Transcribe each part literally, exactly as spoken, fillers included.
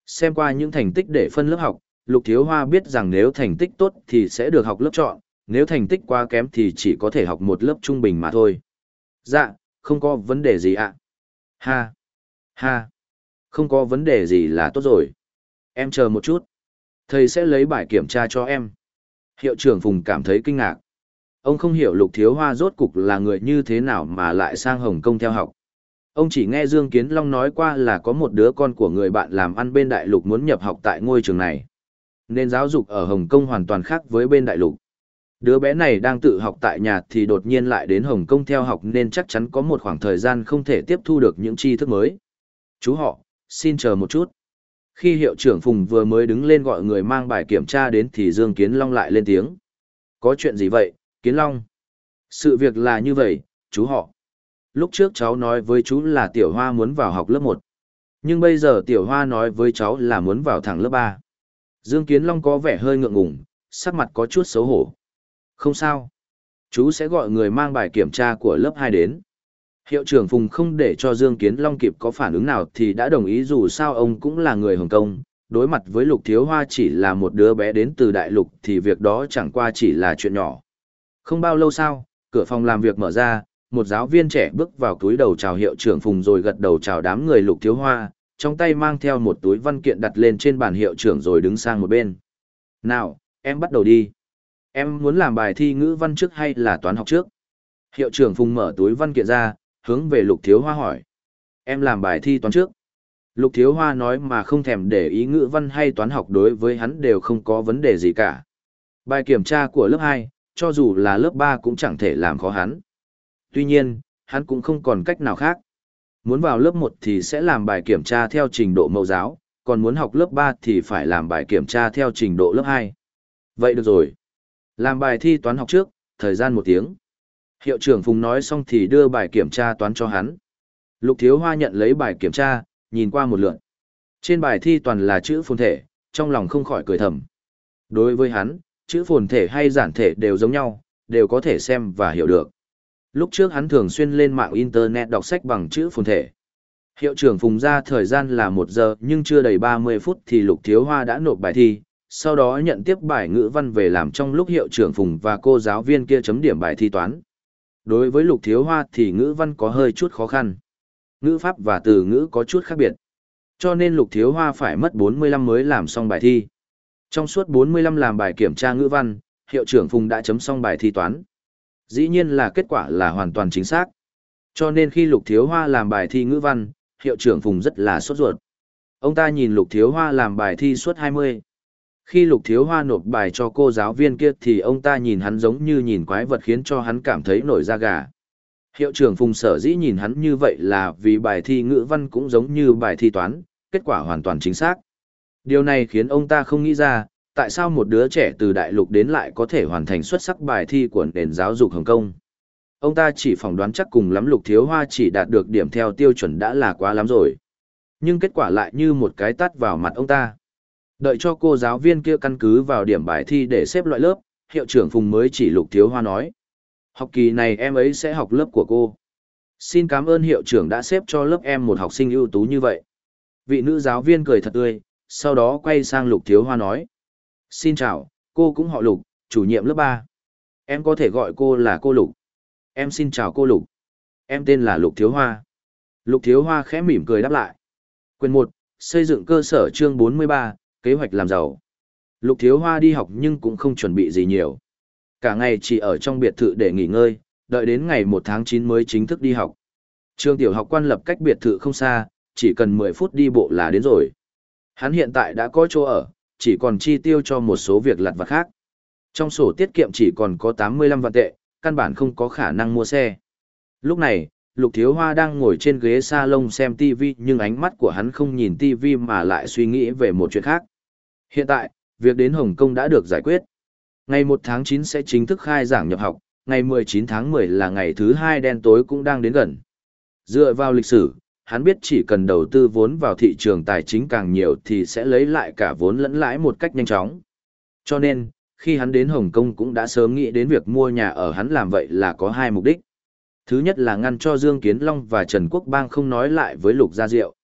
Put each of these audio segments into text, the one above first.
Xem qua những thành tích để phân lớp học, Lục Thiếu Hoa biết rằng nếu thành tích tốt thì sẽ được học lớp chọn, nếu thành tích quá kém thì chỉ có thể học một lớp trung bình mà thôi. Dạ, không có vấn đề gì ạ. Ha, ha, không có vấn đề gì là tốt rồi. Em chờ một chút. Thầy sẽ lấy bài kiểm tra cho em. Hiệu trưởng Phùng cảm thấy kinh ngạc. Ông không hiểu Lục Thiếu Hoa rốt cục là người như thế nào mà lại sang Hồng Kông theo học. Ông chỉ nghe Dương Kiến Long nói qua là có một đứa con của người bạn làm ăn bên Đại Lục muốn nhập học tại ngôi trường này. Nên giáo dục ở Hồng Kông hoàn toàn khác với bên Đại Lục. Đứa bé này đang tự học tại nhà thì đột nhiên lại đến Hồng Kông theo học nên chắc chắn có một khoảng thời gian không thể tiếp thu được những tri thức mới. Chú họ, xin chờ một chút. Khi hiệu trưởng Phùng vừa mới đứng lên gọi người mang bài kiểm tra đến thì Dương Kiến Long lại lên tiếng. Có chuyện gì vậy, Kiến Long? Sự việc là như vậy, chú họ. Lúc trước cháu nói với chú là Tiểu Hoa muốn vào học lớp một. Nhưng bây giờ Tiểu Hoa nói với cháu là muốn vào thẳng lớp ba. Dương Kiến Long có vẻ hơi ngượng ngùng, sắc mặt có chút xấu hổ. Không sao. Chú sẽ gọi người mang bài kiểm tra của lớp hai đến. Hiệu trưởng Phùng không để cho Dương Kiến Long kịp có phản ứng nào thì đã đồng ý, dù sao ông cũng là người Hồng Kông. Đối mặt với Lục Thiếu Hoa chỉ là một đứa bé đến từ Đại Lục thì việc đó chẳng qua chỉ là chuyện nhỏ. Không bao lâu sau, cửa phòng làm việc mở ra, một giáo viên trẻ bước vào, túi đầu chào hiệu trưởng Phùng rồi gật đầu chào đám người Lục Thiếu Hoa, trong tay mang theo một túi văn kiện đặt lên trên bàn hiệu trưởng rồi đứng sang một bên. Nào, em bắt đầu đi. Em muốn làm bài thi ngữ văn trước hay là toán học trước? Hiệu trưởng Phùng mở túi văn kiện ra, hướng về Lục Thiếu Hoa hỏi. Em làm bài thi toán trước. Lục Thiếu Hoa nói mà không thèm để ý ngữ văn hay toán học, đối với hắn đều không có vấn đề gì cả. Bài kiểm tra của lớp hai, cho dù là lớp ba cũng chẳng thể làm khó hắn. Tuy nhiên, hắn cũng không còn cách nào khác. Muốn vào lớp một thì sẽ làm bài kiểm tra theo trình độ mẫu giáo, còn muốn học lớp ba thì phải làm bài kiểm tra theo trình độ lớp hai. Vậy được rồi. Làm bài thi toán học trước, thời gian một tiếng. Hiệu trưởng Phùng nói xong thì đưa bài kiểm tra toán cho hắn. Lục Thiếu Hoa nhận lấy bài kiểm tra, nhìn qua một lượt. Trên bài thi toàn là chữ phồn thể, trong lòng không khỏi cười thầm. Đối với hắn, chữ phồn thể hay giản thể đều giống nhau, đều có thể xem và hiểu được. Lúc trước hắn thường xuyên lên mạng Internet đọc sách bằng chữ phồn thể. Hiệu trưởng Phùng ra thời gian là một giờ nhưng chưa đầy ba mươi phút thì Lục Thiếu Hoa đã nộp bài thi, sau đó nhận tiếp bài ngữ văn về làm trong lúc hiệu trưởng Phùng và cô giáo viên kia chấm điểm bài thi toán. Đối với Lục Thiếu Hoa thì ngữ văn có hơi chút khó khăn. Ngữ pháp và từ ngữ có chút khác biệt. Cho nên Lục Thiếu Hoa phải mất bốn mươi lăm mới làm xong bài thi. Trong suốt bốn mươi lăm làm bài kiểm tra ngữ văn, hiệu trưởng Phùng đã chấm xong bài thi toán. Dĩ nhiên là kết quả là hoàn toàn chính xác. Cho nên khi Lục Thiếu Hoa làm bài thi ngữ văn, hiệu trưởng Phùng rất là sốt ruột. Ông ta nhìn Lục Thiếu Hoa làm bài thi suốt hai mươi. Khi Lục Thiếu Hoa nộp bài cho cô giáo viên kia thì ông ta nhìn hắn giống như nhìn quái vật, khiến cho hắn cảm thấy nổi da gà. Hiệu trưởng Phùng sở dĩ nhìn hắn như vậy là vì bài thi ngữ văn cũng giống như bài thi toán, kết quả hoàn toàn chính xác. Điều này khiến ông ta không nghĩ ra, tại sao một đứa trẻ từ Đại Lục đến lại có thể hoàn thành xuất sắc bài thi của nền giáo dục Hồng Kông. Ông ta chỉ phỏng đoán chắc cùng lắm Lục Thiếu Hoa chỉ đạt được điểm theo tiêu chuẩn đã là quá lắm rồi. Nhưng kết quả lại như một cái tát vào mặt ông ta. Đợi cho cô giáo viên kia căn cứ vào điểm bài thi để xếp loại lớp, hiệu trưởng Phùng mới chỉ Lục Thiếu Hoa nói. Học kỳ này em ấy sẽ học lớp của cô. Xin cảm ơn hiệu trưởng đã xếp cho lớp em một học sinh ưu tú như vậy. Vị nữ giáo viên cười thật tươi, sau đó quay sang Lục Thiếu Hoa nói. Xin chào, cô cũng họ Lục, chủ nhiệm lớp ba. Em có thể gọi cô là cô Lục. Em xin chào cô Lục. Em tên là Lục Thiếu Hoa. Lục Thiếu Hoa khẽ mỉm cười đáp lại. Quyền một, xây dựng cơ sở chương bốn mươi ba, kế hoạch làm giàu. Lục Thiếu Hoa đi học nhưng cũng không chuẩn bị gì nhiều. Cả ngày chỉ ở trong biệt thự để nghỉ ngơi, đợi đến ngày một tháng chín mới chính thức đi học. Trường tiểu học Quan Lập cách biệt thự không xa, chỉ cần mười phút đi bộ là đến rồi. Hắn hiện tại đã có chỗ ở, chỉ còn chi tiêu cho một số việc lặt vặt khác. Trong sổ tiết kiệm chỉ còn có tám mươi lăm vạn tệ, căn bản không có khả năng mua xe. Lúc này, Lục Thiếu Hoa đang ngồi trên ghế salon xem ti vi, nhưng ánh mắt của hắn không nhìn ti vi mà lại suy nghĩ về một chuyện khác. Hiện tại, việc đến Hồng Kông đã được giải quyết. Ngày một tháng chín sẽ chính thức khai giảng nhập học, ngày mười chín tháng mười là ngày thứ hai đen tối cũng đang đến gần. Dựa vào lịch sử, hắn biết chỉ cần đầu tư vốn vào thị trường tài chính càng nhiều thì sẽ lấy lại cả vốn lẫn lãi một cách nhanh chóng. Cho nên, khi hắn đến Hồng Kông cũng đã sớm nghĩ đến việc mua nhà ở. Hắn làm vậy là có hai mục đích. Thứ nhất là ngăn cho Dương Kiến Long và Trần Quốc Bang không nói lại với Lục Gia Diệu.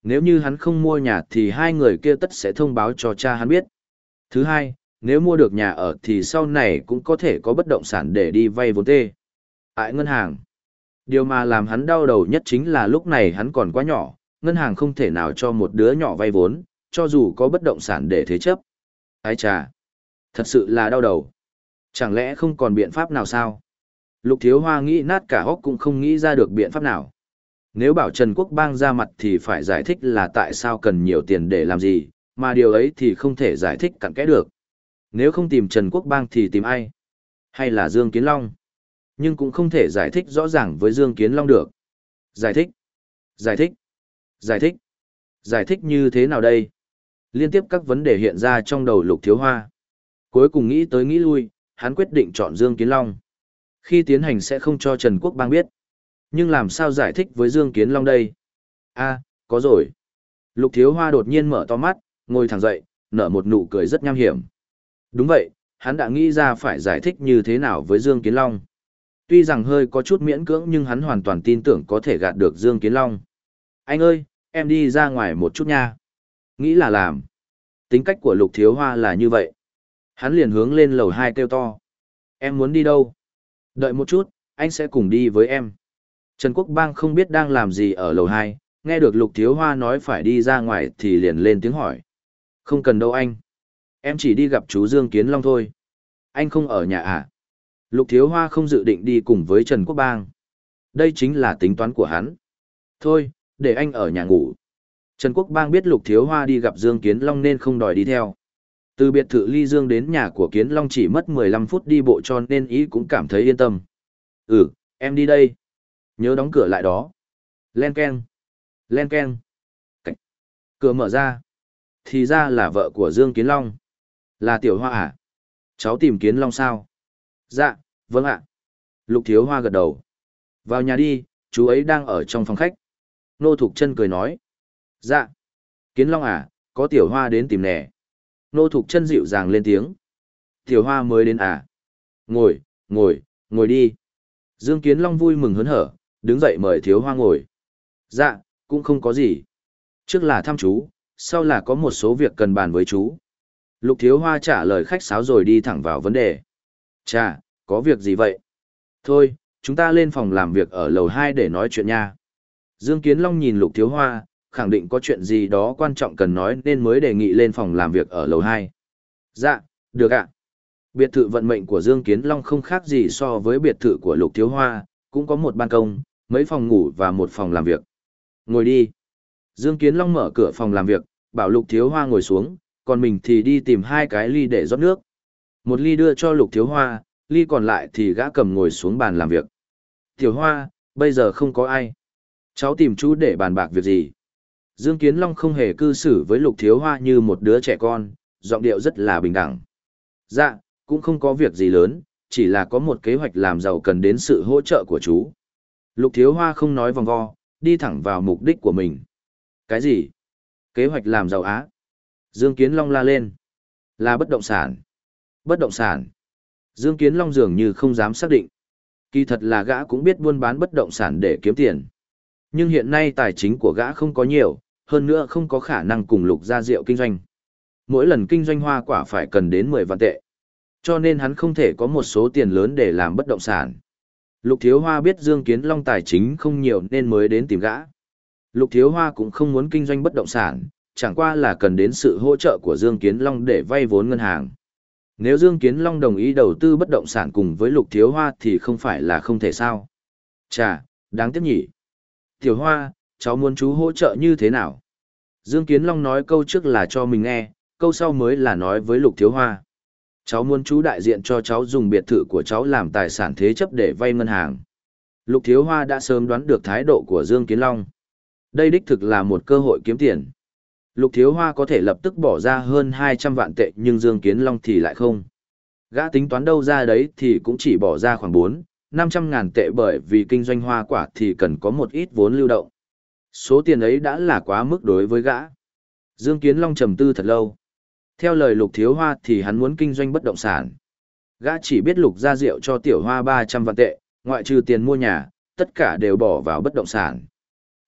Nếu như hắn không mua nhà thì hai người kia tất sẽ thông báo cho cha hắn biết. Thứ hai, nếu mua được nhà ở thì sau này cũng có thể có bất động sản để đi vay vốn tê. Tại ngân hàng. Điều mà làm hắn đau đầu nhất chính là lúc này hắn còn quá nhỏ, ngân hàng không thể nào cho một đứa nhỏ vay vốn, cho dù có bất động sản để thế chấp. Ái chà, thật sự là đau đầu. Chẳng lẽ không còn biện pháp nào sao? Lục Thiếu Hoa nghĩ nát cả hốc cũng không nghĩ ra được biện pháp nào. Nếu bảo Trần Quốc Bang ra mặt thì phải giải thích là tại sao cần nhiều tiền để làm gì, mà điều ấy thì không thể giải thích cặn kẽ được. Nếu không tìm Trần Quốc Bang thì tìm ai? Hay là Dương Kiến Long? Nhưng cũng không thể giải thích rõ ràng với Dương Kiến Long được. Giải thích? Giải thích? Giải thích? Giải thích như thế nào đây? Liên tiếp các vấn đề hiện ra trong đầu Lục Thiếu Hoa. Cuối cùng nghĩ tới nghĩ lui, hắn quyết định chọn Dương Kiến Long. Khi tiến hành sẽ không cho Trần Quốc Bang biết. Nhưng làm sao giải thích với Dương Kiến Long đây? A, có rồi. Lục Thiếu Hoa đột nhiên mở to mắt, ngồi thẳng dậy, nở một nụ cười rất nham hiểm. Đúng vậy, hắn đã nghĩ ra phải giải thích như thế nào với Dương Kiến Long. Tuy rằng hơi có chút miễn cưỡng nhưng hắn hoàn toàn tin tưởng có thể gạt được Dương Kiến Long. Anh ơi, em đi ra ngoài một chút nha. Nghĩ là làm. Tính cách của Lục Thiếu Hoa là như vậy. Hắn liền hướng lên lầu hai kêu to. Em muốn đi đâu? Đợi một chút, anh sẽ cùng đi với em. Trần Quốc Bang không biết đang làm gì ở lầu hai, nghe được Lục Thiếu Hoa nói phải đi ra ngoài thì liền lên tiếng hỏi. Không cần đâu anh. Em chỉ đi gặp chú Dương Kiến Long thôi. Anh không ở nhà à? Lục Thiếu Hoa không dự định đi cùng với Trần Quốc Bang. Đây chính là tính toán của hắn. Thôi, để anh ở nhà ngủ. Trần Quốc Bang biết Lục Thiếu Hoa đi gặp Dương Kiến Long nên không đòi đi theo. Từ biệt thự Ly Dương đến nhà của Kiến Long chỉ mất mười lăm phút đi bộ cho nên ý cũng cảm thấy yên tâm. Ừ, em đi đây. Nhớ đóng cửa lại đó. Len keng. Len keng. Cảnh. Cửa mở ra. Thì ra là vợ của Dương Kiến Long. Là Tiểu Hoa à? Cháu tìm Kiến Long sao? Dạ, vâng ạ. Lục Thiếu Hoa gật đầu. Vào nhà đi, chú ấy đang ở trong phòng khách. Nô Thục Chân cười nói. Dạ. Kiến Long à, có Tiểu Hoa đến tìm nè. Nô Thục Chân dịu dàng lên tiếng. Tiểu Hoa mới đến à? Ngồi, ngồi, ngồi đi. Dương Kiến Long vui mừng hớn hở, đứng dậy mời Thiếu Hoa ngồi. Dạ, cũng không có gì. Trước là thăm chú, sau là có một số việc cần bàn với chú. Lục Thiếu Hoa trả lời khách sáo rồi đi thẳng vào vấn đề. Chà, có việc gì vậy? Thôi, chúng ta lên phòng làm việc ở lầu hai để nói chuyện nha. Dương Kiến Long nhìn Lục Thiếu Hoa, khẳng định có chuyện gì đó quan trọng cần nói nên mới đề nghị lên phòng làm việc ở lầu hai. Dạ, được ạ. Biệt thự vận mệnh của Dương Kiến Long không khác gì so với biệt thự của Lục Thiếu Hoa, cũng có một ban công, mấy phòng ngủ và một phòng làm việc. Ngồi đi. Dương Kiến Long mở cửa phòng làm việc, bảo Lục Thiếu Hoa ngồi xuống, còn mình thì đi tìm hai cái ly để rót nước. Một ly đưa cho Lục Thiếu Hoa, ly còn lại thì gã cầm ngồi xuống bàn làm việc. Tiểu Hoa, bây giờ không có ai. Cháu tìm chú để bàn bạc việc gì? Dương Kiến Long không hề cư xử với Lục Thiếu Hoa như một đứa trẻ con, giọng điệu rất là bình đẳng. Dạ, cũng không có việc gì lớn, chỉ là có một kế hoạch làm giàu cần đến sự hỗ trợ của chú. Lục Thiếu Hoa không nói vòng vo, đi thẳng vào mục đích của mình. Cái gì? Kế hoạch làm giàu á? Dương Kiến Long la lên. Là bất động sản. Bất động sản. Dương Kiến Long dường như không dám xác định. Kỳ thật là gã cũng biết buôn bán bất động sản để kiếm tiền. Nhưng hiện nay tài chính của gã không có nhiều, hơn nữa không có khả năng cùng Lục Gia Diệu kinh doanh. Mỗi lần kinh doanh hoa quả phải cần đến mười vạn tệ. Cho nên hắn không thể có một số tiền lớn để làm bất động sản. Lục Thiếu Hoa biết Dương Kiến Long tài chính không nhiều nên mới đến tìm gã. Lục Thiếu Hoa cũng không muốn kinh doanh bất động sản, chẳng qua là cần đến sự hỗ trợ của Dương Kiến Long để vay vốn ngân hàng. Nếu Dương Kiến Long đồng ý đầu tư bất động sản cùng với Lục Thiếu Hoa thì không phải là không thể sao. Chà, đáng tiếc nhỉ. Tiểu Hoa, cháu muốn chú hỗ trợ như thế nào? Dương Kiến Long nói câu trước là cho mình nghe, câu sau mới là nói với Lục Thiếu Hoa. Cháu muốn chú đại diện cho cháu dùng biệt thự của cháu làm tài sản thế chấp để vay ngân hàng. Lục Thiếu Hoa đã sớm đoán được thái độ của Dương Kiến Long. Đây đích thực là một cơ hội kiếm tiền. Lục Thiếu Hoa có thể lập tức bỏ ra hơn hai trăm vạn tệ nhưng Dương Kiến Long thì lại không. Gã tính toán đâu ra đấy thì cũng chỉ bỏ ra khoảng bốn, năm trăm ngàn tệ bởi vì kinh doanh hoa quả thì cần có một ít vốn lưu động. Số tiền ấy đã là quá mức đối với gã. Dương Kiến Long trầm tư thật lâu. Theo lời Lục Thiếu Hoa thì hắn muốn kinh doanh bất động sản. Gã chỉ biết Lục Gia Diệu cho Tiểu Hoa ba trăm vạn tệ, ngoại trừ tiền mua nhà, tất cả đều bỏ vào bất động sản.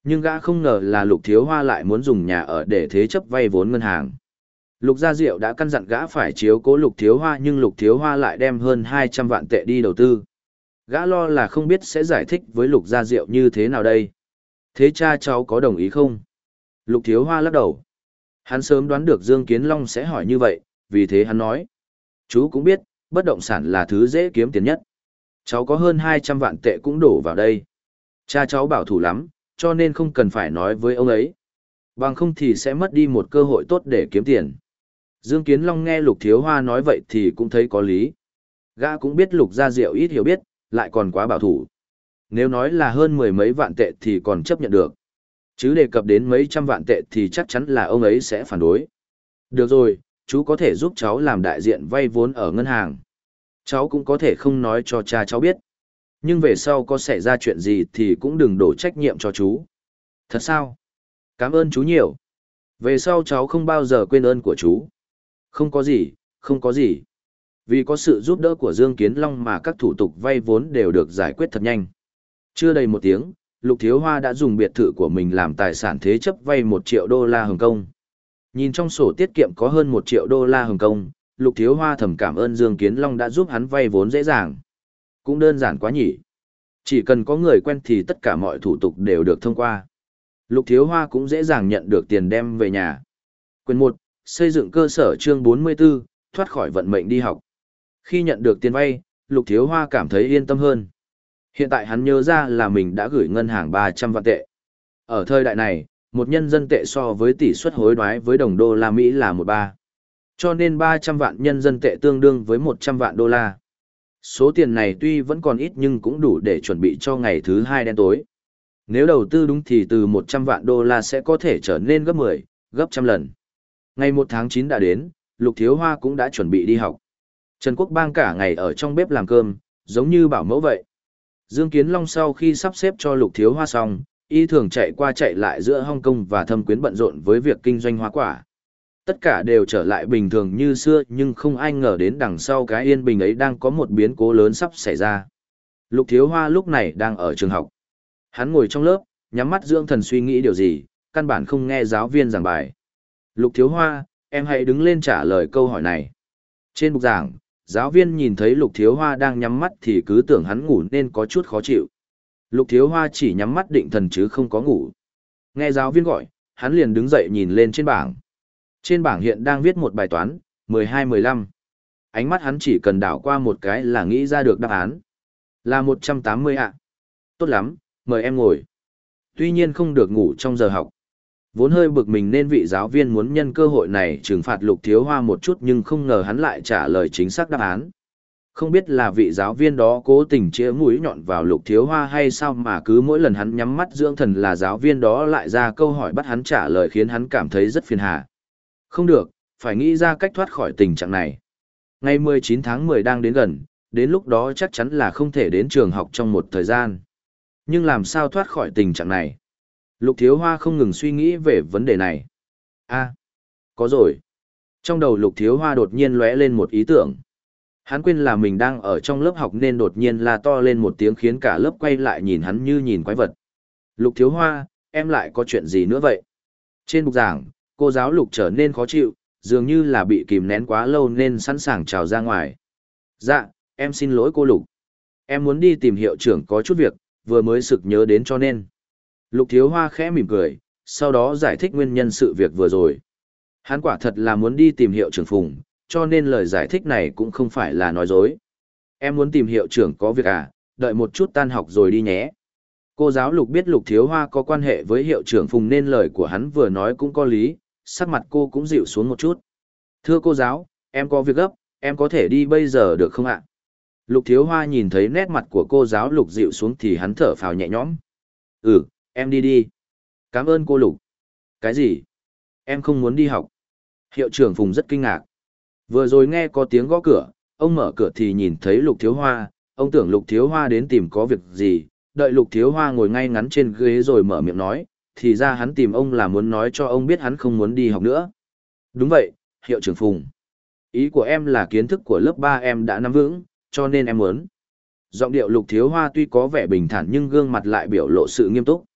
Nhưng gã không ngờ là Lục Thiếu Hoa lại muốn dùng nhà ở để thế chấp vay vốn ngân hàng. Lục Gia Diệu đã căn dặn gã phải chiếu cố Lục Thiếu Hoa, nhưng Lục Thiếu Hoa lại đem hơn hai trăm vạn tệ đi đầu tư. Gã lo là không biết sẽ giải thích với Lục Gia Diệu như thế nào đây. Thế cha cháu có đồng ý không? Lục Thiếu Hoa lắc đầu. Hắn sớm đoán được Dương Kiến Long sẽ hỏi như vậy, vì thế hắn nói. Chú cũng biết, bất động sản là thứ dễ kiếm tiền nhất. Cháu có hơn hai trăm vạn tệ cũng đổ vào đây. Cha cháu bảo thủ lắm, cho nên không cần phải nói với ông ấy. Bằng không thì sẽ mất đi một cơ hội tốt để kiếm tiền. Dương Kiến Long nghe Lục Thiếu Hoa nói vậy thì cũng thấy có lý. Gã cũng biết Lục Gia Diệu ít hiểu biết, lại còn quá bảo thủ. Nếu nói là hơn mười mấy vạn tệ thì còn chấp nhận được. Chứ đề cập đến mấy trăm vạn tệ thì chắc chắn là ông ấy sẽ phản đối. Được rồi, chú có thể giúp cháu làm đại diện vay vốn ở ngân hàng. Cháu cũng có thể không nói cho cha cháu biết. Nhưng về sau có xảy ra chuyện gì thì cũng đừng đổ trách nhiệm cho chú. Thật sao? Cảm ơn chú nhiều. Về sau cháu không bao giờ quên ơn của chú. Không có gì, không có gì. Vì có sự giúp đỡ của Dương Kiến Long mà các thủ tục vay vốn đều được giải quyết thật nhanh. Chưa đầy một tiếng, Lục Thiếu Hoa đã dùng biệt thự của mình làm tài sản thế chấp vay một triệu đô la Hồng Kông. Nhìn trong sổ tiết kiệm có hơn một triệu đô la Hồng Kông, Lục Thiếu Hoa thầm cảm ơn Dương Kiến Long đã giúp hắn vay vốn dễ dàng. Cũng đơn giản quá nhỉ. Chỉ cần có người quen thì tất cả mọi thủ tục đều được thông qua. Lục Thiếu Hoa cũng dễ dàng nhận được tiền đem về nhà. Quyền một, xây dựng cơ sở chương bốn mươi 44, thoát khỏi vận mệnh đi học. Khi nhận được tiền vay, Lục Thiếu Hoa cảm thấy yên tâm hơn. Hiện tại hắn nhớ ra là mình đã gửi ngân hàng ba trăm vạn tệ. Ở thời đại này, một nhân dân tệ so với tỷ suất hối đoái với đồng đô la Mỹ là một ba. Cho nên ba trăm vạn nhân dân tệ tương đương với một trăm vạn đô la. Số tiền này tuy vẫn còn ít nhưng cũng đủ để chuẩn bị cho ngày thứ hai đen tối. Nếu đầu tư đúng thì từ một trăm vạn đô la sẽ có thể trở nên gấp mười, gấp trăm lần. Ngày một tháng chín đã đến, Lục Thiếu Hoa cũng đã chuẩn bị đi học. Trần Quốc Bang cả ngày ở trong bếp làm cơm, giống như bảo mẫu vậy. Dương Kiến Long sau khi sắp xếp cho Lục Thiếu Hoa xong, y thường chạy qua chạy lại giữa Hong Kong và Thâm Quyến bận rộn với việc kinh doanh hoa quả. Tất cả đều trở lại bình thường như xưa, nhưng không ai ngờ đến đằng sau cái yên bình ấy đang có một biến cố lớn sắp xảy ra. Lục Thiếu Hoa lúc này đang ở trường học. Hắn ngồi trong lớp, nhắm mắt dưỡng thần suy nghĩ điều gì, căn bản không nghe giáo viên giảng bài. Lục Thiếu Hoa, em hãy đứng lên trả lời câu hỏi này. Trên bục giảng, giáo viên nhìn thấy Lục Thiếu Hoa đang nhắm mắt thì cứ tưởng hắn ngủ nên có chút khó chịu. Lục Thiếu Hoa chỉ nhắm mắt định thần chứ không có ngủ. Nghe giáo viên gọi, hắn liền đứng dậy nhìn lên trên bảng. Trên bảng hiện đang viết một bài toán, mười hai mười lăm. Ánh mắt hắn chỉ cần đảo qua một cái là nghĩ ra được đáp án. Là một trăm tám mươi ạ. Tốt lắm, mời em ngồi. Tuy nhiên không được ngủ trong giờ học. Vốn hơi bực mình nên vị giáo viên muốn nhân cơ hội này trừng phạt Lục Thiếu Hoa một chút, nhưng không ngờ hắn lại trả lời chính xác đáp án. Không biết là vị giáo viên đó cố tình chĩa mũi nhọn vào Lục Thiếu Hoa hay sao mà cứ mỗi lần hắn nhắm mắt dưỡng thần là giáo viên đó lại ra câu hỏi bắt hắn trả lời, khiến hắn cảm thấy rất phiền hà. Không được, phải nghĩ ra cách thoát khỏi tình trạng này. Ngày mười chín tháng mười đang đến gần, đến lúc đó chắc chắn là không thể đến trường học trong một thời gian. Nhưng làm sao thoát khỏi tình trạng này? Lục Thiếu Hoa không ngừng suy nghĩ về vấn đề này. À, có rồi. Trong đầu Lục Thiếu Hoa đột nhiên lóe lên một ý tưởng. Hắn quên là mình đang ở trong lớp học nên đột nhiên la to lên một tiếng khiến cả lớp quay lại nhìn hắn như nhìn quái vật. Lục Thiếu Hoa, em lại có chuyện gì nữa vậy? Trên bục giảng, cô giáo Lục trở nên khó chịu, dường như là bị kìm nén quá lâu nên sẵn sàng trào ra ngoài. Dạ, em xin lỗi cô Lục. Em muốn đi tìm hiệu trưởng có chút việc, vừa mới sực nhớ đến cho nên. Lục Thiếu Hoa khẽ mỉm cười, sau đó giải thích nguyên nhân sự việc vừa rồi. Hắn quả thật là muốn đi tìm hiệu trưởng Phùng, cho nên lời giải thích này cũng không phải là nói dối. Em muốn tìm hiệu trưởng có việc à, đợi một chút tan học rồi đi nhé. Cô giáo Lục biết Lục Thiếu Hoa có quan hệ với hiệu trưởng Phùng nên lời của hắn vừa nói cũng có lý, sắc mặt cô cũng dịu xuống một chút. Thưa cô giáo, em có việc gấp, em có thể đi bây giờ được không ạ? Lục Thiếu Hoa nhìn thấy nét mặt của cô giáo Lục dịu xuống thì hắn thở phào nhẹ nhõm. Ừ, em đi đi. Cảm ơn cô Lục. Cái gì? Em không muốn đi học. Hiệu trưởng Phùng rất kinh ngạc. Vừa rồi nghe có tiếng gõ cửa, ông mở cửa thì nhìn thấy Lục Thiếu Hoa, ông tưởng Lục Thiếu Hoa đến tìm có việc gì, đợi Lục Thiếu Hoa ngồi ngay ngắn trên ghế rồi mở miệng nói, thì ra hắn tìm ông là muốn nói cho ông biết hắn không muốn đi học nữa. Đúng vậy, hiệu trưởng Phùng. Ý của em là kiến thức của lớp ba em đã nắm vững, cho nên em muốn. Giọng điệu Lục Thiếu Hoa tuy có vẻ bình thản nhưng gương mặt lại biểu lộ sự nghiêm túc.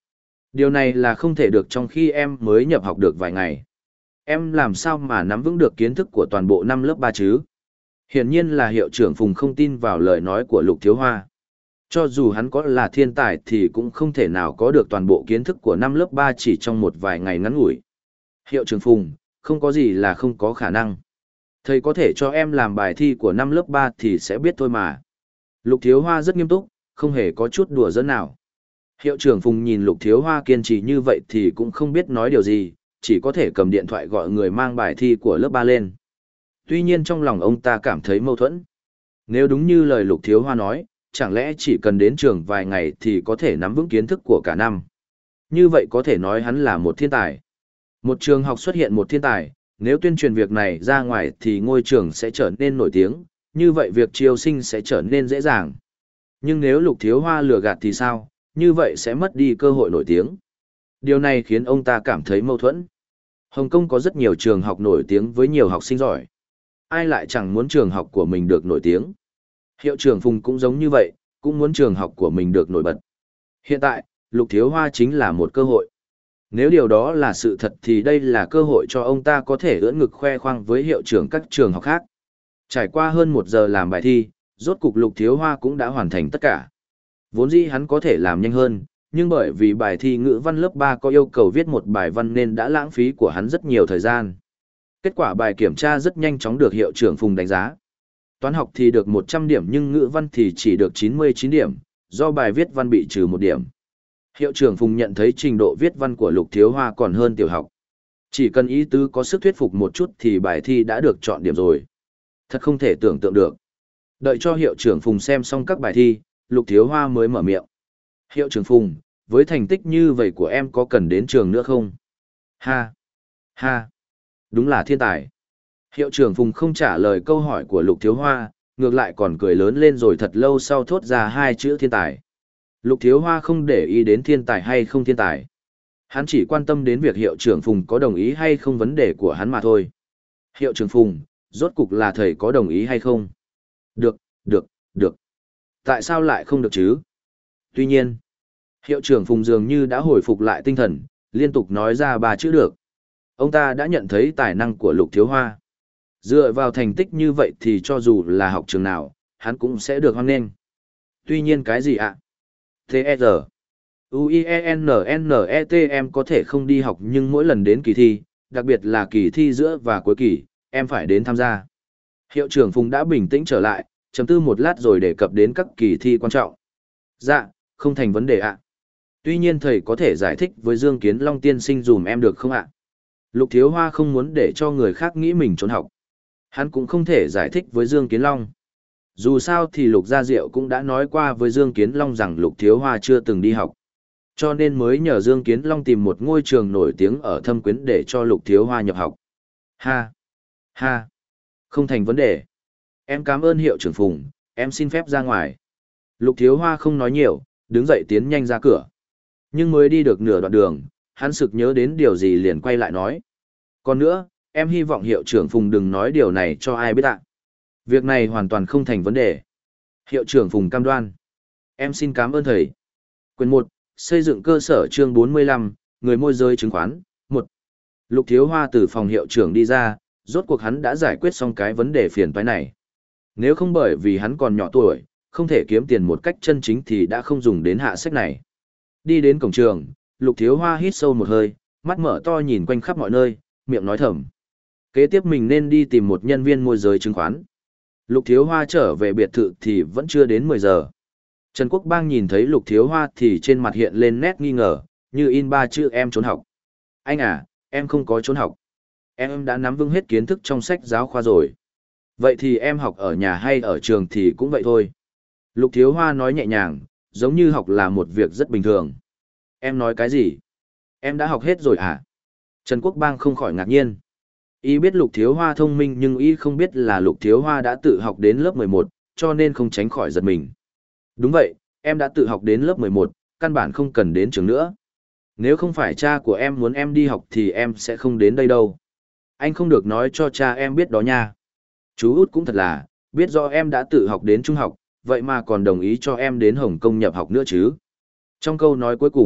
Điều này là không thể được trong khi em mới nhập học được vài ngày. Em làm sao mà nắm vững được kiến thức của toàn bộ năm lớp ba chứ? Hiển nhiên là hiệu trưởng Phùng không tin vào lời nói của Lục Thiếu Hoa. Cho dù hắn có là thiên tài thì cũng không thể nào có được toàn bộ kiến thức của năm lớp ba chỉ trong một vài ngày ngắn ngủi. Hiệu trưởng Phùng, không có gì là không có khả năng. Thầy có thể cho em làm bài thi của năm lớp ba thì sẽ biết thôi mà. Lục Thiếu Hoa rất nghiêm túc, không hề có chút đùa giỡn nào. Hiệu trưởng Phùng nhìn Lục Thiếu Hoa kiên trì như vậy thì cũng không biết nói điều gì, chỉ có thể cầm điện thoại gọi người mang bài thi của lớp ba lên. Tuy nhiên trong lòng ông ta cảm thấy mâu thuẫn. Nếu đúng như lời Lục Thiếu Hoa nói, chẳng lẽ chỉ cần đến trường vài ngày thì có thể nắm vững kiến thức của cả năm. Như vậy có thể nói hắn là một thiên tài. Một trường học xuất hiện một thiên tài, nếu tuyên truyền việc này ra ngoài thì ngôi trường sẽ trở nên nổi tiếng, như vậy việc chiêu sinh sẽ trở nên dễ dàng. Nhưng nếu Lục Thiếu Hoa lừa gạt thì sao, như vậy sẽ mất đi cơ hội nổi tiếng. Điều này khiến ông ta cảm thấy mâu thuẫn. Hồng Kông có rất nhiều trường học nổi tiếng với nhiều học sinh giỏi. Ai lại chẳng muốn trường học của mình được nổi tiếng. Hiệu trưởng Phùng cũng giống như vậy, cũng muốn trường học của mình được nổi bật. Hiện tại, Lục Thiếu Hoa chính là một cơ hội. Nếu điều đó là sự thật thì đây là cơ hội cho ông ta có thể ưỡn ngực khoe khoang với hiệu trưởng các trường học khác. Trải qua hơn một giờ làm bài thi, rốt cục Lục Thiếu Hoa cũng đã hoàn thành tất cả. Vốn dĩ hắn có thể làm nhanh hơn, nhưng bởi vì bài thi ngữ văn lớp ba có yêu cầu viết một bài văn nên đã lãng phí của hắn rất nhiều thời gian. Kết quả bài kiểm tra rất nhanh chóng được hiệu trưởng Phùng đánh giá. Toán học thì được một trăm điểm nhưng ngữ văn thì chỉ được chín mươi chín điểm, do bài viết văn bị trừ một điểm. Hiệu trưởng Phùng nhận thấy trình độ viết văn của Lục Thiếu Hoa còn hơn tiểu học. Chỉ cần ý tứ có sức thuyết phục một chút thì bài thi đã được chọn điểm rồi. Thật không thể tưởng tượng được. Đợi cho hiệu trưởng Phùng xem xong các bài thi, Lục Thiếu Hoa mới mở miệng. Hiệu trưởng Phùng, với thành tích như vậy của em có cần đến trường nữa không? Ha! Ha! Đúng là thiên tài. Hiệu trưởng Phùng không trả lời câu hỏi của Lục Thiếu Hoa, ngược lại còn cười lớn lên rồi thật lâu sau thốt ra hai chữ thiên tài. Lục Thiếu Hoa không để ý đến thiên tài hay không thiên tài. Hắn chỉ quan tâm đến việc hiệu trưởng Phùng có đồng ý hay không vấn đề của hắn mà thôi. Hiệu trưởng Phùng, rốt cục là thầy có đồng ý hay không? Được, được, được. Tại sao lại không được chứ? Tuy nhiên, hiệu trưởng Phùng dường như đã hồi phục lại tinh thần, liên tục nói ra ba chữ được. Ông ta đã nhận thấy tài năng của Lục Thiếu Hoa. Dựa vào thành tích như vậy thì cho dù là học trường nào, hắn cũng sẽ được hoan nghênh. Tuy nhiên cái gì ạ? T-E-R U-I-E-N-N-E-T em có thể không đi học nhưng mỗi lần đến kỳ thi, đặc biệt là kỳ thi giữa và cuối kỳ, em phải đến tham gia. Hiệu trưởng Phùng đã bình tĩnh trở lại, chấm tư một lát rồi đề cập đến các kỳ thi quan trọng. Dạ, không thành vấn đề ạ. Tuy nhiên thầy có thể giải thích với Dương Kiến Long tiên sinh dùm em được không ạ? Lục Thiếu Hoa không muốn để cho người khác nghĩ mình trốn học. Hắn cũng không thể giải thích với Dương Kiến Long. Dù sao thì Lục Gia Diệu cũng đã nói qua với Dương Kiến Long rằng Lục Thiếu Hoa chưa từng đi học. Cho nên mới nhờ Dương Kiến Long tìm một ngôi trường nổi tiếng ở Thâm Quyến để cho Lục Thiếu Hoa nhập học. Ha! Ha! Không thành vấn đề. Em cảm ơn hiệu trưởng Phùng, em xin phép ra ngoài. Lục Thiếu Hoa không nói nhiều, đứng dậy tiến nhanh ra cửa. Nhưng mới đi được nửa đoạn đường, hắn sực nhớ đến điều gì liền quay lại nói. Còn nữa, em hy vọng hiệu trưởng Phùng đừng nói điều này cho ai biết ạ. Việc này hoàn toàn không thành vấn đề. Hiệu trưởng Phùng cam đoan. Em xin cảm ơn thầy. Quyền một, xây dựng cơ sở chương bốn mươi lăm, người môi giới chứng khoán. một. Lục Thiếu Hoa từ phòng hiệu trưởng đi ra, rốt cuộc hắn đã giải quyết xong cái vấn đề phiền toái này. Nếu không bởi vì hắn còn nhỏ tuổi, không thể kiếm tiền một cách chân chính thì đã không dùng đến hạ sách này. Đi đến cổng trường, Lục Thiếu Hoa hít sâu một hơi, mắt mở to nhìn quanh khắp mọi nơi, miệng nói thầm. Kế tiếp mình nên đi tìm một nhân viên môi giới chứng khoán. Lục Thiếu Hoa trở về biệt thự thì vẫn chưa đến mười giờ. Trần Quốc Bang nhìn thấy Lục Thiếu Hoa thì trên mặt hiện lên nét nghi ngờ, như in ba chữ em trốn học. Anh à, em không có trốn học. Em đã nắm vững hết kiến thức trong sách giáo khoa rồi. Vậy thì em học ở nhà hay ở trường thì cũng vậy thôi. Lục Thiếu Hoa nói nhẹ nhàng, giống như học là một việc rất bình thường. Em nói cái gì? Em đã học hết rồi à? Trần Quốc Bang không khỏi ngạc nhiên. Y biết Lục Thiếu Hoa thông minh nhưng y không biết là Lục Thiếu Hoa đã tự học đến lớp mười một, cho nên không tránh khỏi giật mình. Đúng vậy, em đã tự học đến lớp mười một, căn bản không cần đến trường nữa. Nếu không phải cha của em muốn em đi học thì em sẽ không đến đây đâu. Anh không được nói cho cha em biết đó nha. Chú Út cũng thật là, biết rõ em đã tự học đến trung học, vậy mà còn đồng ý cho em đến Hồng Kông nhập học nữa chứ. Trong câu nói cuối cùng,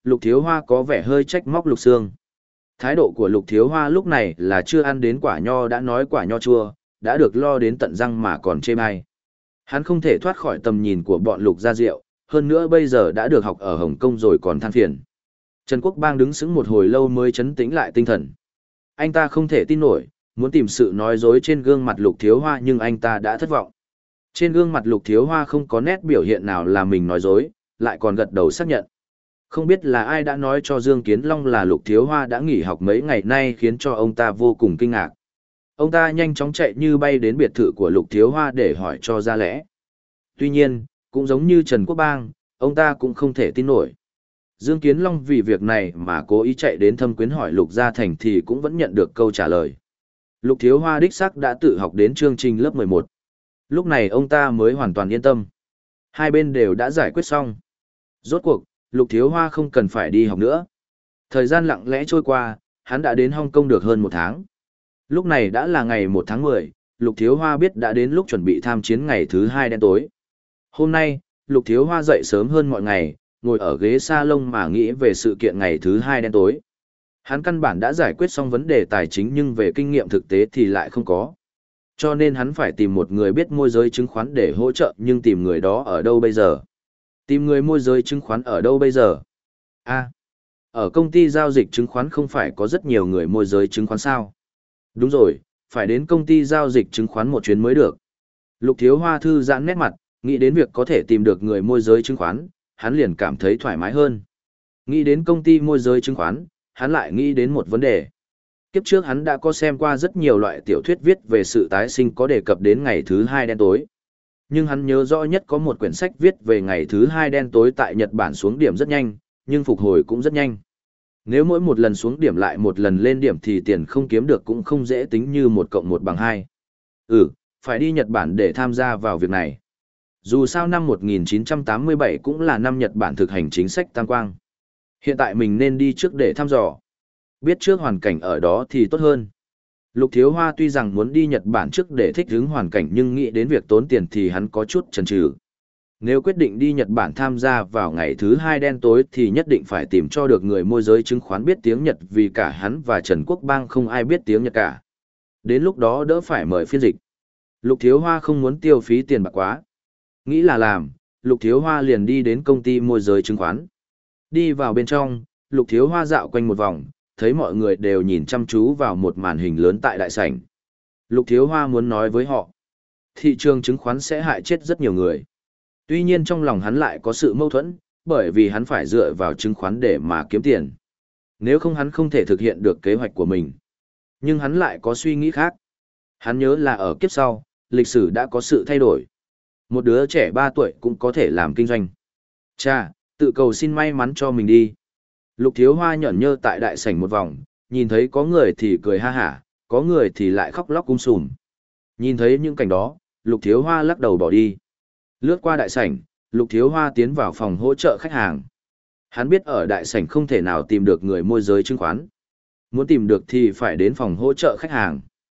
Lục Thiếu Hoa có vẻ hơi trách móc Lục Sương. Thái độ của Lục Thiếu Hoa lúc này là chưa ăn đến quả nho đã nói quả nho chua, đã được lo đến tận răng mà còn chê bai. Hắn không thể thoát khỏi tầm nhìn của bọn Lục Gia Diệu, hơn nữa bây giờ đã được học ở Hồng Kông rồi còn than phiền. Trần Quốc Bang đứng sững một hồi lâu mới trấn tĩnh lại tinh thần. Anh ta không thể tin nổi, muốn tìm sự nói dối trên gương mặt Lục Thiếu Hoa nhưng anh ta đã thất vọng. Trên gương mặt Lục Thiếu Hoa không có nét biểu hiện nào là mình nói dối, lại còn gật đầu xác nhận. Không biết là ai đã nói cho Dương Kiến Long là Lục Thiếu Hoa đã nghỉ học mấy ngày nay khiến cho ông ta vô cùng kinh ngạc. Ông ta nhanh chóng chạy như bay đến biệt thự của Lục Thiếu Hoa để hỏi cho ra lẽ. Tuy nhiên, cũng giống như Trần Quốc Bang, ông ta cũng không thể tin nổi. Dương Kiến Long vì việc này mà cố ý chạy đến Thâm Quyến hỏi Lục Gia Thành thì cũng vẫn nhận được câu trả lời. Lục Thiếu Hoa đích xác đã tự học đến chương trình lớp mười một. Lúc này ông ta mới hoàn toàn yên tâm. Hai bên đều đã giải quyết xong. Rốt cuộc, Lục Thiếu Hoa không cần phải đi học nữa. Thời gian lặng lẽ trôi qua, hắn đã đến Hong Kong được hơn một tháng. Lúc này đã là ngày một tháng mười, Lục Thiếu Hoa biết đã đến lúc chuẩn bị tham chiến ngày thứ hai đen tối. Hôm nay, Lục Thiếu Hoa dậy sớm hơn mọi ngày, ngồi ở ghế salon mà nghĩ về sự kiện ngày thứ hai đen tối. Hắn căn bản đã giải quyết xong vấn đề tài chính nhưng về kinh nghiệm thực tế thì lại không có. Cho nên hắn phải tìm một người biết môi giới chứng khoán để hỗ trợ nhưng tìm người đó ở đâu bây giờ? Tìm người môi giới chứng khoán ở đâu bây giờ? À, ở công ty giao dịch chứng khoán không phải có rất nhiều người môi giới chứng khoán sao? Đúng rồi, phải đến công ty giao dịch chứng khoán một chuyến mới được. Lục Thiếu Hoa thư giãn nét mặt, nghĩ đến việc có thể tìm được người môi giới chứng khoán, hắn liền cảm thấy thoải mái hơn. Nghĩ đến công ty môi giới chứng khoán, hắn lại nghĩ đến một vấn đề. Kiếp trước hắn đã có xem qua rất nhiều loại tiểu thuyết viết về sự tái sinh có đề cập đến ngày thứ hai đen tối. Nhưng hắn nhớ rõ nhất có một quyển sách viết về ngày thứ hai đen tối tại Nhật Bản xuống điểm rất nhanh, nhưng phục hồi cũng rất nhanh. Nếu mỗi một lần xuống điểm lại một lần lên điểm thì tiền không kiếm được cũng không dễ tính như một cộng một bằng hai. Ừ, phải đi Nhật Bản để tham gia vào việc này. Dù sao năm một nghìn chín trăm tám mươi bảy cũng là năm Nhật Bản thực hành chính sách tam quang. Hiện tại mình nên đi trước để thăm dò. Biết trước hoàn cảnh ở đó thì tốt hơn. Lục Thiếu Hoa tuy rằng muốn đi Nhật Bản trước để thích ứng hoàn cảnh nhưng nghĩ đến việc tốn tiền thì hắn có chút chần chừ. Nếu quyết định đi Nhật Bản tham gia vào ngày thứ hai đen tối thì nhất định phải tìm cho được người môi giới chứng khoán biết tiếng Nhật vì cả hắn và Trần Quốc Bang không ai biết tiếng Nhật cả. Đến lúc đó đỡ phải mời phiên dịch. Lục Thiếu Hoa không muốn tiêu phí tiền bạc quá. Nghĩ là làm, Lục Thiếu Hoa liền đi đến công ty môi giới chứng khoán. Đi vào bên trong, Lục Thiếu Hoa dạo quanh một vòng, thấy mọi người đều nhìn chăm chú vào một màn hình lớn tại đại sảnh. Lục Thiếu Hoa muốn nói với họ, thị trường chứng khoán sẽ hại chết rất nhiều người. Tuy nhiên trong lòng hắn lại có sự mâu thuẫn, bởi vì hắn phải dựa vào chứng khoán để mà kiếm tiền. Nếu không hắn không thể thực hiện được kế hoạch của mình. Nhưng hắn lại có suy nghĩ khác. Hắn nhớ là ở kiếp sau, lịch sử đã có sự thay đổi. Một đứa trẻ ba tuổi cũng có thể làm kinh doanh. Cha, tự cầu xin may mắn cho mình đi. Lục Thiếu Hoa nhởn nhơ tại đại sảnh một vòng, nhìn thấy có người thì cười ha hả, có người thì lại khóc lóc cung sùm. Nhìn thấy những cảnh đó, Lục Thiếu Hoa lắc đầu bỏ đi. Lướt qua đại sảnh, Lục Thiếu Hoa tiến vào phòng hỗ trợ khách hàng. Hắn biết ở đại sảnh không thể nào tìm được người môi giới chứng khoán. Muốn tìm được thì phải đến phòng hỗ trợ khách hàng.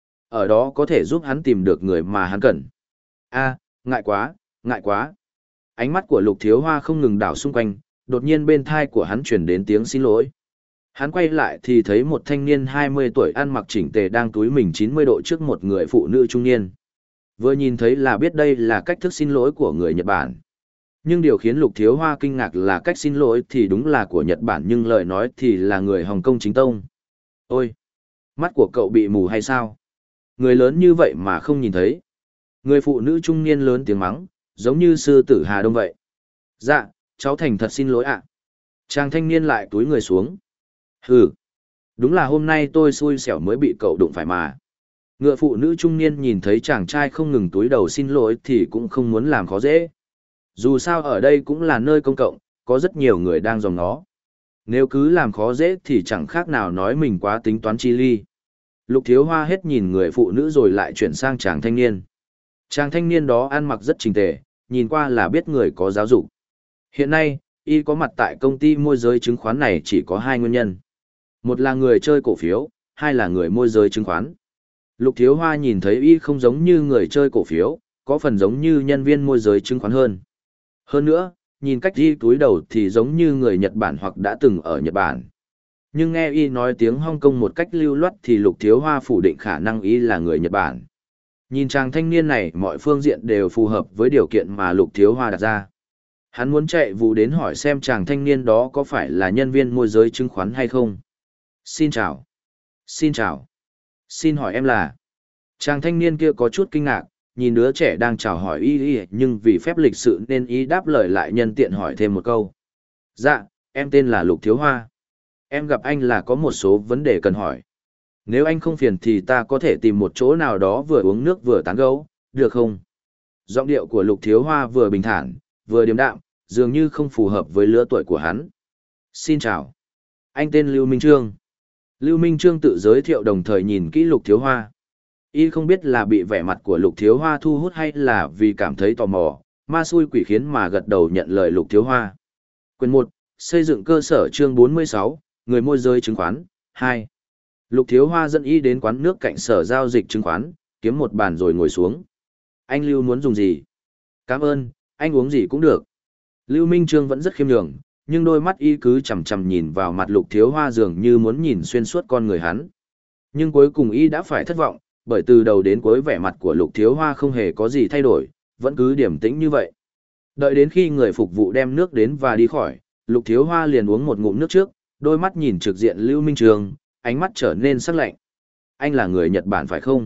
Ở đó có thể giúp hắn tìm được người mà hắn cần. A, ngại quá, ngại quá. Ánh mắt của Lục Thiếu Hoa không ngừng đảo xung quanh, đột nhiên bên thai của hắn truyền đến tiếng xin lỗi. Hắn quay lại thì thấy một thanh niên hai mươi tuổi ăn mặc chỉnh tề đang túi mình chín mươi độ trước một người phụ nữ trung niên. Vừa nhìn thấy là biết đây là cách thức xin lỗi của người Nhật Bản. Nhưng điều khiến Lục Thiếu Hoa kinh ngạc là cách xin lỗi thì đúng là của Nhật Bản nhưng lời nói thì là người Hồng Kông chính tông. Ôi! Mắt của cậu bị mù hay sao? Người lớn như vậy mà không nhìn thấy. Người phụ nữ trung niên lớn tiếng mắng, giống như sư tử Hà Đông vậy. Dạ, cháu thành thật xin lỗi ạ. Chàng thanh niên lại túi người xuống. Hừ! Đúng là hôm nay tôi xui xẻo mới bị cậu đụng phải mà. Ngựa phụ nữ trung niên nhìn thấy chàng trai không ngừng túi đầu xin lỗi thì cũng không muốn làm khó dễ. Dù sao ở đây cũng là nơi công cộng, có rất nhiều người đang dòng nó. Nếu cứ làm khó dễ thì chẳng khác nào nói mình quá tính toán chi ly. Lục Thiếu Hoa hết nhìn người phụ nữ rồi lại chuyển sang chàng thanh niên. Chàng thanh niên đó ăn mặc rất chỉnh tề, nhìn qua là biết người có giáo dục. Hiện nay, y có mặt tại công ty môi giới chứng khoán này chỉ có hai nguyên nhân. Một là người chơi cổ phiếu, hai là người môi giới chứng khoán. Lục Thiếu Hoa nhìn thấy y không giống như người chơi cổ phiếu, có phần giống như nhân viên môi giới chứng khoán hơn. Hơn nữa, nhìn cách y túi đầu thì giống như người Nhật Bản hoặc đã từng ở Nhật Bản. Nhưng nghe y nói tiếng Hong Kong một cách lưu loát thì Lục Thiếu Hoa phủ định khả năng y là người Nhật Bản. Nhìn chàng thanh niên này mọi phương diện đều phù hợp với điều kiện mà Lục Thiếu Hoa đặt ra. Hắn muốn chạy vụ đến hỏi xem chàng thanh niên đó có phải là nhân viên môi giới chứng khoán hay không. Xin chào. Xin chào. Xin hỏi em là... Chàng thanh niên kia có chút kinh ngạc, nhìn đứa trẻ đang chào hỏi y y nhưng vì phép lịch sự nên y đáp lời lại nhân tiện hỏi thêm một câu. Dạ, em tên là Lục Thiếu Hoa. Em gặp anh là có một số vấn đề cần hỏi. Nếu anh không phiền thì ta có thể tìm một chỗ nào đó vừa uống nước vừa tán gẫu, được không? Giọng điệu của Lục Thiếu Hoa vừa bình thản, vừa điềm đạm, dường như không phù hợp với lứa tuổi của hắn. Xin chào. Anh tên Lưu Minh Trương. Lưu Minh Trương tự giới thiệu đồng thời nhìn kỹ Lục Thiếu Hoa. Y không biết là bị vẻ mặt của Lục Thiếu Hoa thu hút hay là vì cảm thấy tò mò, ma xui quỷ khiến mà gật đầu nhận lời Lục Thiếu Hoa. Quyền một, xây dựng cơ sở chương bốn mươi sáu, người môi giới chứng khoán, hai. Lục Thiếu Hoa dẫn Y đến quán nước cạnh sở giao dịch chứng khoán, kiếm một bàn rồi ngồi xuống. Anh Lưu muốn dùng gì? Cảm ơn, anh uống gì cũng được. Lưu Minh Trương vẫn rất khiêm nhường, nhưng đôi mắt Y cứ chằm chằm nhìn vào mặt Lục Thiếu Hoa dường như muốn nhìn xuyên suốt con người hắn. Nhưng cuối cùng Y đã phải thất vọng, bởi từ đầu đến cuối vẻ mặt của Lục Thiếu Hoa không hề có gì thay đổi, vẫn cứ điềm tĩnh như vậy. Đợi đến khi người phục vụ đem nước đến và đi khỏi, Lục Thiếu Hoa liền uống một ngụm nước trước, đôi mắt nhìn trực diện Lưu Minh Trương, ánh mắt trở nên sắc lạnh. Anh là người Nhật Bản phải không?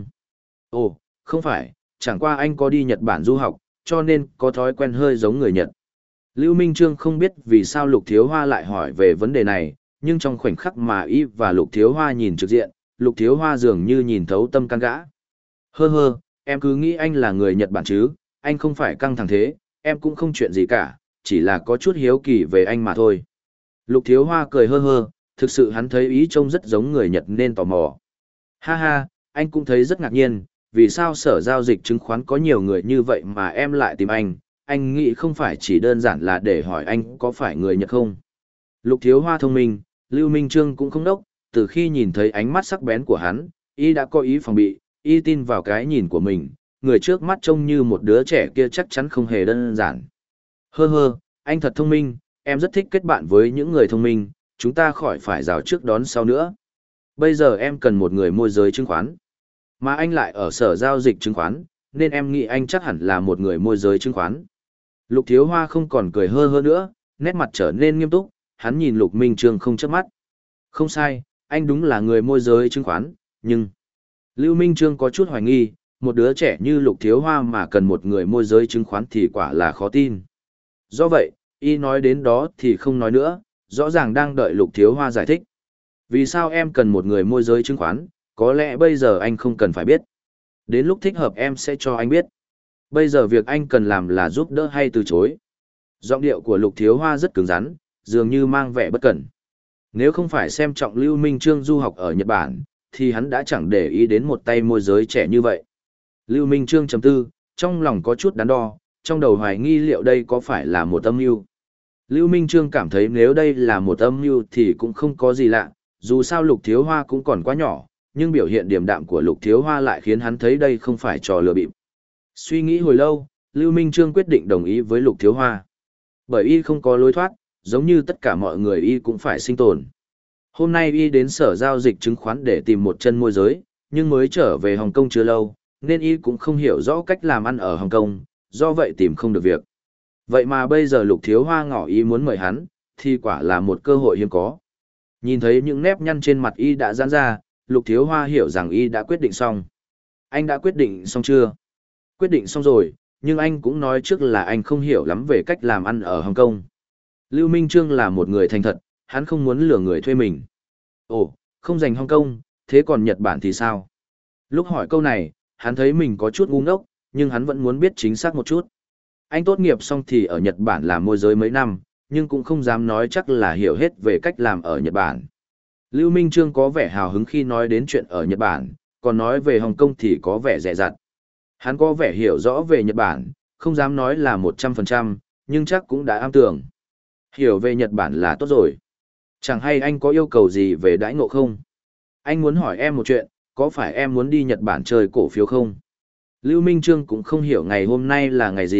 Ồ, không phải, chẳng qua anh có đi Nhật Bản du học, cho nên có thói quen hơi giống người Nhật. Lưu Minh Trương không biết vì sao Lục Thiếu Hoa lại hỏi về vấn đề này, nhưng trong khoảnh khắc mà Y và Lục Thiếu Hoa nhìn trực diện, Lục Thiếu Hoa dường như nhìn thấu tâm can gã. Hơ hơ, em cứ nghĩ anh là người Nhật Bản chứ, anh không phải căng thẳng thế, em cũng không chuyện gì cả, chỉ là có chút hiếu kỳ về anh mà thôi. Lục Thiếu Hoa cười hơ hơ, thực sự hắn thấy Y trông rất giống người Nhật nên tò mò. Ha ha, anh cũng thấy rất ngạc nhiên, vì sao sở giao dịch chứng khoán có nhiều người như vậy mà em lại tìm anh, anh nghĩ không phải chỉ đơn giản là để hỏi anh có phải người Nhật không. Lục Thiếu Hoa thông minh, Lưu Minh Trương cũng không đốc, từ khi nhìn thấy ánh mắt sắc bén của hắn, Y đã có ý phòng bị, Y tin vào cái nhìn của mình, người trước mắt trông như một đứa trẻ kia chắc chắn không hề đơn giản. Hơ hơ, anh thật thông minh, em rất thích kết bạn với những người thông minh, chúng ta khỏi phải rào trước đón sau nữa. Bây giờ em cần một người môi giới chứng khoán. Mà anh lại ở sở giao dịch chứng khoán, nên em nghĩ anh chắc hẳn là một người môi giới chứng khoán. Lục Thiếu Hoa không còn cười hơ hơ nữa, nét mặt trở nên nghiêm túc, hắn nhìn Lục Minh Trương không chớp mắt. Không sai, anh đúng là người môi giới chứng khoán, nhưng... Lưu Minh Trương có chút hoài nghi, một đứa trẻ như Lục Thiếu Hoa mà cần một người môi giới chứng khoán thì quả là khó tin. Do vậy, Y nói đến đó thì không nói nữa, rõ ràng đang đợi Lục Thiếu Hoa giải thích. Vì sao em cần một người môi giới chứng khoán, có lẽ bây giờ anh không cần phải biết. Đến lúc thích hợp em sẽ cho anh biết. Bây giờ việc anh cần làm là giúp đỡ hay từ chối. Giọng điệu của Lục Thiếu Hoa rất cứng rắn, dường như mang vẻ bất cẩn. Nếu không phải xem trọng Lưu Minh Trương du học ở Nhật Bản, thì hắn đã chẳng để ý đến một tay môi giới trẻ như vậy. Lưu Minh Trương trầm tư, trong lòng có chút đắn đo, trong đầu hoài nghi liệu đây có phải là một âm mưu. Lưu Minh Trương cảm thấy nếu đây là một âm mưu thì cũng không có gì lạ, dù sao Lục Thiếu Hoa cũng còn quá nhỏ, nhưng biểu hiện điềm đạm của Lục Thiếu Hoa lại khiến hắn thấy đây không phải trò lừa bịp. Suy nghĩ hồi lâu, Lưu Minh Trương quyết định đồng ý với Lục Thiếu Hoa. Bởi Y không có lối thoát, giống như tất cả mọi người Y cũng phải sinh tồn. Hôm nay Y đến sở giao dịch chứng khoán để tìm một chân môi giới, nhưng mới trở về Hồng Kông chưa lâu, nên Y cũng không hiểu rõ cách làm ăn ở Hồng Kông, do vậy tìm không được việc. Vậy mà bây giờ Lục Thiếu Hoa ngỏ ý muốn mời hắn, thì quả là một cơ hội hiếm có. Nhìn thấy những nếp nhăn trên mặt Y đã giãn ra, Lục Thiếu Hoa hiểu rằng Y đã quyết định xong. Anh đã quyết định xong chưa? Quyết định xong rồi, nhưng anh cũng nói trước là anh không hiểu lắm về cách làm ăn ở Hồng Kông. Lưu Minh Trương là một người thành thật, hắn không muốn lừa người thuê mình. Ồ, không dành Hồng Kông, thế còn Nhật Bản thì sao? Lúc hỏi câu này, hắn thấy mình có chút ngu ngốc, nhưng hắn vẫn muốn biết chính xác một chút. Anh tốt nghiệp xong thì ở Nhật Bản làm môi giới mấy năm, nhưng cũng không dám nói chắc là hiểu hết về cách làm ở Nhật Bản. Lưu Minh Trương có vẻ hào hứng khi nói đến chuyện ở Nhật Bản, còn nói về Hồng Kông thì có vẻ dè dặt. Hắn có vẻ hiểu rõ về Nhật Bản, không dám nói là một trăm phần trăm, nhưng chắc cũng đã am tường. Hiểu về Nhật Bản là tốt rồi. Chẳng hay anh có yêu cầu gì về đãi ngộ không? Anh muốn hỏi em một chuyện, có phải em muốn đi Nhật Bản chơi cổ phiếu không? Lưu Minh Trương cũng không hiểu ngày hôm nay là ngày gì,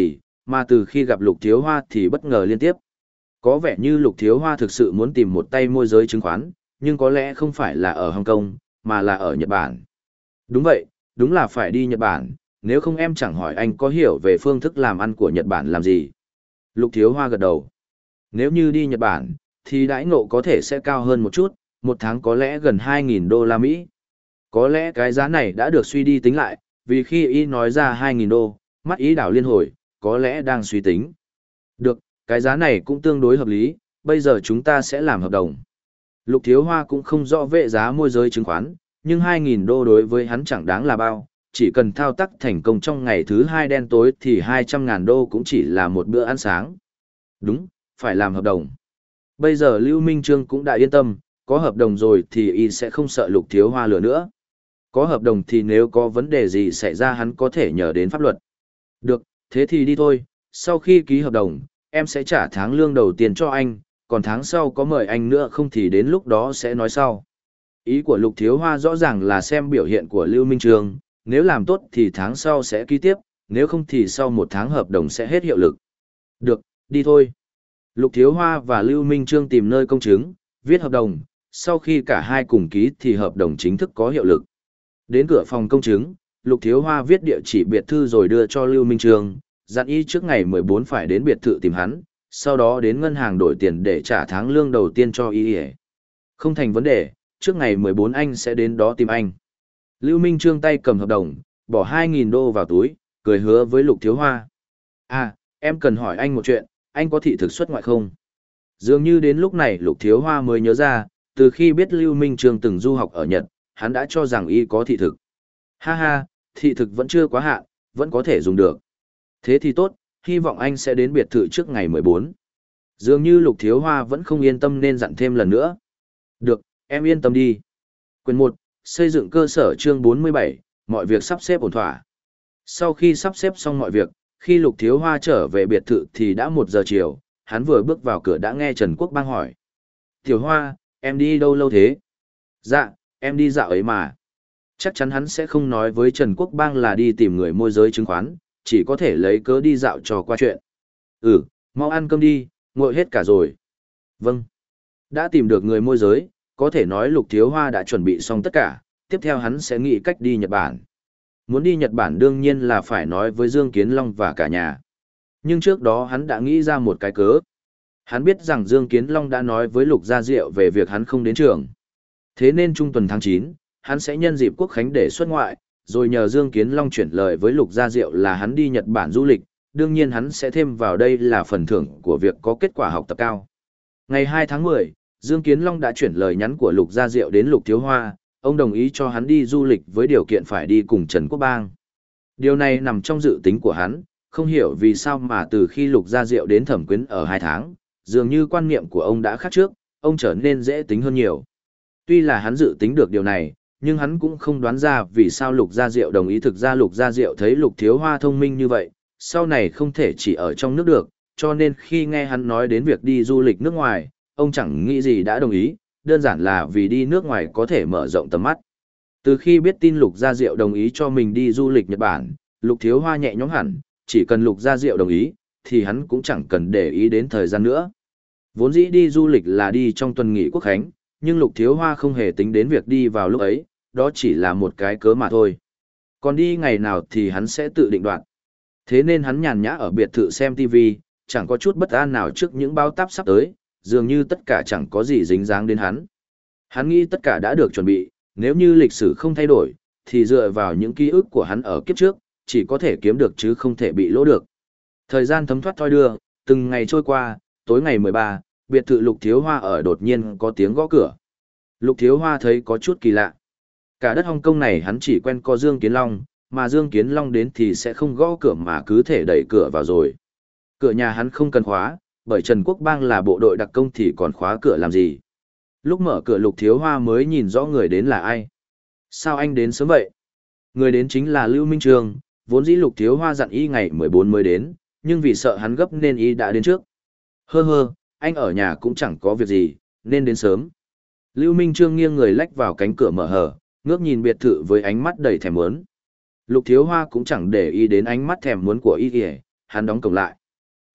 Mà từ khi gặp Lục Thiếu Hoa thì bất ngờ liên tiếp. Có vẻ như Lục Thiếu Hoa thực sự muốn tìm một tay môi giới chứng khoán, nhưng có lẽ không phải là ở Hồng Kông, mà là ở Nhật Bản. Đúng vậy, đúng là phải đi Nhật Bản, nếu không em chẳng hỏi anh có hiểu về phương thức làm ăn của Nhật Bản làm gì. Lục Thiếu Hoa gật đầu. Nếu như đi Nhật Bản, thì đãi ngộ có thể sẽ cao hơn một chút, một tháng có lẽ gần hai nghìn đô la Mỹ. Có lẽ cái giá này đã được suy đi tính lại, vì khi y nói ra hai nghìn đô, mắt ý đảo liên hồi, có lẽ đang suy tính. Được, cái giá này cũng tương đối hợp lý, bây giờ chúng ta sẽ làm hợp đồng. Lục Thiếu Hoa cũng không rõ vệ giá môi giới chứng khoán, nhưng hai nghìn đô đối với hắn chẳng đáng là bao, chỉ cần thao tác thành công trong ngày thứ hai đen tối thì hai trăm ngàn đô cũng chỉ là một bữa ăn sáng. Đúng, phải làm hợp đồng. Bây giờ Lưu Minh Trương cũng đã yên tâm, có hợp đồng rồi thì y sẽ không sợ Lục Thiếu Hoa lừa nữa. Có hợp đồng thì nếu có vấn đề gì xảy ra hắn có thể nhờ đến pháp luật. Được, thế thì đi thôi, sau khi ký hợp đồng, em sẽ trả tháng lương đầu tiên cho anh, còn tháng sau có mời anh nữa không thì đến lúc đó sẽ nói sau. Ý của Lục Thiếu Hoa rõ ràng là xem biểu hiện của Lưu Minh Trương, nếu làm tốt thì tháng sau sẽ ký tiếp, nếu không thì sau một tháng hợp đồng sẽ hết hiệu lực. Được, đi thôi. Lục Thiếu Hoa và Lưu Minh Trương tìm nơi công chứng, viết hợp đồng, sau khi cả hai cùng ký thì hợp đồng chính thức có hiệu lực. Đến cửa phòng công chứng, Lục Thiếu Hoa viết địa chỉ biệt thự rồi đưa cho Lưu Minh Trương, dặn y trước ngày mười bốn phải đến biệt thự tìm hắn, sau đó đến ngân hàng đổi tiền để trả tháng lương đầu tiên cho y. Không thành vấn đề, trước ngày mười bốn anh sẽ đến đó tìm anh. Lưu Minh Trương tay cầm hợp đồng, bỏ hai nghìn đô vào túi, cười hứa với Lục Thiếu Hoa. À, em cần hỏi anh một chuyện, anh có thị thực xuất ngoại không? Dường như đến lúc này Lục Thiếu Hoa mới nhớ ra, từ khi biết Lưu Minh Trương từng du học ở Nhật, hắn đã cho rằng y có thị thực. Ha ha, thị thực vẫn chưa quá hạn, vẫn có thể dùng được. Thế thì tốt, hy vọng anh sẽ đến biệt thự trước ngày mười bốn. Dường như Lục Thiếu Hoa vẫn không yên tâm nên dặn thêm lần nữa. Được, em yên tâm đi. Quyền một, xây dựng cơ sở chương bốn mươi bảy, mọi việc sắp xếp ổn thỏa. Sau khi sắp xếp xong mọi việc, khi Lục Thiếu Hoa trở về biệt thự thì đã một giờ chiều, hắn vừa bước vào cửa đã nghe Trần Quốc Bang hỏi. Tiểu Hoa, em đi đâu lâu thế? Dạ, em đi dạo ấy mà. Chắc chắn hắn sẽ không nói với Trần Quốc Bang là đi tìm người môi giới chứng khoán, chỉ có thể lấy cớ đi dạo trò qua chuyện. Ừ, mau ăn cơm đi, nguội hết cả rồi. Vâng. Đã tìm được người môi giới, có thể nói Lục Thiếu Hoa đã chuẩn bị xong tất cả, tiếp theo hắn sẽ nghĩ cách đi Nhật Bản. Muốn đi Nhật Bản đương nhiên là phải nói với Dương Kiến Long và cả nhà. Nhưng trước đó hắn đã nghĩ ra một cái cớ. Hắn biết rằng Dương Kiến Long đã nói với Lục Gia Diệu về việc hắn không đến trường. Thế nên trung tuần tháng chín, hắn sẽ nhân dịp quốc khánh để xuất ngoại, rồi nhờ Dương Kiến Long chuyển lời với Lục Gia Diệu là hắn đi Nhật Bản du lịch, đương nhiên hắn sẽ thêm vào đây là phần thưởng của việc có kết quả học tập cao. Ngày hai tháng mười, Dương Kiến Long đã chuyển lời nhắn của Lục Gia Diệu đến Lục Thiếu Hoa, ông đồng ý cho hắn đi du lịch với điều kiện phải đi cùng Trần Quốc Bang. Điều này nằm trong dự tính của hắn, không hiểu vì sao mà từ khi Lục Gia Diệu đến Thẩm Quyến ở hai tháng, dường như quan niệm của ông đã khác trước, ông trở nên dễ tính hơn nhiều. Tuy là hắn dự tính được điều này, nhưng hắn cũng không đoán ra vì sao Lục Gia Diệu đồng ý. Thực ra Lục Gia Diệu thấy Lục Thiếu Hoa thông minh như vậy, sau này không thể chỉ ở trong nước được, cho nên khi nghe hắn nói đến việc đi du lịch nước ngoài, ông chẳng nghĩ gì đã đồng ý, đơn giản là vì đi nước ngoài có thể mở rộng tầm mắt. Từ khi biết tin Lục Gia Diệu đồng ý cho mình đi du lịch Nhật Bản, Lục Thiếu Hoa nhẹ nhõm hẳn, chỉ cần Lục Gia Diệu đồng ý, thì hắn cũng chẳng cần để ý đến thời gian nữa. Vốn dĩ đi du lịch là đi trong tuần nghỉ quốc khánh, nhưng Lục Thiếu Hoa không hề tính đến việc đi vào lúc ấy, đó chỉ là một cái cớ mà thôi. Còn đi ngày nào thì hắn sẽ tự định đoạt. Thế nên hắn nhàn nhã ở biệt thự xem ti vi, chẳng có chút bất an nào trước những báo táp sắp tới, dường như tất cả chẳng có gì dính dáng đến hắn. Hắn nghĩ tất cả đã được chuẩn bị, nếu như lịch sử không thay đổi, thì dựa vào những ký ức của hắn ở kiếp trước, chỉ có thể kiếm được chứ không thể bị lỗ được. Thời gian thấm thoát thoi đưa, từng ngày trôi qua, tối ngày mười ba, biệt thự Lục Thiếu Hoa ở đột nhiên có tiếng gõ cửa. Lục Thiếu Hoa thấy có chút kỳ lạ. Cả đất Hồng Kông này hắn chỉ quen có Dương Kiến Long, mà Dương Kiến Long đến thì sẽ không gõ cửa mà cứ thể đẩy cửa vào rồi. Cửa nhà hắn không cần khóa, bởi Trần Quốc Bang là bộ đội đặc công thì còn khóa cửa làm gì. Lúc mở cửa Lục Thiếu Hoa mới nhìn rõ người đến là ai. Sao anh đến sớm vậy? Người đến chính là Lưu Minh Trương, vốn dĩ Lục Thiếu Hoa dặn y ngày mười bốn mới đến, nhưng vì sợ hắn gấp nên y đã đến trước. Hơ hơ, anh ở nhà cũng chẳng có việc gì, nên đến sớm. Lưu Minh Trương nghiêng người lách vào cánh cửa mở hở, ngước nhìn biệt thự với ánh mắt đầy thèm muốn. Lục Thiếu Hoa cũng chẳng để ý đến ánh mắt thèm muốn của y kìa, hắn đóng cổng lại.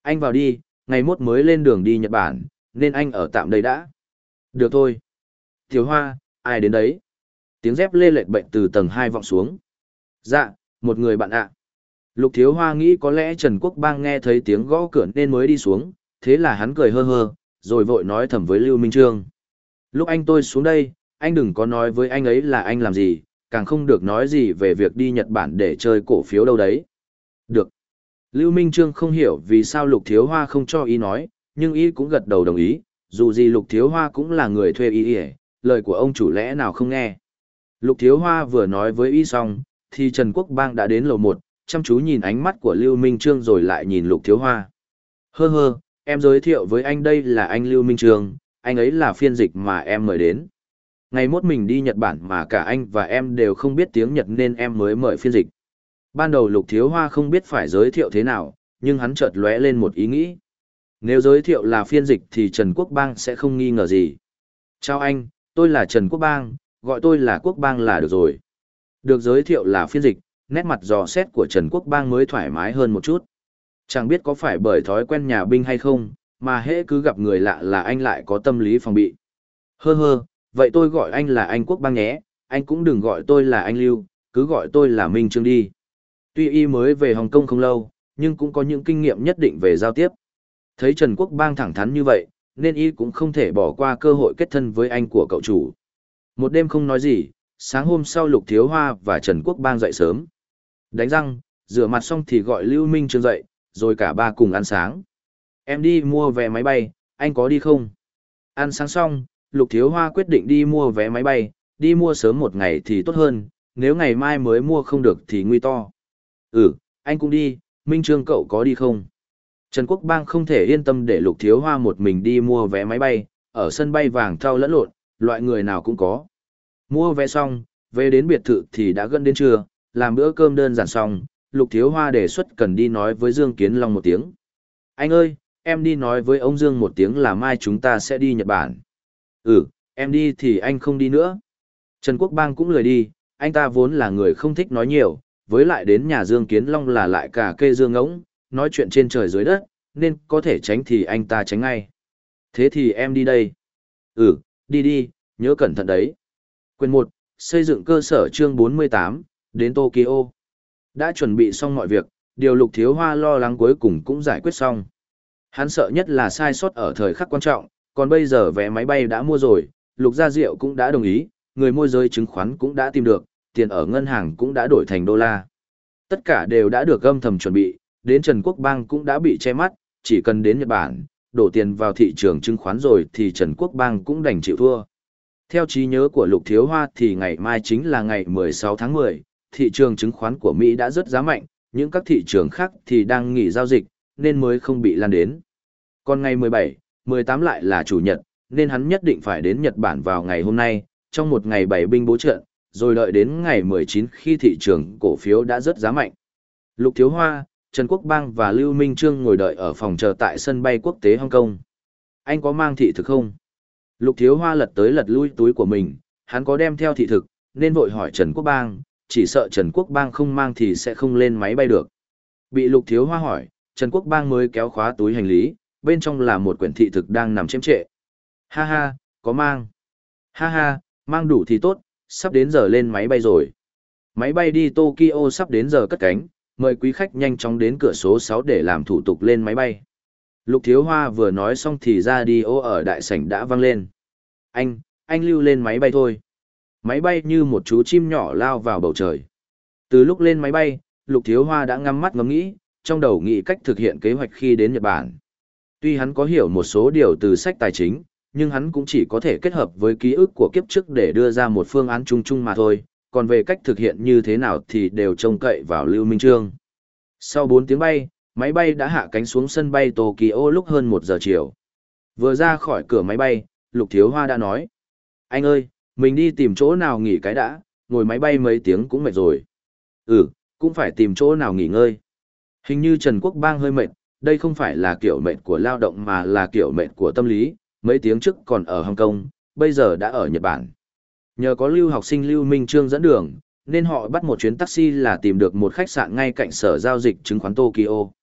Anh vào đi, ngày mốt mới lên đường đi Nhật Bản, nên anh ở tạm đây đã. Được thôi. Tiểu Hoa, ai đến đấy? Tiếng dép lê lệch bệnh từ tầng hai vọng xuống. Dạ, một người bạn ạ. Lục Thiếu Hoa nghĩ có lẽ Trần Quốc Bang nghe thấy tiếng gõ cửa nên mới đi xuống, thế là hắn cười hơ hơ, rồi vội nói thầm với Lưu Minh Trương. Lúc anh tôi xuống đây, anh đừng có nói với anh ấy là anh làm gì, càng không được nói gì về việc đi Nhật Bản để chơi cổ phiếu đâu đấy. Được. Lưu Minh Trương không hiểu vì sao Lục Thiếu Hoa không cho ý nói, nhưng ý cũng gật đầu đồng ý, dù gì Lục Thiếu Hoa cũng là người thuê ý ý, lời của ông chủ lẽ nào không nghe. Lục Thiếu Hoa vừa nói với y xong, thì Trần Quốc Bang đã đến lầu một, chăm chú nhìn ánh mắt của Lưu Minh Trương rồi lại nhìn Lục Thiếu Hoa. Hơ hơ, em giới thiệu với anh đây là anh Lưu Minh Trương, anh ấy là phiên dịch mà em mời đến. Ngày mốt mình đi Nhật Bản mà cả anh và em đều không biết tiếng Nhật nên em mới mời phiên dịch. Ban đầu Lục Thiếu Hoa không biết phải giới thiệu thế nào, nhưng hắn chợt lóe lên một ý nghĩ. Nếu giới thiệu là phiên dịch thì Trần Quốc Bang sẽ không nghi ngờ gì. Chào anh, tôi là Trần Quốc Bang, gọi tôi là Quốc Bang là được rồi. Được giới thiệu là phiên dịch, nét mặt dò xét của Trần Quốc Bang mới thoải mái hơn một chút. Chẳng biết có phải bởi thói quen nhà binh hay không, mà hễ cứ gặp người lạ là anh lại có tâm lý phòng bị. Hơ hơ, vậy tôi gọi anh là anh Quốc Bang nhé, anh cũng đừng gọi tôi là anh Lưu, cứ gọi tôi là Minh Trương đi. Tuy y mới về Hồng Kông không lâu, nhưng cũng có những kinh nghiệm nhất định về giao tiếp. Thấy Trần Quốc Bang thẳng thắn như vậy, nên y cũng không thể bỏ qua cơ hội kết thân với anh của cậu chủ. Một đêm không nói gì, sáng hôm sau Lục Thiếu Hoa và Trần Quốc Bang dậy sớm. Đánh răng, rửa mặt xong thì gọi Lưu Minh Trương dậy, rồi cả ba cùng ăn sáng. Em đi mua vé máy bay, anh có đi không? Ăn sáng xong, Lục Thiếu Hoa quyết định đi mua vé máy bay, đi mua sớm một ngày thì tốt hơn, nếu ngày mai mới mua không được thì nguy to. Ừ, anh cũng đi, Minh Trương cậu có đi không? Trần Quốc Bang không thể yên tâm để Lục Thiếu Hoa một mình đi mua vé máy bay, ở sân bay vàng thau lẫn lộn, loại người nào cũng có. Mua vé xong, về đến biệt thự thì đã gần đến trưa, làm bữa cơm đơn giản xong, Lục Thiếu Hoa đề xuất cần đi nói với Dương Kiến Long một tiếng. Anh ơi, em đi nói với ông Dương một tiếng là mai chúng ta sẽ đi Nhật Bản. Ừ, em đi thì anh không đi nữa. Trần Quốc Bang cũng lười đi, anh ta vốn là người không thích nói nhiều, với lại đến nhà Dương Kiến Long là lại cả kê dương ngỗng, nói chuyện trên trời dưới đất, nên có thể tránh thì anh ta tránh ngay. Thế thì em đi đây. Ừ, đi đi, nhớ cẩn thận đấy. Quyền một, xây dựng cơ sở chương bốn mươi tám, đến Tokyo. Đã chuẩn bị xong mọi việc, điều Lục Thiếu Hoa lo lắng cuối cùng cũng giải quyết xong. Hắn sợ nhất là sai sót ở thời khắc quan trọng, còn bây giờ vé máy bay đã mua rồi, Lục Gia Diệu cũng đã đồng ý, người môi giới chứng khoán cũng đã tìm được, tiền ở ngân hàng cũng đã đổi thành đô la. Tất cả đều đã được âm thầm chuẩn bị, đến Trần Quốc Bang cũng đã bị che mắt, chỉ cần đến Nhật Bản, đổ tiền vào thị trường chứng khoán rồi thì Trần Quốc Bang cũng đành chịu thua. Theo trí nhớ của Lục Thiếu Hoa thì ngày mai chính là ngày mười sáu tháng mười, thị trường chứng khoán của Mỹ đã rất giá mạnh, những các thị trường khác thì đang nghỉ giao dịch, nên mới không bị lan đến. Còn ngày mười bảy, mười tám lại là chủ nhật, nên hắn nhất định phải đến Nhật Bản vào ngày hôm nay, trong một ngày bảy binh bố trận, rồi đợi đến ngày mười chín khi thị trường cổ phiếu đã rất giá mạnh. Lục Thiếu Hoa, Trần Quốc Bang và Lưu Minh Trương ngồi đợi ở phòng chờ tại sân bay quốc tế Hong Kong. Anh có mang thị thực không? Lục Thiếu Hoa lật tới lật lui túi của mình, hắn có đem theo thị thực, nên vội hỏi Trần Quốc Bang, chỉ sợ Trần Quốc Bang không mang thì sẽ không lên máy bay được. Bị Lục Thiếu Hoa hỏi, Trần Quốc Bang mới kéo khóa túi hành lý, bên trong là một quyển thị thực đang nằm chém trệ. Ha ha, có mang. Ha ha, mang đủ thì tốt, sắp đến giờ lên máy bay rồi. Máy bay đi Tokyo sắp đến giờ cất cánh, mời quý khách nhanh chóng đến cửa số sáu để làm thủ tục lên máy bay. Lục Thiếu Hoa vừa nói xong thì radio ở đại sảnh đã vang lên. Anh, anh Lưu lên máy bay thôi. Máy bay như một chú chim nhỏ lao vào bầu trời. Từ lúc lên máy bay, Lục Thiếu Hoa đã ngắm mắt ngắm nghĩ, trong đầu nghĩ cách thực hiện kế hoạch khi đến Nhật Bản. Tuy hắn có hiểu một số điều từ sách tài chính, nhưng hắn cũng chỉ có thể kết hợp với ký ức của kiếp trước để đưa ra một phương án chung chung mà thôi, còn về cách thực hiện như thế nào thì đều trông cậy vào Lưu Minh Trương. Sau bốn tiếng bay, máy bay đã hạ cánh xuống sân bay Tokyo lúc hơn một giờ chiều. Vừa ra khỏi cửa máy bay, Lục Thiếu Hoa đã nói. Anh ơi, mình đi tìm chỗ nào nghỉ cái đã, ngồi máy bay mấy tiếng cũng mệt rồi. Ừ, cũng phải tìm chỗ nào nghỉ ngơi. Hình như Trần Quốc Bang hơi mệt, đây không phải là kiểu mệt của lao động mà là kiểu mệt của tâm lý, mấy tiếng trước còn ở Hồng Kông, bây giờ đã ở Nhật Bản. Nhờ có Lưu học sinh Lưu Minh Trương dẫn đường, nên họ bắt một chuyến taxi là tìm được một khách sạn ngay cạnh sở giao dịch chứng khoán Tokyo.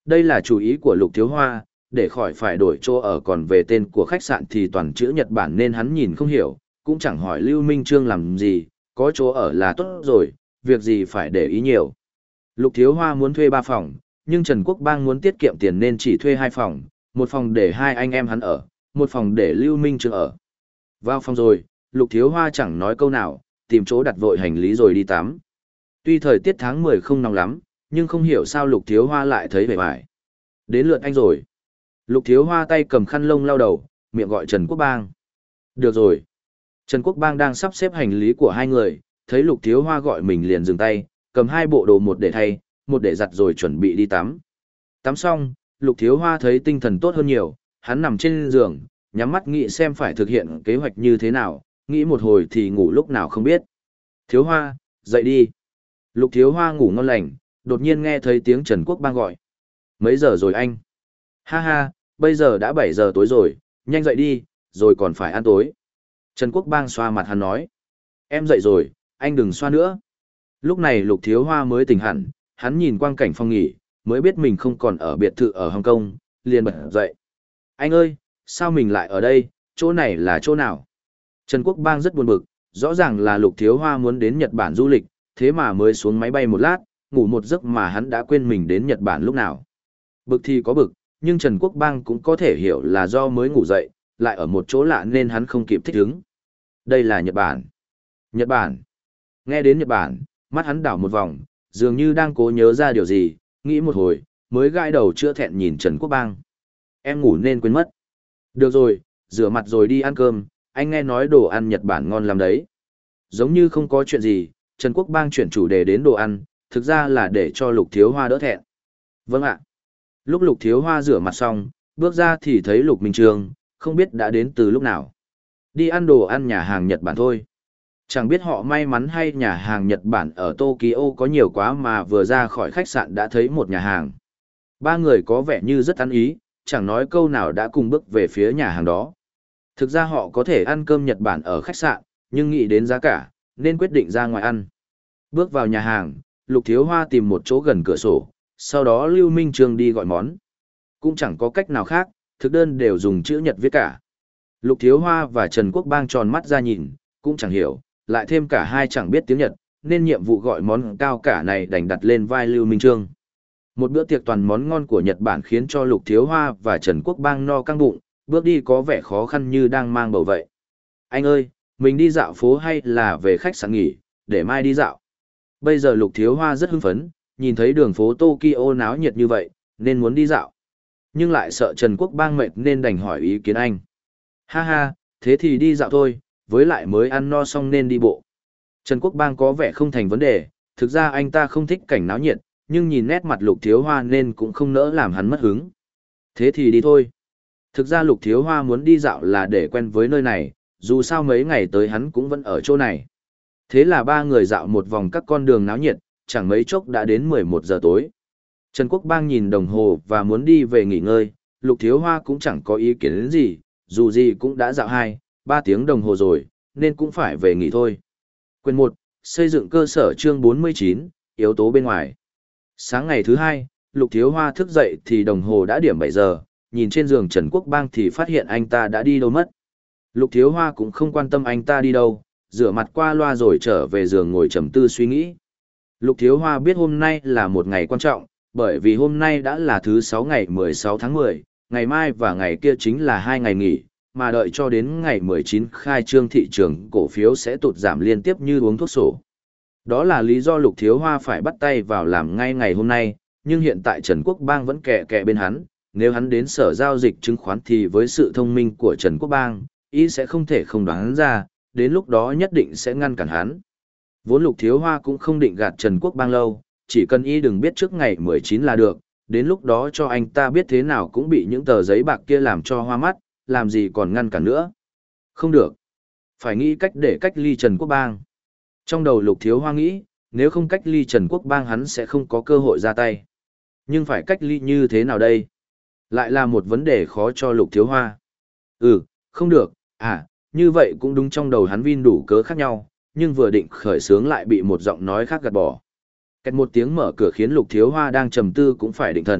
Đây là chủ ý của Lục Thiếu Hoa, để khỏi phải đổi chỗ ở, còn về tên của khách sạn thì toàn chữ Nhật Bản nên hắn nhìn không hiểu, cũng chẳng hỏi Lưu Minh Trương làm gì, có chỗ ở là tốt rồi, việc gì phải để ý nhiều. Lục Thiếu Hoa muốn thuê ba phòng, nhưng Trần Quốc Bang muốn tiết kiệm tiền nên chỉ thuê hai phòng, một phòng để hai anh em hắn ở, một phòng để Lưu Minh Trương ở. Vào phòng rồi, Lục Thiếu Hoa chẳng nói câu nào, tìm chỗ đặt vội hành lý rồi đi tắm. Tuy thời tiết tháng mười không nóng lắm, nhưng không hiểu sao Lục Thiếu Hoa lại thấy vẻ vải. Đến lượt anh rồi. Lục Thiếu Hoa tay cầm khăn lông lau đầu, miệng gọi Trần Quốc Bang. Được rồi. Trần Quốc Bang đang sắp xếp hành lý của hai người, thấy Lục Thiếu Hoa gọi mình liền dừng tay, cầm hai bộ đồ, một để thay, một để giặt rồi chuẩn bị đi tắm. Tắm xong, Lục Thiếu Hoa thấy tinh thần tốt hơn nhiều, hắn nằm trên giường, nhắm mắt nghĩ xem phải thực hiện kế hoạch như thế nào, nghĩ một hồi thì ngủ lúc nào không biết. Thiếu Hoa, dậy đi. Lục Thiếu Hoa ngủ ngon lành, đột nhiên nghe thấy tiếng Trần Quốc Bang gọi. Mấy giờ rồi anh? Ha ha, bây giờ đã bảy giờ tối rồi, nhanh dậy đi, rồi còn phải ăn tối. Trần Quốc Bang xoa mặt hắn nói. Em dậy rồi, anh đừng xoa nữa. Lúc này Lục Thiếu Hoa mới tỉnh hẳn, hắn nhìn quang cảnh phòng nghỉ, mới biết mình không còn ở biệt thự ở Hồng Kông, liền bật dậy. Anh ơi, sao mình lại ở đây, chỗ này là chỗ nào? Trần Quốc Bang rất buồn bực, rõ ràng là Lục Thiếu Hoa muốn đến Nhật Bản du lịch, thế mà mới xuống máy bay một lát, ngủ một giấc mà hắn đã quên mình đến Nhật Bản lúc nào. Bực thì có bực, nhưng Trần Quốc Bang cũng có thể hiểu là do mới ngủ dậy, lại ở một chỗ lạ nên hắn không kịp thích ứng. Đây là Nhật Bản. Nhật Bản. Nghe đến Nhật Bản, mắt hắn đảo một vòng, dường như đang cố nhớ ra điều gì, nghĩ một hồi, mới gãi đầu chữa thẹn nhìn Trần Quốc Bang. Em ngủ nên quên mất. Được rồi, rửa mặt rồi đi ăn cơm, anh nghe nói đồ ăn Nhật Bản ngon lắm đấy. Giống như không có chuyện gì, Trần Quốc Bang chuyển chủ đề đến đồ ăn, thực ra là để cho Lục Thiếu Hoa đỡ thẹn. Vâng ạ. Lúc Lục Thiếu Hoa rửa mặt xong, bước ra thì thấy Lục Minh Trương, không biết đã đến từ lúc nào. Đi ăn đồ ăn nhà hàng Nhật Bản thôi. Chẳng biết họ may mắn hay nhà hàng Nhật Bản ở Tokyo có nhiều quá mà vừa ra khỏi khách sạn đã thấy một nhà hàng. Ba người có vẻ như rất ăn ý, chẳng nói câu nào đã cùng bước về phía nhà hàng đó. Thực ra họ có thể ăn cơm Nhật Bản ở khách sạn, nhưng nghĩ đến giá cả, nên quyết định ra ngoài ăn. Bước vào nhà hàng, Lục Thiếu Hoa tìm một chỗ gần cửa sổ, sau đó Lưu Minh Trương đi gọi món. Cũng chẳng có cách nào khác, thực đơn đều dùng chữ Nhật viết cả. Lục Thiếu Hoa và Trần Quốc Bang tròn mắt ra nhìn, cũng chẳng hiểu, lại thêm cả hai chẳng biết tiếng Nhật, nên nhiệm vụ gọi món cao cả này đành đặt lên vai Lưu Minh Trương. Một bữa tiệc toàn món ngon của Nhật Bản khiến cho Lục Thiếu Hoa và Trần Quốc Bang no căng bụng, bước đi có vẻ khó khăn như đang mang bầu vậy. Anh ơi, mình đi dạo phố hay là về khách sạn nghỉ, để mai đi dạo. Bây giờ Lục Thiếu Hoa rất hưng phấn, nhìn thấy đường phố Tokyo náo nhiệt như vậy, nên muốn đi dạo. Nhưng lại sợ Trần Quốc Bang mệt nên đành hỏi ý kiến anh. Ha ha, thế thì đi dạo thôi, với lại mới ăn no xong nên đi bộ. Trần Quốc Bang có vẻ không thành vấn đề, thực ra anh ta không thích cảnh náo nhiệt, nhưng nhìn nét mặt Lục Thiếu Hoa nên cũng không nỡ làm hắn mất hứng. Thế thì đi thôi. Thực ra Lục Thiếu Hoa muốn đi dạo là để quen với nơi này, dù sao mấy ngày tới hắn cũng vẫn ở chỗ này. Thế là ba người dạo một vòng các con đường náo nhiệt, chẳng mấy chốc đã đến mười một giờ tối. Trần Quốc Bang nhìn đồng hồ và muốn đi về nghỉ ngơi, Lục Thiếu Hoa cũng chẳng có ý kiến gì, dù gì cũng đã dạo hai, ba tiếng đồng hồ rồi, nên cũng phải về nghỉ thôi. Quyền một, xây dựng cơ sở chương bốn mươi chín, yếu tố bên ngoài. Sáng ngày thứ hai, Lục Thiếu Hoa thức dậy thì đồng hồ đã điểm bảy giờ, nhìn trên giường Trần Quốc Bang thì phát hiện anh ta đã đi đâu mất. Lục Thiếu Hoa cũng không quan tâm anh ta đi đâu, rửa mặt qua loa rồi trở về giường ngồi trầm tư suy nghĩ. Lục Thiếu Hoa biết hôm nay là một ngày quan trọng, bởi vì hôm nay đã là thứ sáu ngày mười sáu tháng mười, ngày mai và ngày kia chính là hai ngày nghỉ, mà đợi cho đến ngày mười chín khai trương thị trường cổ phiếu sẽ tụt giảm liên tiếp như uống thuốc sổ. Đó là lý do Lục Thiếu Hoa phải bắt tay vào làm ngay ngày hôm nay, nhưng hiện tại Trần Quốc Bang vẫn kè kè bên hắn, nếu hắn đến sở giao dịch chứng khoán thì với sự thông minh của Trần Quốc Bang, ý sẽ không thể không đoán ra, đến lúc đó nhất định sẽ ngăn cản hắn. Vốn Lục Thiếu Hoa cũng không định gạt Trần Quốc Bang lâu, chỉ cần y đừng biết trước ngày mười chín là được, đến lúc đó cho anh ta biết thế nào cũng bị những tờ giấy bạc kia làm cho hoa mắt, làm gì còn ngăn cản nữa. Không được. Phải nghĩ cách để cách ly Trần Quốc Bang. Trong đầu Lục Thiếu Hoa nghĩ, nếu không cách ly Trần Quốc Bang hắn sẽ không có cơ hội ra tay. Nhưng phải cách ly như thế nào đây? Lại là một vấn đề khó cho Lục Thiếu Hoa. Ừ, không được, à, như vậy cũng đúng, trong đầu hắn vin đủ cớ khác nhau, nhưng vừa định khởi sướng lại bị một giọng nói khác gạt bỏ. Cách một tiếng mở cửa khiến Lục Thiếu Hoa đang trầm tư cũng phải định thần,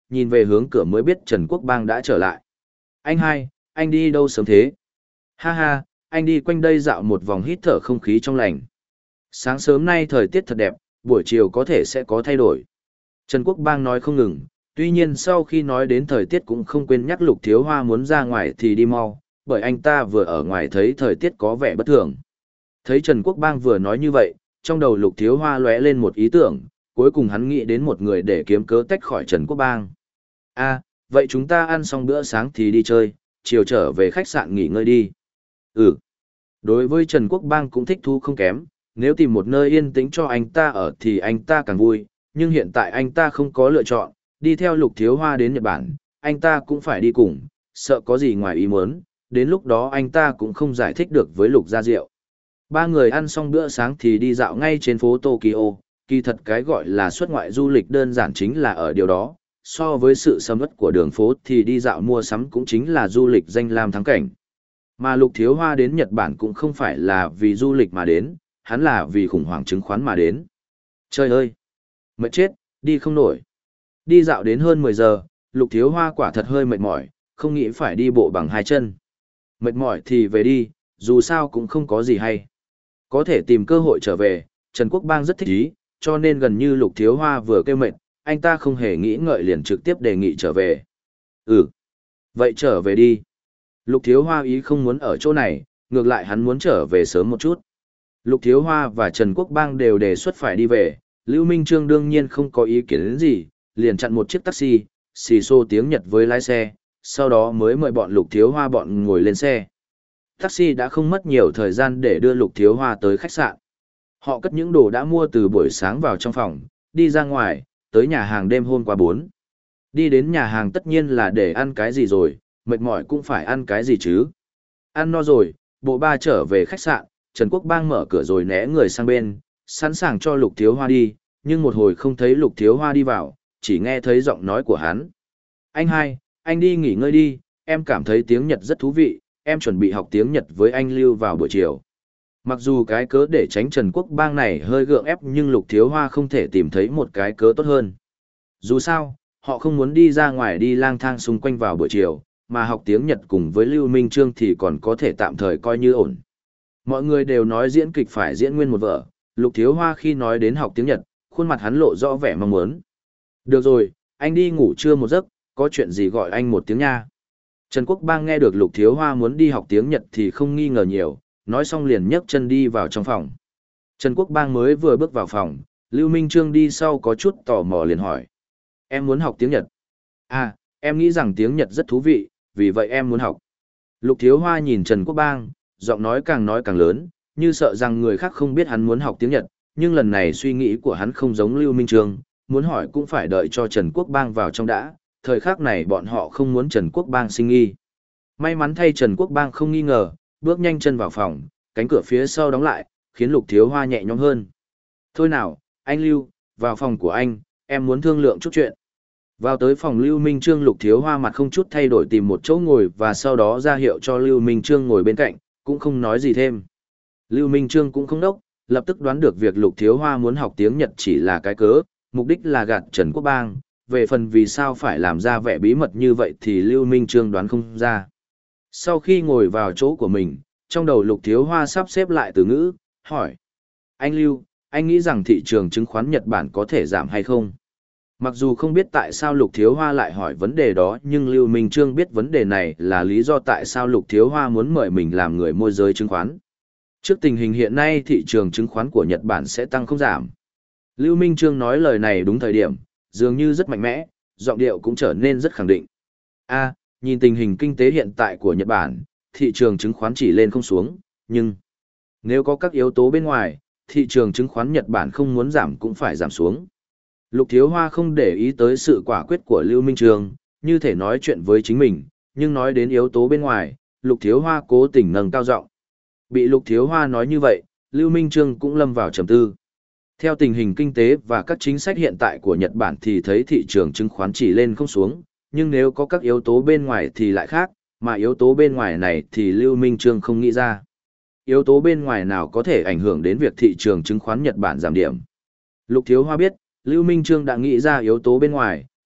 nhìn về hướng cửa mới biết Trần Quốc Bang đã trở lại. Anh hai, anh đi đâu sớm thế? Ha ha, anh đi quanh đây dạo một vòng hít thở không khí trong lành. Sáng sớm nay thời tiết thật đẹp, buổi chiều có thể sẽ có thay đổi. Trần Quốc Bang nói không ngừng, tuy nhiên sau khi nói đến thời tiết cũng không quên nhắc Lục Thiếu Hoa muốn ra ngoài thì đi mau, bởi anh ta vừa ở ngoài thấy thời tiết có vẻ bất thường. Thấy Trần Quốc Bang vừa nói như vậy, trong đầu Lục Thiếu Hoa lóe lên một ý tưởng, cuối cùng hắn nghĩ đến một người để kiếm cớ tách khỏi Trần Quốc Bang. À, vậy chúng ta ăn xong bữa sáng thì đi chơi, chiều trở về khách sạn nghỉ ngơi đi. Ừ. Đối với Trần Quốc Bang cũng thích thú không kém, nếu tìm một nơi yên tĩnh cho anh ta ở thì anh ta càng vui, nhưng hiện tại anh ta không có lựa chọn, đi theo Lục Thiếu Hoa đến Nhật Bản, anh ta cũng phải đi cùng, sợ có gì ngoài ý muốn, đến lúc đó anh ta cũng không giải thích được với Lục Gia Diệu. Ba người ăn xong bữa sáng thì đi dạo ngay trên phố Tokyo, kỳ thật cái gọi là xuất ngoại du lịch đơn giản chính là ở điều đó, so với sự sầm uất của đường phố thì đi dạo mua sắm cũng chính là du lịch danh lam thắng cảnh. Mà Lục Thiếu Hoa đến Nhật Bản cũng không phải là vì du lịch mà đến, hắn là vì khủng hoảng chứng khoán mà đến. Trời ơi! Mệt chết, đi không nổi. Đi dạo đến hơn mười giờ, Lục Thiếu Hoa quả thật hơi mệt mỏi, không nghĩ phải đi bộ bằng hai chân. Mệt mỏi thì về đi, dù sao cũng không có gì hay. Có thể tìm cơ hội trở về, Trần Quốc Bang rất thích ý, cho nên gần như Lục Thiếu Hoa vừa kêu mệt, anh ta không hề nghĩ ngợi liền trực tiếp đề nghị trở về. Ừ, vậy trở về đi. Lục Thiếu Hoa ý không muốn ở chỗ này, ngược lại hắn muốn trở về sớm một chút. Lục Thiếu Hoa và Trần Quốc Bang đều đề xuất phải đi về, Lưu Minh Trương đương nhiên không có ý kiến đến gì, liền chặn một chiếc taxi, xì xô tiếng Nhật với lái xe, sau đó mới mời bọn Lục Thiếu Hoa bọn ngồi lên xe. Taxi đã không mất nhiều thời gian để đưa Lục Thiếu Hoa tới khách sạn. Họ cất những đồ đã mua từ buổi sáng vào trong phòng, đi ra ngoài, tới nhà hàng đêm hôm qua bốn. Đi đến nhà hàng tất nhiên là để ăn cái gì rồi, mệt mỏi cũng phải ăn cái gì chứ. Ăn no rồi, bộ ba trở về khách sạn, Trần Quốc Bang mở cửa rồi né người sang bên, sẵn sàng cho Lục Thiếu Hoa đi, nhưng một hồi không thấy Lục Thiếu Hoa đi vào, chỉ nghe thấy giọng nói của hắn. Anh hai, anh đi nghỉ ngơi đi, em cảm thấy tiếng Nhật rất thú vị, em chuẩn bị học tiếng Nhật với anh Lưu vào buổi chiều. Mặc dù cái cớ để tránh Trần Quốc Bang này hơi gượng ép nhưng Lục Thiếu Hoa không thể tìm thấy một cái cớ tốt hơn. Dù sao, họ không muốn đi ra ngoài đi lang thang xung quanh vào buổi chiều, mà học tiếng Nhật cùng với Lưu Minh Trương thì còn có thể tạm thời coi như ổn. Mọi người đều nói diễn kịch phải diễn nguyên một vở, Lục Thiếu Hoa khi nói đến học tiếng Nhật, khuôn mặt hắn lộ rõ vẻ mong muốn. Được rồi, anh đi ngủ trưa một giấc, có chuyện gì gọi anh một tiếng nha. Trần Quốc Bang nghe được Lục Thiếu Hoa muốn đi học tiếng Nhật thì không nghi ngờ nhiều, nói xong liền nhấc chân đi vào trong phòng. Trần Quốc Bang mới vừa bước vào phòng, Lưu Minh Trương đi sau có chút tò mò liền hỏi. Em muốn học tiếng Nhật. À, em nghĩ rằng tiếng Nhật rất thú vị, vì vậy em muốn học. Lục Thiếu Hoa nhìn Trần Quốc Bang, giọng nói càng nói càng lớn, như sợ rằng người khác không biết hắn muốn học tiếng Nhật, nhưng lần này suy nghĩ của hắn không giống Lưu Minh Trương, muốn hỏi cũng phải đợi cho Trần Quốc Bang vào trong đã, thời khắc này bọn họ không muốn Trần Quốc Bang sinh nghi. May mắn thay Trần Quốc Bang không nghi ngờ, bước nhanh chân vào phòng, cánh cửa phía sau đóng lại, khiến Lục Thiếu Hoa nhẹ nhõm hơn. Thôi nào, anh Lưu, vào phòng của anh, em muốn thương lượng chút chuyện. Vào tới phòng Lưu Minh Trương, Lục Thiếu Hoa mặt không chút thay đổi tìm một chỗ ngồi và sau đó ra hiệu cho Lưu Minh Trương ngồi bên cạnh, cũng không nói gì thêm. Lưu Minh Trương cũng không đốc, lập tức đoán được việc Lục Thiếu Hoa muốn học tiếng Nhật chỉ là cái cớ, mục đích là gạt Trần Quốc Bang, về phần vì sao phải làm ra vẻ bí mật như vậy thì Lưu Minh Trương đoán không ra. Sau khi ngồi vào chỗ của mình, trong đầu Lục Thiếu Hoa sắp xếp lại từ ngữ, hỏi. Anh Lưu, anh nghĩ rằng thị trường chứng khoán Nhật Bản có thể giảm hay không? Mặc dù không biết tại sao Lục Thiếu Hoa lại hỏi vấn đề đó nhưng Lưu Minh Trương biết vấn đề này là lý do tại sao Lục Thiếu Hoa muốn mời mình làm người môi giới chứng khoán. Trước tình hình hiện nay thị trường chứng khoán của Nhật Bản sẽ tăng không giảm. Lưu Minh Trương nói lời này đúng thời điểm, dường như rất mạnh mẽ, giọng điệu cũng trở nên rất khẳng định. A, nhìn tình hình kinh tế hiện tại của Nhật Bản, thị trường chứng khoán chỉ lên không xuống, nhưng nếu có các yếu tố bên ngoài, thị trường chứng khoán Nhật Bản không muốn giảm cũng phải giảm xuống. Lục Thiếu Hoa không để ý tới sự quả quyết của Lưu Minh Trương, như thể nói chuyện với chính mình, nhưng nói đến yếu tố bên ngoài, Lục Thiếu Hoa cố tình nâng cao giọng. Bị Lục Thiếu Hoa nói như vậy, Lưu Minh Trương cũng lâm vào trầm tư. Theo tình hình kinh tế và các chính sách hiện tại của Nhật Bản thì thấy thị trường chứng khoán chỉ lên không xuống, nhưng nếu có các yếu tố bên ngoài thì lại khác, mà yếu tố bên ngoài này thì Lưu Minh Trương không nghĩ ra. Yếu tố bên ngoài nào có thể ảnh hưởng đến việc thị trường chứng khoán Nhật Bản giảm điểm? Lục Thiếu Hoa biết, Lưu Minh Trương đã nghĩ ra yếu tố bên ngoài,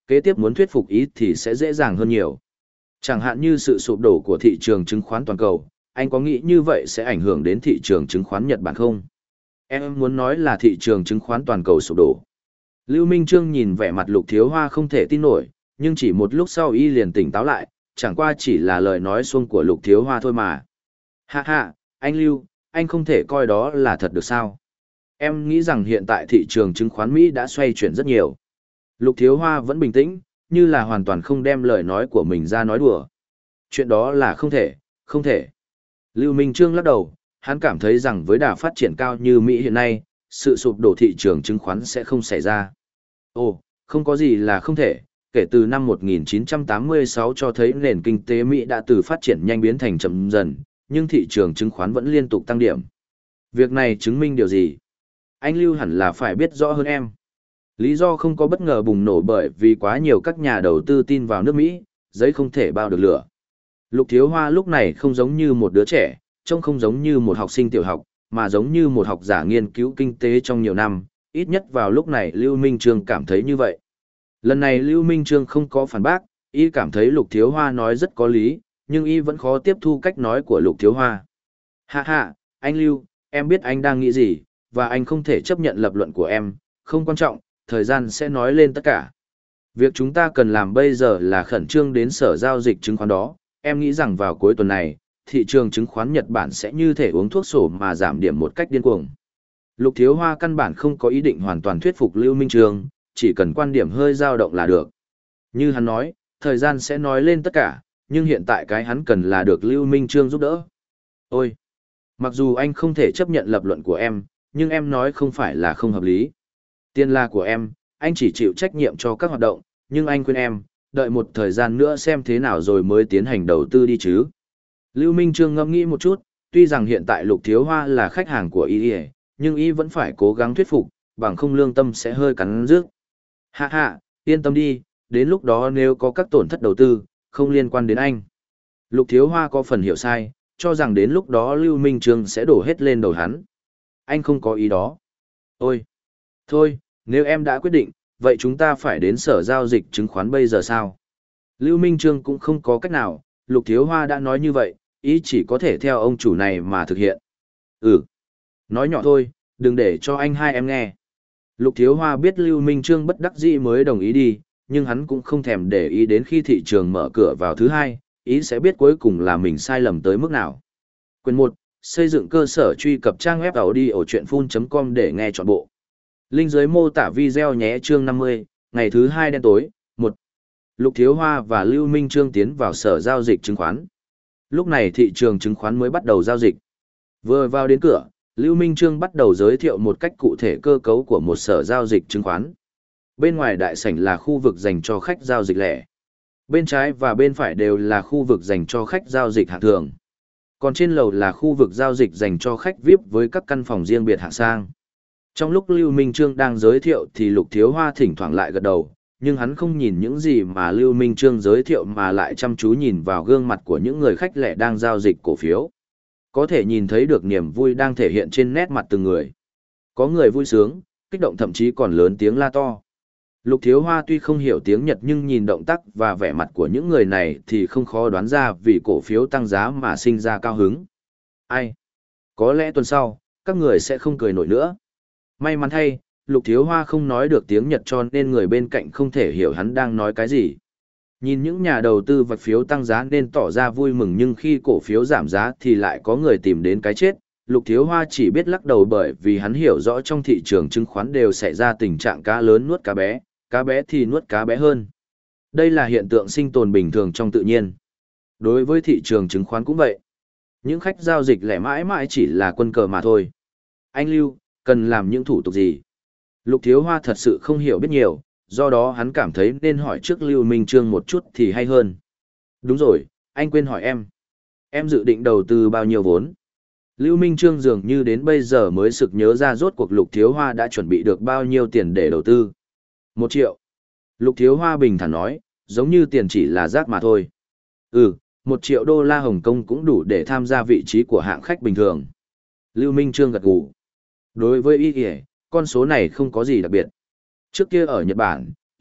kế tiếp muốn thuyết phục ý thì sẽ dễ dàng hơn nhiều. Chẳng hạn như sự sụp đổ của thị trường chứng khoán toàn cầu, anh có nghĩ như vậy sẽ ảnh hưởng đến thị trường chứng khoán Nhật Bản không? Em muốn nói là thị trường chứng khoán toàn cầu sụp đổ. Lưu Minh Trương nhìn vẻ mặt Lục Thiếu Hoa không thể tin nổi, nhưng chỉ một lúc sau y liền tỉnh táo lại, chẳng qua chỉ là lời nói xuông của Lục Thiếu Hoa thôi mà. Ha ha, anh Lưu, anh không thể coi đó là thật được sao? Em nghĩ rằng hiện tại thị trường chứng khoán Mỹ đã xoay chuyển rất nhiều. Lục Thiếu Hoa vẫn bình tĩnh, như là hoàn toàn không đem lời nói của mình ra nói đùa. Chuyện đó là không thể, không thể. Lưu Minh Trương lắc đầu, hắn cảm thấy rằng với đà phát triển cao như Mỹ hiện nay, sự sụp đổ thị trường chứng khoán sẽ không xảy ra. Ồ, không có gì là không thể, kể từ năm một nghìn chín trăm tám mươi sáu cho thấy nền kinh tế Mỹ đã từ phát triển nhanh biến thành chậm dần, nhưng thị trường chứng khoán vẫn liên tục tăng điểm. Việc này chứng minh điều gì? Anh Lưu hẳn là phải biết rõ hơn em. Lý do không có bất ngờ bùng nổ bởi vì quá nhiều các nhà đầu tư tin vào nước Mỹ, giấy không thể bao được lửa. Lục Thiếu Hoa lúc này không giống như một đứa trẻ, trông không giống như một học sinh tiểu học, mà giống như một học giả nghiên cứu kinh tế trong nhiều năm, ít nhất vào lúc này Lưu Minh Trương cảm thấy như vậy. Lần này Lưu Minh Trương không có phản bác, y cảm thấy Lục Thiếu Hoa nói rất có lý, nhưng y vẫn khó tiếp thu cách nói của Lục Thiếu Hoa. Hạ hạ, anh Lưu, em biết anh đang nghĩ gì, và anh không thể chấp nhận lập luận của em, không quan trọng, thời gian sẽ nói lên tất cả. Việc chúng ta cần làm bây giờ là khẩn trương đến sở giao dịch chứng khoán đó, em nghĩ rằng vào cuối tuần này, thị trường chứng khoán Nhật Bản sẽ như thể uống thuốc sổ mà giảm điểm một cách điên cuồng. Lục Thiếu Hoa căn bản không có ý định hoàn toàn thuyết phục Lưu Minh Trương, chỉ cần quan điểm hơi dao động là được. Như hắn nói, thời gian sẽ nói lên tất cả, nhưng hiện tại cái hắn cần là được Lưu Minh Trương giúp đỡ. Ôi! Mặc dù anh không thể chấp nhận lập luận của em, nhưng em nói không phải là không hợp lý. Tiền là của em, anh chỉ chịu trách nhiệm cho các hoạt động, nhưng anh khuyên em, đợi một thời gian nữa xem thế nào rồi mới tiến hành đầu tư đi chứ. Lưu Minh Trương ngẫm nghĩ một chút, tuy rằng hiện tại Lục Thiếu Hoa là khách hàng của y, nhưng y vẫn phải cố gắng thuyết phục, bằng không lương tâm sẽ hơi cắn rứt. Hạ hạ, yên tâm đi, đến lúc đó nếu có các tổn thất đầu tư, không liên quan đến anh. Lục Thiếu Hoa có phần hiểu sai, cho rằng đến lúc đó Lưu Minh Trương sẽ đổ hết lên đầu hắn. Anh không có ý đó. Ôi! Thôi, nếu em đã quyết định, vậy chúng ta phải đến sở giao dịch chứng khoán bây giờ sao? Lưu Minh Trương cũng không có cách nào, Lục Thiếu Hoa đã nói như vậy, ý chỉ có thể theo ông chủ này mà thực hiện. Ừ. Nói nhỏ thôi, đừng để cho anh hai em nghe. Lục Thiếu Hoa biết Lưu Minh Trương bất đắc dĩ mới đồng ý đi, nhưng hắn cũng không thèm để ý đến khi thị trường mở cửa vào thứ hai, ý sẽ biết cuối cùng là mình sai lầm tới mức nào. Quyền một, xây dựng cơ sở truy cập trang web audiochuyenphun chấm com để nghe trọn bộ. Link dưới mô tả video nhé. Chương năm mươi, ngày thứ hai đen tối, một. Lục Thiếu Hoa và Lưu Minh Trương tiến vào sở giao dịch chứng khoán. Lúc này thị trường chứng khoán mới bắt đầu giao dịch. Vừa vào đến cửa, Lưu Minh Trương bắt đầu giới thiệu một cách cụ thể cơ cấu của một sở giao dịch chứng khoán. Bên ngoài đại sảnh là khu vực dành cho khách giao dịch lẻ. Bên trái và bên phải đều là khu vực dành cho khách giao dịch hạng thường. Còn trên lầu là khu vực giao dịch dành cho khách vi ai pi với các căn phòng riêng biệt hạng sang. Trong lúc Lưu Minh Trương đang giới thiệu thì Lục Thiếu Hoa thỉnh thoảng lại gật đầu, nhưng hắn không nhìn những gì mà Lưu Minh Trương giới thiệu mà lại chăm chú nhìn vào gương mặt của những người khách lẻ đang giao dịch cổ phiếu. Có thể nhìn thấy được niềm vui đang thể hiện trên nét mặt từng người. Có người vui sướng, kích động thậm chí còn lớn tiếng la to. Lục Thiếu Hoa tuy không hiểu tiếng Nhật nhưng nhìn động tác và vẻ mặt của những người này thì không khó đoán ra vì cổ phiếu tăng giá mà sinh ra cao hứng. Ai? Có lẽ tuần sau, các người sẽ không cười nổi nữa. May mắn thay, Lục Thiếu Hoa không nói được tiếng Nhật cho nên người bên cạnh không thể hiểu hắn đang nói cái gì. Nhìn những nhà đầu tư vạch phiếu tăng giá nên tỏ ra vui mừng nhưng khi cổ phiếu giảm giá thì lại có người tìm đến cái chết. Lục Thiếu Hoa chỉ biết lắc đầu bởi vì hắn hiểu rõ trong thị trường chứng khoán đều xảy ra tình trạng cá lớn nuốt cá bé, cá bé thì nuốt cá bé hơn. Đây là hiện tượng sinh tồn bình thường trong tự nhiên. Đối với thị trường chứng khoán cũng vậy. Những khách giao dịch lẻ mãi mãi chỉ là quân cờ mà thôi. Anh Lưu, cần làm những thủ tục gì? Lục Thiếu Hoa thật sự không hiểu biết nhiều, do đó hắn cảm thấy nên hỏi trước Lưu Minh Trương một chút thì hay hơn. Đúng rồi, anh quên hỏi em. Em dự định đầu tư bao nhiêu vốn? Lưu Minh Trương dường như đến bây giờ mới sực nhớ ra rốt cuộc Lục Thiếu Hoa đã chuẩn bị được bao nhiêu tiền để đầu tư. Một triệu. Lục Thiếu Hoa bình thản nói, giống như tiền chỉ là rác mà thôi. Ừ, một triệu đô la Hồng Kông cũng đủ để tham gia vị trí của hạng khách bình thường. Lưu Minh Trương gật gù. Đối với y, con số này không có gì đặc biệt. Trước kia ở Nhật Bản,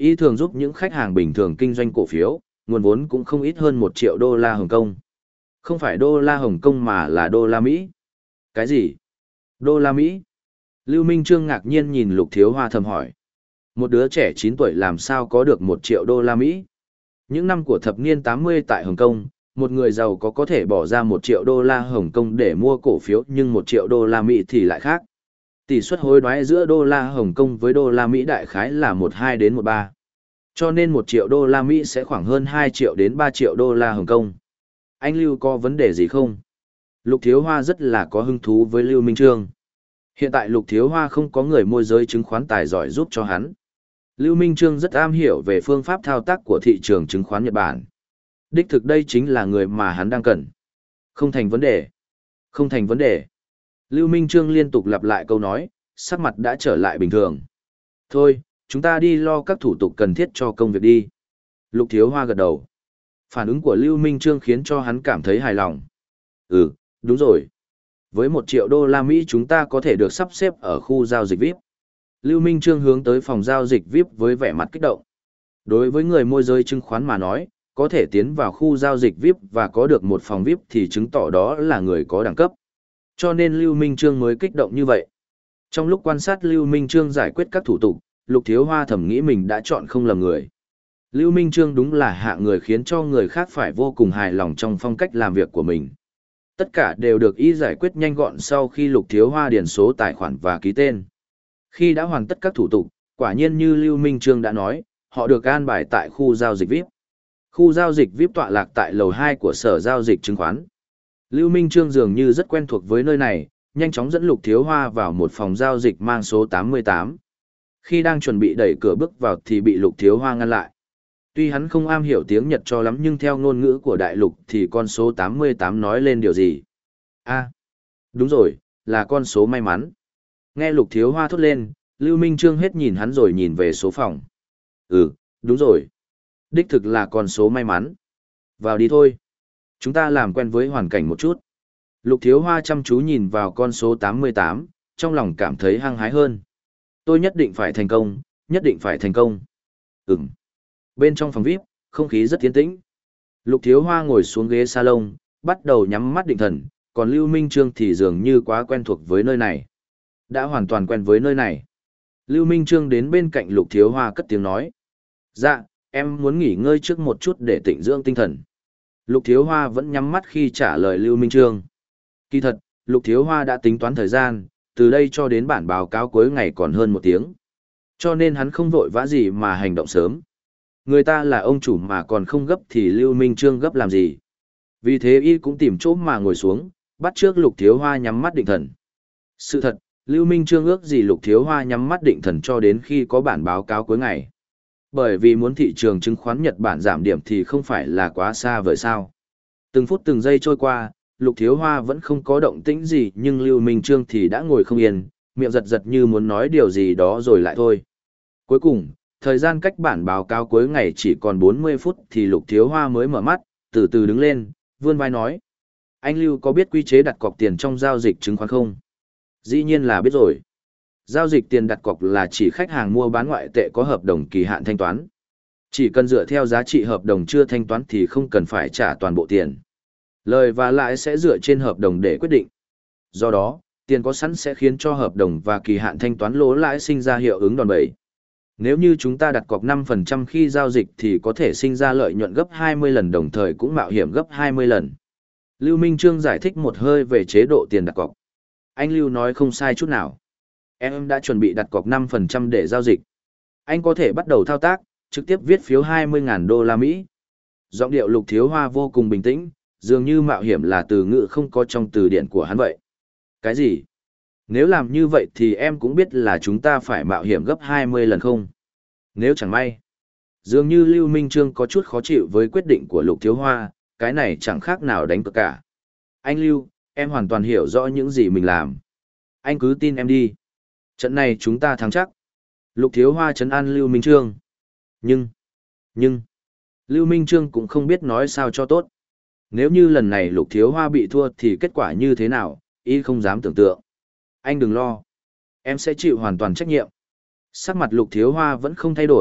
Y thường giúp những khách hàng bình thường kinh doanh cổ phiếu, nguồn vốn cũng không ít hơn một triệu đô la Hồng Kông. Không phải đô la Hồng Kông mà là đô la Mỹ. Cái gì? Đô la Mỹ? Lưu Minh Trương ngạc nhiên nhìn Lục Thiếu Hoa thầm hỏi. Một đứa trẻ chín tuổi làm sao có được một triệu đô la Mỹ? Những năm của thập niên tám mươi tại Hồng Kông, một người giàu có có thể bỏ ra một triệu đô la Hồng Kông để mua cổ phiếu, nhưng một triệu đô la Mỹ thì lại khác. Tỷ suất hối đoái giữa đô la Hồng Kông với đô la Mỹ đại khái là một hai đến một ba. Cho nên một triệu đô la Mỹ sẽ khoảng hơn hai triệu đến ba triệu đô la Hồng Kông. Anh Lưu có vấn đề gì không? Lục Thiếu Hoa rất là có hứng thú với Lưu Minh Trương. Hiện tại Lục Thiếu Hoa không có người môi giới chứng khoán tài giỏi giúp cho hắn. Lưu Minh Trương rất am hiểu về phương pháp thao tác của thị trường chứng khoán Nhật Bản. Đích thực đây chính là người mà hắn đang cần. Không thành vấn đề. Không thành vấn đề. Lưu Minh Trương liên tục lặp lại câu nói, sắc mặt đã trở lại bình thường. Thôi, chúng ta đi lo các thủ tục cần thiết cho công việc đi. Lục Thiếu Hoa gật đầu. Phản ứng của Lưu Minh Trương khiến cho hắn cảm thấy hài lòng. Ừ, đúng rồi. Với một triệu đô la Mỹ chúng ta có thể được sắp xếp ở khu giao dịch vi ai pi. Lưu Minh Trương hướng tới phòng giao dịch vi ai pi với vẻ mặt kích động. Đối với người môi giới chứng khoán mà nói, có thể tiến vào khu giao dịch vi ai pi và có được một phòng vi ai pi thì chứng tỏ đó là người có đẳng cấp. Cho nên Lưu Minh Trương mới kích động như vậy. Trong lúc quan sát Lưu Minh Trương giải quyết các thủ tục, Lục Thiếu Hoa thầm nghĩ mình đã chọn không lầm người. Lưu Minh Trương đúng là hạ người khiến cho người khác phải vô cùng hài lòng trong phong cách làm việc của mình. Tất cả đều được y giải quyết nhanh gọn sau khi Lục Thiếu Hoa điền số tài khoản và ký tên. Khi đã hoàn tất các thủ tục, quả nhiên như Lưu Minh Trương đã nói, họ được an bài tại khu giao dịch vi ai pi. Khu giao dịch vi ai pi tọa lạc tại lầu hai của Sở Giao dịch Chứng khoán. Lưu Minh Trương dường như rất quen thuộc với nơi này, nhanh chóng dẫn Lục Thiếu Hoa vào một phòng giao dịch mang số tám mươi tám. Khi đang chuẩn bị đẩy cửa bước vào thì bị Lục Thiếu Hoa ngăn lại. Tuy hắn không am hiểu tiếng Nhật cho lắm nhưng theo ngôn ngữ của đại lục thì con số tám mươi tám nói lên điều gì? À, đúng rồi, là con số may mắn. Nghe Lục Thiếu Hoa thốt lên, Lưu Minh Trương hết nhìn hắn rồi nhìn về số phòng. Ừ, đúng rồi. Đích thực là con số may mắn. Vào đi thôi. Chúng ta làm quen với hoàn cảnh một chút. Lục Thiếu Hoa chăm chú nhìn vào con số tám mươi tám, trong lòng cảm thấy hăng hái hơn. Tôi nhất định phải thành công, nhất định phải thành công. Ừm. Bên trong phòng vi ai pi, không khí rất tiến tĩnh. Lục Thiếu Hoa ngồi xuống ghế salon, bắt đầu nhắm mắt định thần, còn Lưu Minh Trương thì dường như quá quen thuộc với nơi này. Đã hoàn toàn quen với nơi này. Lưu Minh Trương đến bên cạnh Lục Thiếu Hoa cất tiếng nói. Dạ, em muốn nghỉ ngơi trước một chút để tĩnh dưỡng tinh thần. Lục Thiếu Hoa vẫn nhắm mắt khi trả lời Lưu Minh Trương. Kỳ thật, Lục Thiếu Hoa đã tính toán thời gian, từ đây cho đến bản báo cáo cuối ngày còn hơn một tiếng. Cho nên hắn không vội vã gì mà hành động sớm. Người ta là ông chủ mà còn không gấp thì Lưu Minh Trương gấp làm gì. Vì thế y cũng tìm chỗ mà ngồi xuống, bắt trước Lục Thiếu Hoa nhắm mắt định thần. Sự thật, Lưu Minh Trương ước gì Lục Thiếu Hoa nhắm mắt định thần cho đến khi có bản báo cáo cuối ngày. Bởi vì muốn thị trường chứng khoán Nhật Bản giảm điểm thì không phải là quá xa vời sao. Từng phút từng giây trôi qua, Lục Thiếu Hoa vẫn không có động tĩnh gì nhưng Lưu Minh Trương thì đã ngồi không yên, miệng giật giật như muốn nói điều gì đó rồi lại thôi. Cuối cùng, thời gian cách bản báo cáo cuối ngày chỉ còn bốn mươi phút thì Lục Thiếu Hoa mới mở mắt, từ từ đứng lên, vươn vai nói. Anh Lưu có biết quy chế đặt cọc tiền trong giao dịch chứng khoán không? Dĩ nhiên là biết rồi. Giao dịch tiền đặt cọc là chỉ khách hàng mua bán ngoại tệ có hợp đồng kỳ hạn thanh toán. Chỉ cần dựa theo giá trị hợp đồng chưa thanh toán thì không cần phải trả toàn bộ tiền. Lời và lãi sẽ dựa trên hợp đồng để quyết định. Do đó, tiền có sẵn sẽ khiến cho hợp đồng và kỳ hạn thanh toán lỗ lãi sinh ra hiệu ứng đòn bẩy. Nếu như chúng ta đặt cọc năm phần trăm khi giao dịch thì có thể sinh ra lợi nhuận gấp hai mươi lần đồng thời cũng mạo hiểm gấp hai mươi lần. Lưu Minh Trương giải thích một hơi về chế độ tiền đặt cọc. Anh Lưu nói không sai chút nào. Em đã chuẩn bị đặt cọc năm phần trăm để giao dịch. Anh có thể bắt đầu thao tác, trực tiếp viết phiếu hai mươi nghìn đô la Mỹ. Giọng điệu Lục Thiếu Hoa vô cùng bình tĩnh, dường như mạo hiểm là từ ngữ không có trong từ điển của hắn vậy. Cái gì? Nếu làm như vậy thì em cũng biết là chúng ta phải mạo hiểm gấp hai mươi lần không? Nếu chẳng may. Dường như Lưu Minh Trương có chút khó chịu với quyết định của Lục Thiếu Hoa, cái này chẳng khác nào đánh cược cả. Anh Lưu, em hoàn toàn hiểu rõ những gì mình làm. Anh cứ tin em đi. Trận này chúng ta thắng chắc. Lục Thiếu Hoa trấn an Lưu Minh Trương. Nhưng, nhưng, Lưu Minh Trương cũng không biết nói sao cho tốt. Nếu như lần này Lục Thiếu Hoa bị thua thì kết quả như thế nào, y không dám tưởng tượng. Anh đừng lo. Em sẽ chịu hoàn toàn trách nhiệm. Sắc mặt Lục Thiếu Hoa vẫn không thay đổi,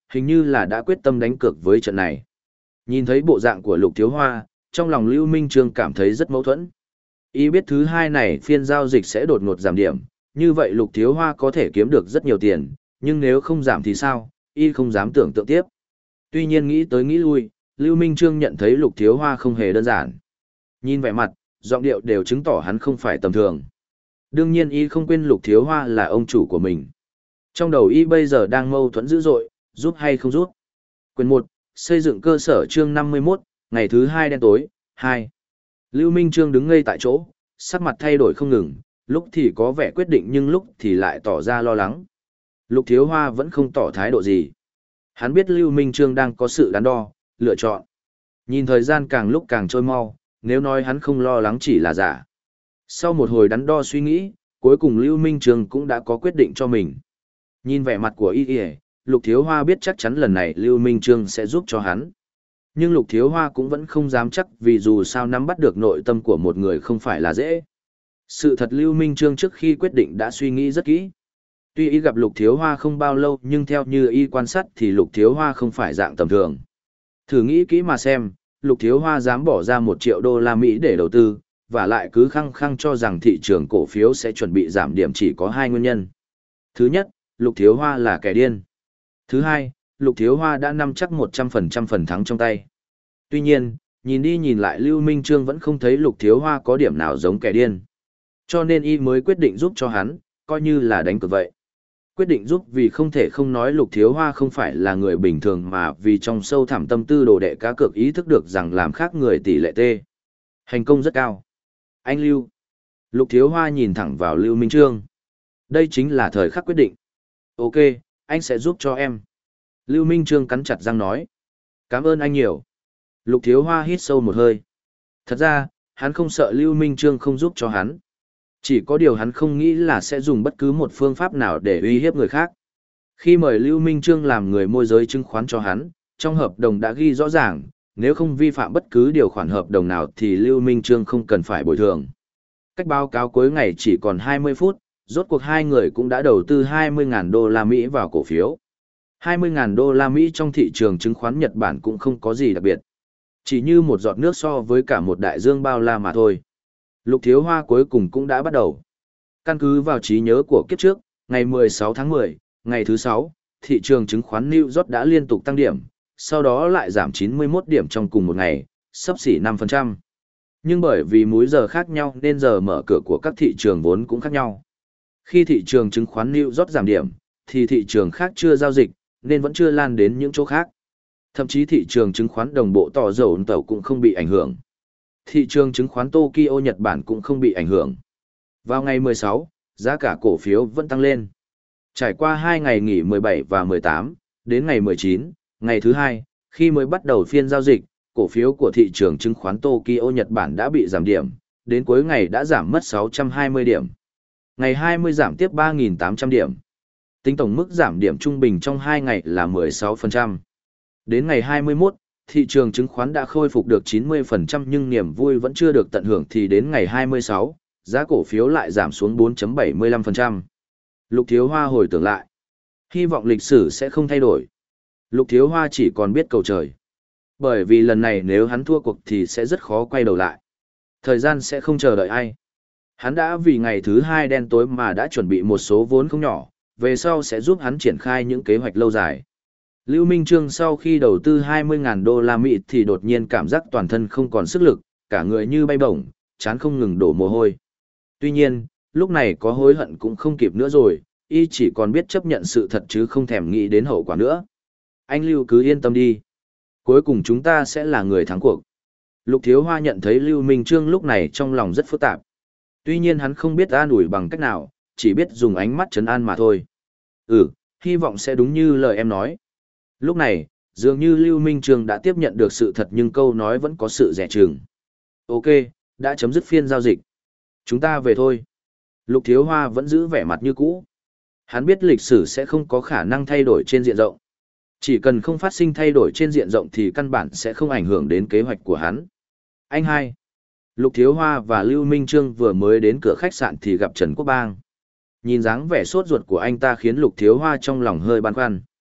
hình như là đã quyết tâm đánh cược với trận này. Nhìn thấy bộ dạng của Lục Thiếu Hoa, trong lòng Lưu Minh Trương cảm thấy rất mâu thuẫn. Y biết thứ hai này phiên giao dịch sẽ đột ngột giảm điểm, như vậy Lục Thiếu Hoa có thể kiếm được rất nhiều tiền, nhưng nếu không giảm thì sao, Y không dám tưởng tượng tiếp. Tuy nhiên nghĩ tới nghĩ lui, Lưu Minh Trương nhận thấy Lục Thiếu Hoa không hề đơn giản. Nhìn vẻ mặt, giọng điệu đều chứng tỏ hắn không phải tầm thường. Đương nhiên Y không quên Lục Thiếu Hoa là ông chủ của mình. Trong đầu Y bây giờ đang mâu thuẫn dữ dội, giúp hay không giúp. Quyền một, xây dựng cơ sở chương năm mươi mốt, ngày thứ hai đen tối, hai. Lưu Minh Trương đứng ngây tại chỗ, sắc mặt thay đổi không ngừng, lúc thì có vẻ quyết định nhưng lúc thì lại tỏ ra lo lắng. Lục Thiếu Hoa vẫn không tỏ thái độ gì. Hắn biết Lưu Minh Trương đang có sự đắn đo, lựa chọn. Nhìn thời gian càng lúc càng trôi mau, nếu nói hắn không lo lắng chỉ là giả. Sau một hồi đắn đo suy nghĩ, cuối cùng Lưu Minh Trương cũng đã có quyết định cho mình. Nhìn vẻ mặt của y y, Lục Thiếu Hoa biết chắc chắn lần này Lưu Minh Trương sẽ giúp cho hắn. Nhưng Lục Thiếu Hoa cũng vẫn không dám chắc vì dù sao nắm bắt được nội tâm của một người không phải là dễ. Sự thật Lưu Minh Trương trước khi quyết định đã suy nghĩ rất kỹ. Tuy y gặp Lục Thiếu Hoa không bao lâu nhưng theo như y quan sát thì Lục Thiếu Hoa không phải dạng tầm thường. Thử nghĩ kỹ mà xem, Lục Thiếu Hoa dám bỏ ra một triệu đô la Mỹ để đầu tư, và lại cứ khăng khăng cho rằng thị trường cổ phiếu sẽ chuẩn bị giảm điểm chỉ có hai nguyên nhân. Thứ nhất, Lục Thiếu Hoa là kẻ điên. Thứ hai, Lục Thiếu Hoa đã nắm chắc một trăm phần trăm phần thắng trong tay. Tuy nhiên, nhìn đi nhìn lại Lưu Minh Trương vẫn không thấy Lục Thiếu Hoa có điểm nào giống kẻ điên. Cho nên y mới quyết định giúp cho hắn, coi như là đánh cược vậy. Quyết định giúp vì không thể không nói Lục Thiếu Hoa không phải là người bình thường mà vì trong sâu thẳm tâm tư đồ đệ cá cược ý thức được rằng làm khác người tỷ lệ tê. Hành công rất cao. Anh Lưu. Lục Thiếu Hoa nhìn thẳng vào Lưu Minh Trương. Đây chính là thời khắc quyết định. Ok, anh sẽ giúp cho em. Lưu Minh Trương cắn chặt răng nói. Cảm ơn anh nhiều. Lục Thiếu Hoa hít sâu một hơi. Thật ra, hắn không sợ Lưu Minh Trương không giúp cho hắn. Chỉ có điều hắn không nghĩ là sẽ dùng bất cứ một phương pháp nào để uy hiếp người khác. Khi mời Lưu Minh Trương làm người môi giới chứng khoán cho hắn, trong hợp đồng đã ghi rõ ràng, nếu không vi phạm bất cứ điều khoản hợp đồng nào thì Lưu Minh Trương không cần phải bồi thường. Cách báo cáo cuối ngày chỉ còn hai mươi phút, rốt cuộc hai người cũng đã đầu tư hai mươi nghìn đô la Mỹ vào cổ phiếu. hai mươi nghìn đô la Mỹ trong thị trường chứng khoán Nhật Bản cũng không có gì đặc biệt. Chỉ như một giọt nước so với cả một đại dương bao la mà thôi. Lục Thiếu Hoa cuối cùng cũng đã bắt đầu. Căn cứ vào trí nhớ của kiếp trước, ngày mười sáu tháng mười, ngày thứ sáu, thị trường chứng khoán New York đã liên tục tăng điểm, sau đó lại giảm chín mươi mốt điểm trong cùng một ngày, xấp xỉ năm phần trăm. Nhưng bởi vì múi giờ khác nhau nên giờ mở cửa của các thị trường vốn cũng khác nhau. Khi thị trường chứng khoán New York giảm điểm, thì thị trường khác chưa giao dịch, nên vẫn chưa lan đến những chỗ khác. Thậm chí thị trường chứng khoán đồng bộ tỏ dầu tàu cũng không bị ảnh hưởng. Thị trường chứng khoán Tokyo Nhật Bản cũng không bị ảnh hưởng. Vào ngày mười sáu, giá cả cổ phiếu vẫn tăng lên. Trải qua hai ngày nghỉ mười bảy và mười tám, đến ngày mười chín, ngày thứ hai, khi mới bắt đầu phiên giao dịch, cổ phiếu của thị trường chứng khoán Tokyo Nhật Bản đã bị giảm điểm, đến cuối ngày đã giảm mất sáu trăm hai mươi điểm. Ngày hai mươi giảm tiếp ba nghìn tám trăm điểm. Tính tổng mức giảm điểm trung bình trong hai ngày là mười sáu phần trăm. Đến ngày hai mươi mốt, thị trường chứng khoán đã khôi phục được chín mươi phần trăm nhưng niềm vui vẫn chưa được tận hưởng thì đến ngày hai mươi sáu, giá cổ phiếu lại giảm xuống bốn phẩy bảy mươi lăm phần trăm. Lục Thiếu Hoa hồi tưởng lại. Hy vọng lịch sử sẽ không thay đổi. Lục Thiếu Hoa chỉ còn biết cầu trời. Bởi vì lần này nếu hắn thua cuộc thì sẽ rất khó quay đầu lại. Thời gian sẽ không chờ đợi ai. Hắn đã vì ngày thứ hai đen tối mà đã chuẩn bị một số vốn không nhỏ, về sau sẽ giúp hắn triển khai những kế hoạch lâu dài. Lưu Minh Trương sau khi đầu tư hai mươi nghìn đô la Mỹ thì đột nhiên cảm giác toàn thân không còn sức lực, cả người như bay bổng, chán không ngừng đổ mồ hôi. Tuy nhiên, lúc này có hối hận cũng không kịp nữa rồi, y chỉ còn biết chấp nhận sự thật chứ không thèm nghĩ đến hậu quả nữa. Anh Lưu cứ yên tâm đi. Cuối cùng chúng ta sẽ là người thắng cuộc. Lục Thiếu Hoa nhận thấy Lưu Minh Trương lúc này trong lòng rất phức tạp. Tuy nhiên hắn không biết an ủi bằng cách nào, chỉ biết dùng ánh mắt trấn an mà thôi. Ừ, hy vọng sẽ đúng như lời em nói. Lúc này, dường như Lưu Minh Trương đã tiếp nhận được sự thật nhưng câu nói vẫn có sự dè chừng. Ok, đã chấm dứt phiên giao dịch. Chúng ta về thôi. Lục Thiếu Hoa vẫn giữ vẻ mặt như cũ. Hắn biết lịch sử sẽ không có khả năng thay đổi trên diện rộng. Chỉ cần không phát sinh thay đổi trên diện rộng thì căn bản sẽ không ảnh hưởng đến kế hoạch của hắn. Anh hai. Lục Thiếu Hoa và Lưu Minh Trương vừa mới đến cửa khách sạn thì gặp Trần Quốc Bang. Nhìn dáng vẻ sốt ruột của anh ta khiến Lục Thiếu Hoa trong lòng hơi băn khoăn.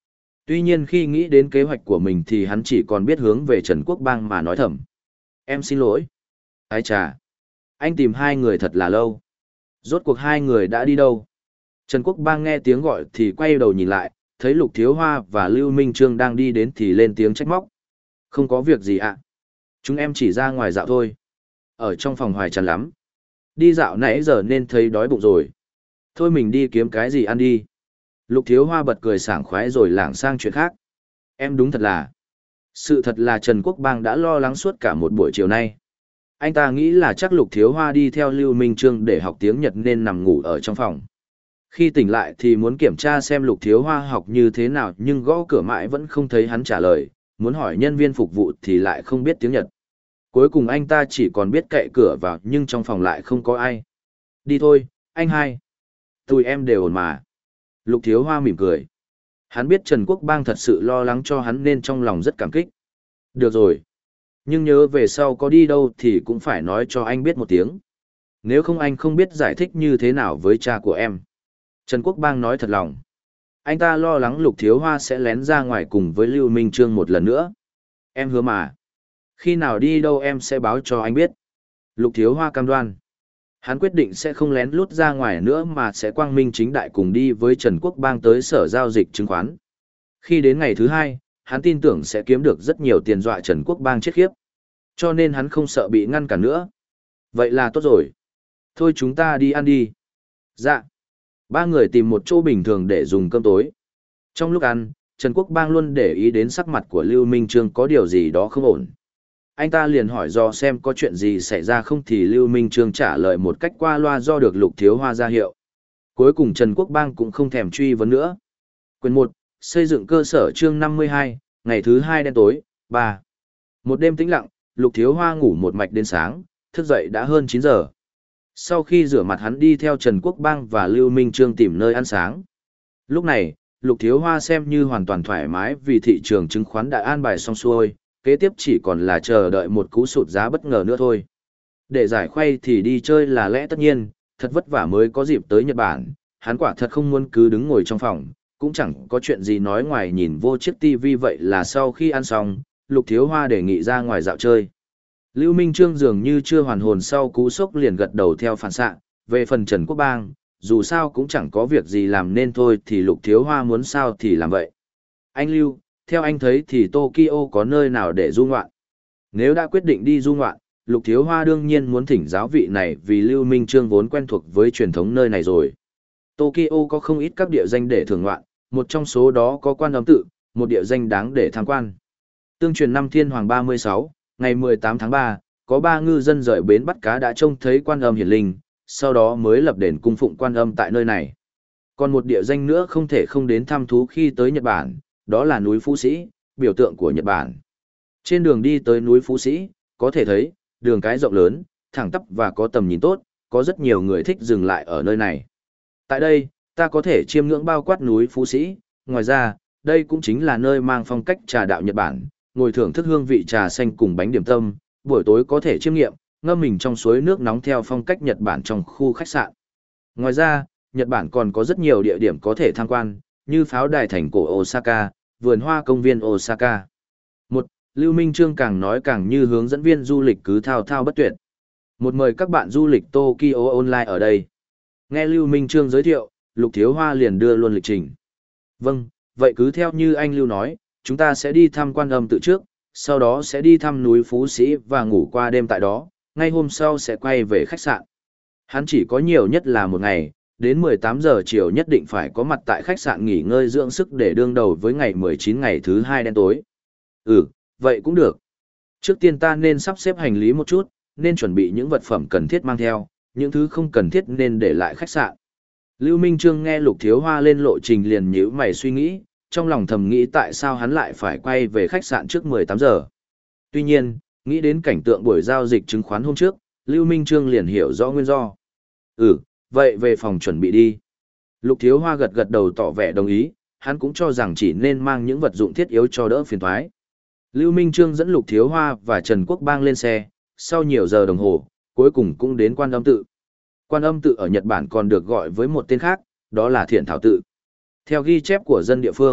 Tuy nhiên khi nghĩ đến kế hoạch của mình thì hắn chỉ còn biết hướng về Trần Quốc Bang mà nói thầm. Em xin lỗi. Ái chà. Anh tìm hai người thật là lâu. Rốt cuộc hai người đã đi đâu? Trần Quốc Bang nghe tiếng gọi thì quay đầu nhìn lại, thấy Lục Thiếu Hoa và Lưu Minh Trương đang đi đến thì lên tiếng trách móc. Không có việc gì ạ. Chúng em chỉ ra ngoài dạo thôi. Ở trong phòng hoài chán lắm. Đi dạo nãy giờ nên thấy đói bụng rồi. Thôi mình đi kiếm cái gì ăn đi. Lục Thiếu Hoa bật cười sảng khoái rồi lảng sang chuyện khác. Em đúng thật là. Sự thật là Trần Quốc Bang đã lo lắng suốt cả một buổi chiều nay. Anh ta nghĩ là chắc Lục Thiếu Hoa đi theo Lưu Minh Trương để học tiếng Nhật nên nằm ngủ ở trong phòng. Khi tỉnh lại thì muốn kiểm tra xem Lục Thiếu Hoa học như thế nào nhưng gõ cửa mãi vẫn không thấy hắn trả lời, muốn hỏi nhân viên phục vụ thì lại không biết tiếng Nhật. Cuối cùng anh ta chỉ còn biết cậy cửa vào nhưng trong phòng lại không có ai. Đi thôi, anh hai. Tụi em đều ổn mà. Lục Thiếu Hoa mỉm cười. Hắn biết Trần Quốc Bang thật sự lo lắng cho hắn nên trong lòng rất cảm kích. Được rồi. Nhưng nhớ về sau có đi đâu thì cũng phải nói cho anh biết một tiếng. Nếu không anh không biết giải thích như thế nào với cha của em. Trần Quốc Bang nói thật lòng. Anh ta lo lắng Lục Thiếu Hoa sẽ lén ra ngoài cùng với Lưu Minh Trương một lần nữa. Em hứa mà. Khi nào đi đâu em sẽ báo cho anh biết. Lục Thiếu Hoa cam đoan. Hắn quyết định sẽ không lén lút ra ngoài nữa mà sẽ quang minh chính đại cùng đi với Trần Quốc Bang tới sở giao dịch chứng khoán. Khi đến ngày thứ hai, hắn tin tưởng sẽ kiếm được rất nhiều tiền dọa Trần Quốc Bang chết khiếp. Cho nên hắn không sợ bị ngăn cản nữa. Vậy là tốt rồi. Thôi chúng ta đi ăn đi. Dạ. Ba người tìm một chỗ bình thường để dùng cơm tối. Trong lúc ăn, Trần Quốc Bang luôn để ý đến sắc mặt của Lưu Minh Trương có điều gì đó không ổn. Anh ta liền hỏi do xem có chuyện gì xảy ra không thì Lưu Minh Trương trả lời một cách qua loa do được Lục Thiếu Hoa ra hiệu. Cuối cùng Trần Quốc Bang cũng không thèm truy vấn nữa. Quyền một, xây dựng cơ sở chương năm mươi hai, ngày thứ hai đen tối, ba. Một đêm tĩnh lặng, Lục Thiếu Hoa ngủ một mạch đến sáng, thức dậy đã hơn chín giờ. Sau khi rửa mặt hắn đi theo Trần Quốc Bang và Lưu Minh Trương tìm nơi ăn sáng. Lúc này, Lục Thiếu Hoa xem như hoàn toàn thoải mái vì thị trường chứng khoán đã an bài xong xuôi, kế tiếp chỉ còn là chờ đợi một cú sụt giá bất ngờ nữa thôi. Để giải khuây thì đi chơi là lẽ tất nhiên, thật vất vả mới có dịp tới Nhật Bản, hắn quả thật không muốn cứ đứng ngồi trong phòng, cũng chẳng có chuyện gì nói ngoài nhìn vô chiếc tivi vậy là sau khi ăn xong, Lục Thiếu Hoa đề nghị ra ngoài dạo chơi. Lưu Minh Trương dường như chưa hoàn hồn sau cú sốc liền gật đầu theo phản xạ, về phần Trần Quốc Bang, dù sao cũng chẳng có việc gì làm nên thôi thì Lục Thiếu Hoa muốn sao thì làm vậy. Anh Lưu, theo anh thấy thì Tokyo có nơi nào để du ngoạn? Nếu đã quyết định đi du ngoạn, Lục Thiếu Hoa đương nhiên muốn thỉnh giáo vị này vì Lưu Minh Trương vốn quen thuộc với truyền thống nơi này rồi. Tokyo có không ít các địa danh để thưởng ngoạn, một trong số đó có Quan Âm Tự, một địa danh đáng để tham quan. Tương truyền năm Thiên Hoàng ba mươi sáu, ngày mười tám tháng ba, có ba ngư dân rời bến bắt cá đã trông thấy Quan Âm hiển linh, sau đó mới lập đền cung phụng Quan Âm tại nơi này. Còn một địa danh nữa không thể không đến thăm thú khi tới Nhật Bản, đó là núi Phú Sĩ, biểu tượng của Nhật Bản. Trên đường đi tới núi Phú Sĩ, có thể thấy, đường cái rộng lớn, thẳng tắp và có tầm nhìn tốt, có rất nhiều người thích dừng lại ở nơi này. Tại đây, ta có thể chiêm ngưỡng bao quát núi Phú Sĩ, ngoài ra, đây cũng chính là nơi mang phong cách trà đạo Nhật Bản, ngồi thưởng thức hương vị trà xanh cùng bánh điểm tâm, buổi tối có thể chiêm nghiệm, ngâm mình trong suối nước nóng theo phong cách Nhật Bản trong khu khách sạn. Ngoài ra, Nhật Bản còn có rất nhiều địa điểm có thể tham quan, như pháo đài thành cổ Osaka, vườn hoa công viên Osaka. Một, Lưu Minh Trương càng nói càng như hướng dẫn viên du lịch cứ thao thao bất tuyệt. Một mời các bạn du lịch Tokyo online ở đây. Nghe Lưu Minh Trương giới thiệu, Lục Thiếu Hoa liền đưa luôn lịch trình. Vâng, vậy cứ theo như anh Lưu nói, chúng ta sẽ đi thăm Quan Âm Tự trước, sau đó sẽ đi thăm núi Phú Sĩ và ngủ qua đêm tại đó, ngay hôm sau sẽ quay về khách sạn. Hắn chỉ có nhiều nhất là một ngày, đến mười tám giờ chiều nhất định phải có mặt tại khách sạn nghỉ ngơi dưỡng sức để đương đầu với ngày mười chín ngày thứ hai đen tối. Ừ, vậy cũng được. Trước tiên ta nên sắp xếp hành lý một chút, nên chuẩn bị những vật phẩm cần thiết mang theo, những thứ không cần thiết nên để lại khách sạn. Lưu Minh Trương nghe Lục Thiếu Hoa lên lộ trình liền nhíu mày suy nghĩ, trong lòng thầm nghĩ tại sao hắn lại phải quay về khách sạn trước mười tám giờ. Tuy nhiên, nghĩ đến cảnh tượng buổi giao dịch chứng khoán hôm trước, Lưu Minh Trương liền hiểu rõ nguyên do. Ừ, vậy về phòng chuẩn bị đi. Lục Thiếu Hoa gật gật đầu tỏ vẻ đồng ý, hắn cũng cho rằng chỉ nên mang những vật dụng thiết yếu cho đỡ phiền toái. Lưu Minh Trương dẫn Lục Thiếu Hoa và Trần Quốc Bang lên xe, sau nhiều giờ đồng hồ, cuối cùng cũng đến Quan Âm Tự. Quan Âm Tự ở Nhật Bản còn được gọi với một tên khác, đó là Thiện Thảo Tự. Theo ghi chép của dân địa phương,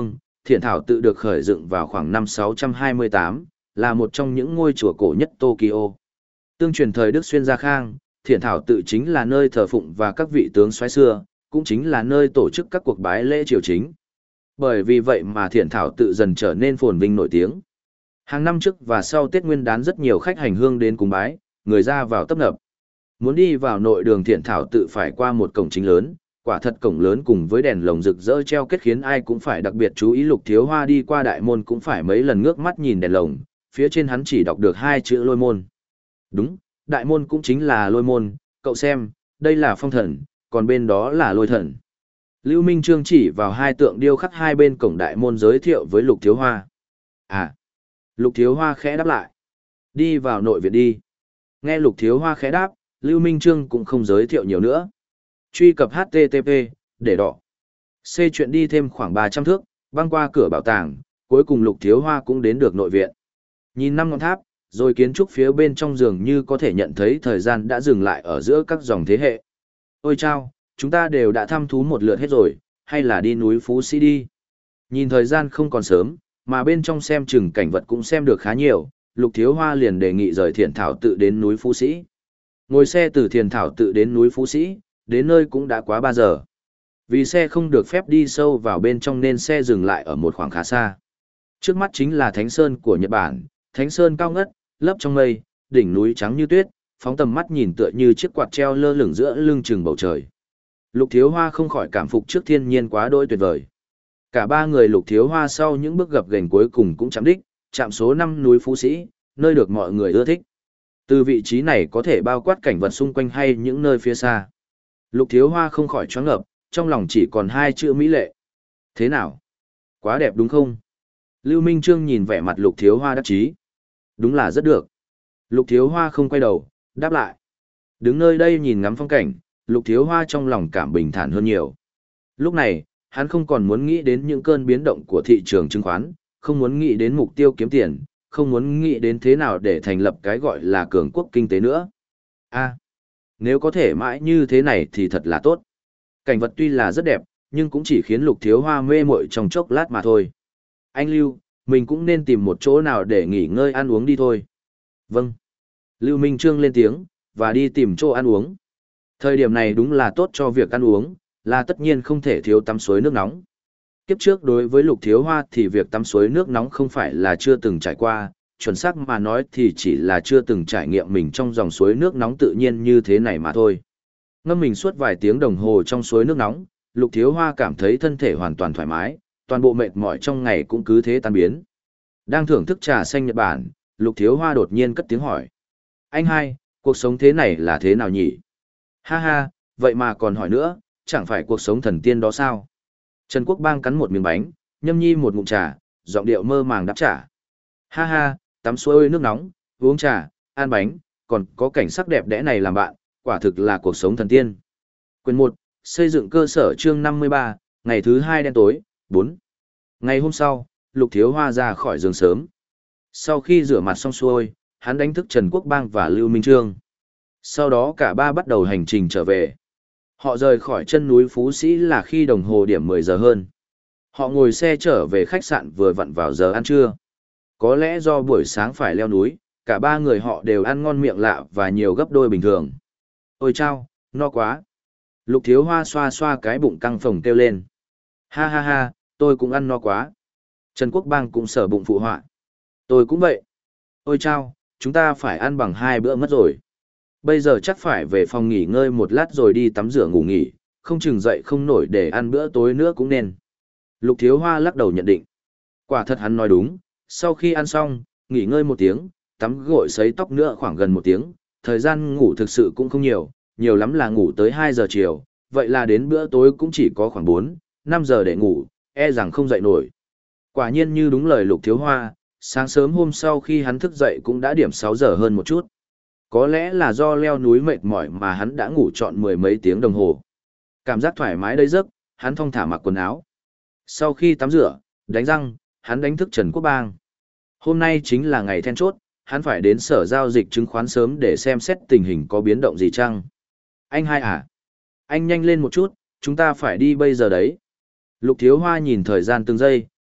Thiện Thảo tự được khởi dựng vào khoảng năm sáu trăm hai mươi tám, là một trong những ngôi chùa cổ nhất Tokyo. Tương truyền thời Đức Xuyên Gia Khang, Thiện Thảo tự chính là nơi thờ phụng và các vị tướng soái xưa, cũng chính là nơi tổ chức các cuộc bái lễ triều chính. Bởi vì vậy mà Thiện Thảo tự dần trở nên phồn vinh nổi tiếng. Hàng năm trước và sau Tết Nguyên đán rất nhiều khách hành hương đến cúng bái, người ra vào tấp nập. Muốn đi vào nội đường Thiện Thảo tự phải qua một cổng chính lớn, quả thật cổng lớn cùng với đèn lồng rực rỡ treo kết khiến ai cũng phải đặc biệt chú ý. Lục Thiếu Hoa đi qua đại môn cũng phải mấy lần ngước mắt nhìn đèn lồng, phía trên hắn chỉ đọc được hai chữ Lôi Môn. Đúng, đại môn cũng chính là Lôi Môn, cậu xem, đây là Phong Thần, còn bên đó là Lôi Thần. Lưu Minh Trương chỉ vào hai tượng điêu khắc hai bên cổng đại môn giới thiệu với Lục Thiếu Hoa. À, Lục Thiếu Hoa khẽ đáp lại. Đi vào nội viện đi. Nghe Lục Thiếu Hoa khẽ đáp, Lưu Minh Trương cũng không giới thiệu nhiều nữa. Truy cập hát tê tê pê, để đỏ. C chuyện đi thêm khoảng ba trăm thước, băng qua cửa bảo tàng, cuối cùng Lục Thiếu Hoa cũng đến được nội viện. Nhìn năm ngọn tháp, rồi kiến trúc phía bên trong dường như có thể nhận thấy thời gian đã dừng lại ở giữa các dòng thế hệ. Ôi chao, chúng ta đều đã thăm thú một lượt hết rồi, hay là đi núi Phú Sĩ đi. Nhìn thời gian không còn sớm, mà bên trong xem chừng cảnh vật cũng xem được khá nhiều, Lục Thiếu Hoa liền đề nghị rời Thiền Thảo tự đến núi Phú Sĩ. Ngồi xe từ Thiền Thảo tự đến núi Phú Sĩ, đến nơi cũng đã quá ba giờ. Vì xe không được phép đi sâu vào bên trong nên xe dừng lại ở một khoảng khá xa. Trước mắt chính là Thánh Sơn của Nhật Bản, Thánh Sơn cao ngất, lấp trong mây, đỉnh núi trắng như tuyết, phóng tầm mắt nhìn tựa như chiếc quạt treo lơ lửng giữa lưng chừng bầu trời. Lục Thiếu Hoa không khỏi cảm phục trước thiên nhiên quá đỗi tuyệt vời. Cả ba người Lục Thiếu Hoa sau những bước gập ghềnh cuối cùng cũng chạm đích, chạm số năm núi Phú Sĩ, nơi được mọi người ưa thích. Từ vị trí này có thể bao quát cảnh vật xung quanh hay những nơi phía xa. Lục Thiếu Hoa không khỏi choáng ngợp, trong lòng chỉ còn hai chữ mỹ lệ. Thế nào? Quá đẹp đúng không? Lưu Minh Trương nhìn vẻ mặt Lục Thiếu Hoa đắc chí. Đúng là rất được. Lục Thiếu Hoa không quay đầu, đáp lại. Đứng nơi đây nhìn ngắm phong cảnh, Lục Thiếu Hoa trong lòng cảm bình thản hơn nhiều. Lúc này, hắn không còn muốn nghĩ đến những cơn biến động của thị trường chứng khoán, không muốn nghĩ đến mục tiêu kiếm tiền, không muốn nghĩ đến thế nào để thành lập cái gọi là cường quốc kinh tế nữa. A, nếu có thể mãi như thế này thì thật là tốt. Cảnh vật tuy là rất đẹp, nhưng cũng chỉ khiến Lục Thiếu Hoa mê mội trong chốc lát mà thôi. Anh Lưu, mình cũng nên tìm một chỗ nào để nghỉ ngơi ăn uống đi thôi. Vâng. Lưu Minh Trương lên tiếng, và đi tìm chỗ ăn uống. Thời điểm này đúng là tốt cho việc ăn uống, là tất nhiên không thể thiếu tắm suối nước nóng. Kiếp trước đối với Lục Thiếu Hoa thì việc tắm suối nước nóng không phải là chưa từng trải qua, chuẩn xác mà nói thì chỉ là chưa từng trải nghiệm mình trong dòng suối nước nóng tự nhiên như thế này mà thôi. Ngâm mình suốt vài tiếng đồng hồ trong suối nước nóng, Lục Thiếu Hoa cảm thấy thân thể hoàn toàn thoải mái, toàn bộ mệt mỏi trong ngày cũng cứ thế tan biến. Đang thưởng thức trà xanh Nhật Bản, Lục Thiếu Hoa đột nhiên cất tiếng hỏi. Anh hai, cuộc sống thế này là thế nào nhỉ? Ha ha, vậy mà còn hỏi nữa, chẳng phải cuộc sống thần tiên đó sao? Trần Quốc Bang cắn một miếng bánh, nhâm nhi một ngụm trà, giọng điệu mơ màng đáp trả. Ha ha, tắm suối nước nóng, uống trà, ăn bánh, còn có cảnh sắc đẹp đẽ này làm bạn, quả thực là cuộc sống thần tiên. Quyền một, xây dựng cơ sở chương năm mươi ba, ngày thứ hai đen tối, bốn. Ngày hôm sau, Lục Thiếu Hoa ra khỏi giường sớm. Sau khi rửa mặt xong xuôi, hắn đánh thức Trần Quốc Bang và Lưu Minh Trương. Sau đó cả ba bắt đầu hành trình trở về. Họ rời khỏi chân núi Phú Sĩ là khi đồng hồ điểm mười giờ hơn. Họ ngồi xe trở về khách sạn vừa vặn vào giờ ăn trưa. Có lẽ do buổi sáng phải leo núi, cả ba người họ đều ăn ngon miệng lạ và nhiều gấp đôi bình thường. Ôi chao, no quá. Lục Thiếu Hoa xoa xoa cái bụng căng phồng kêu lên. Ha ha ha, tôi cũng ăn no quá. Trần Quốc Bang cũng sở bụng phụ họa. Tôi cũng vậy. Ôi chao, chúng ta phải ăn bằng hai bữa mất rồi. Bây giờ chắc phải về phòng nghỉ ngơi một lát rồi đi tắm rửa ngủ nghỉ, không chừng dậy không nổi để ăn bữa tối nữa cũng nên. Lục Thiếu Hoa lắc đầu nhận định. Quả thật hắn nói đúng, sau khi ăn xong, nghỉ ngơi một tiếng, tắm gội sấy tóc nữa khoảng gần một tiếng, thời gian ngủ thực sự cũng không nhiều, nhiều lắm là ngủ tới hai giờ chiều, vậy là đến bữa tối cũng chỉ có khoảng bốn, năm giờ để ngủ, e rằng không dậy nổi. Quả nhiên như đúng lời Lục Thiếu Hoa, sáng sớm hôm sau khi hắn thức dậy cũng đã điểm sáu giờ hơn một chút. Có lẽ là do leo núi mệt mỏi mà hắn đã ngủ trọn mười mấy tiếng đồng hồ. Cảm giác thoải mái đầy giấc, hắn thong thả mặc quần áo. Sau khi tắm rửa, đánh răng, hắn đánh thức Trần Quốc Bang. Hôm nay chính là ngày then chốt, hắn phải đến sở giao dịch chứng khoán sớm để xem xét tình hình có biến động gì chăng. Anh hai à? Anh nhanh lên một chút, chúng ta phải đi bây giờ đấy. Lục Thiếu Hoa nhìn thời gian từng giây,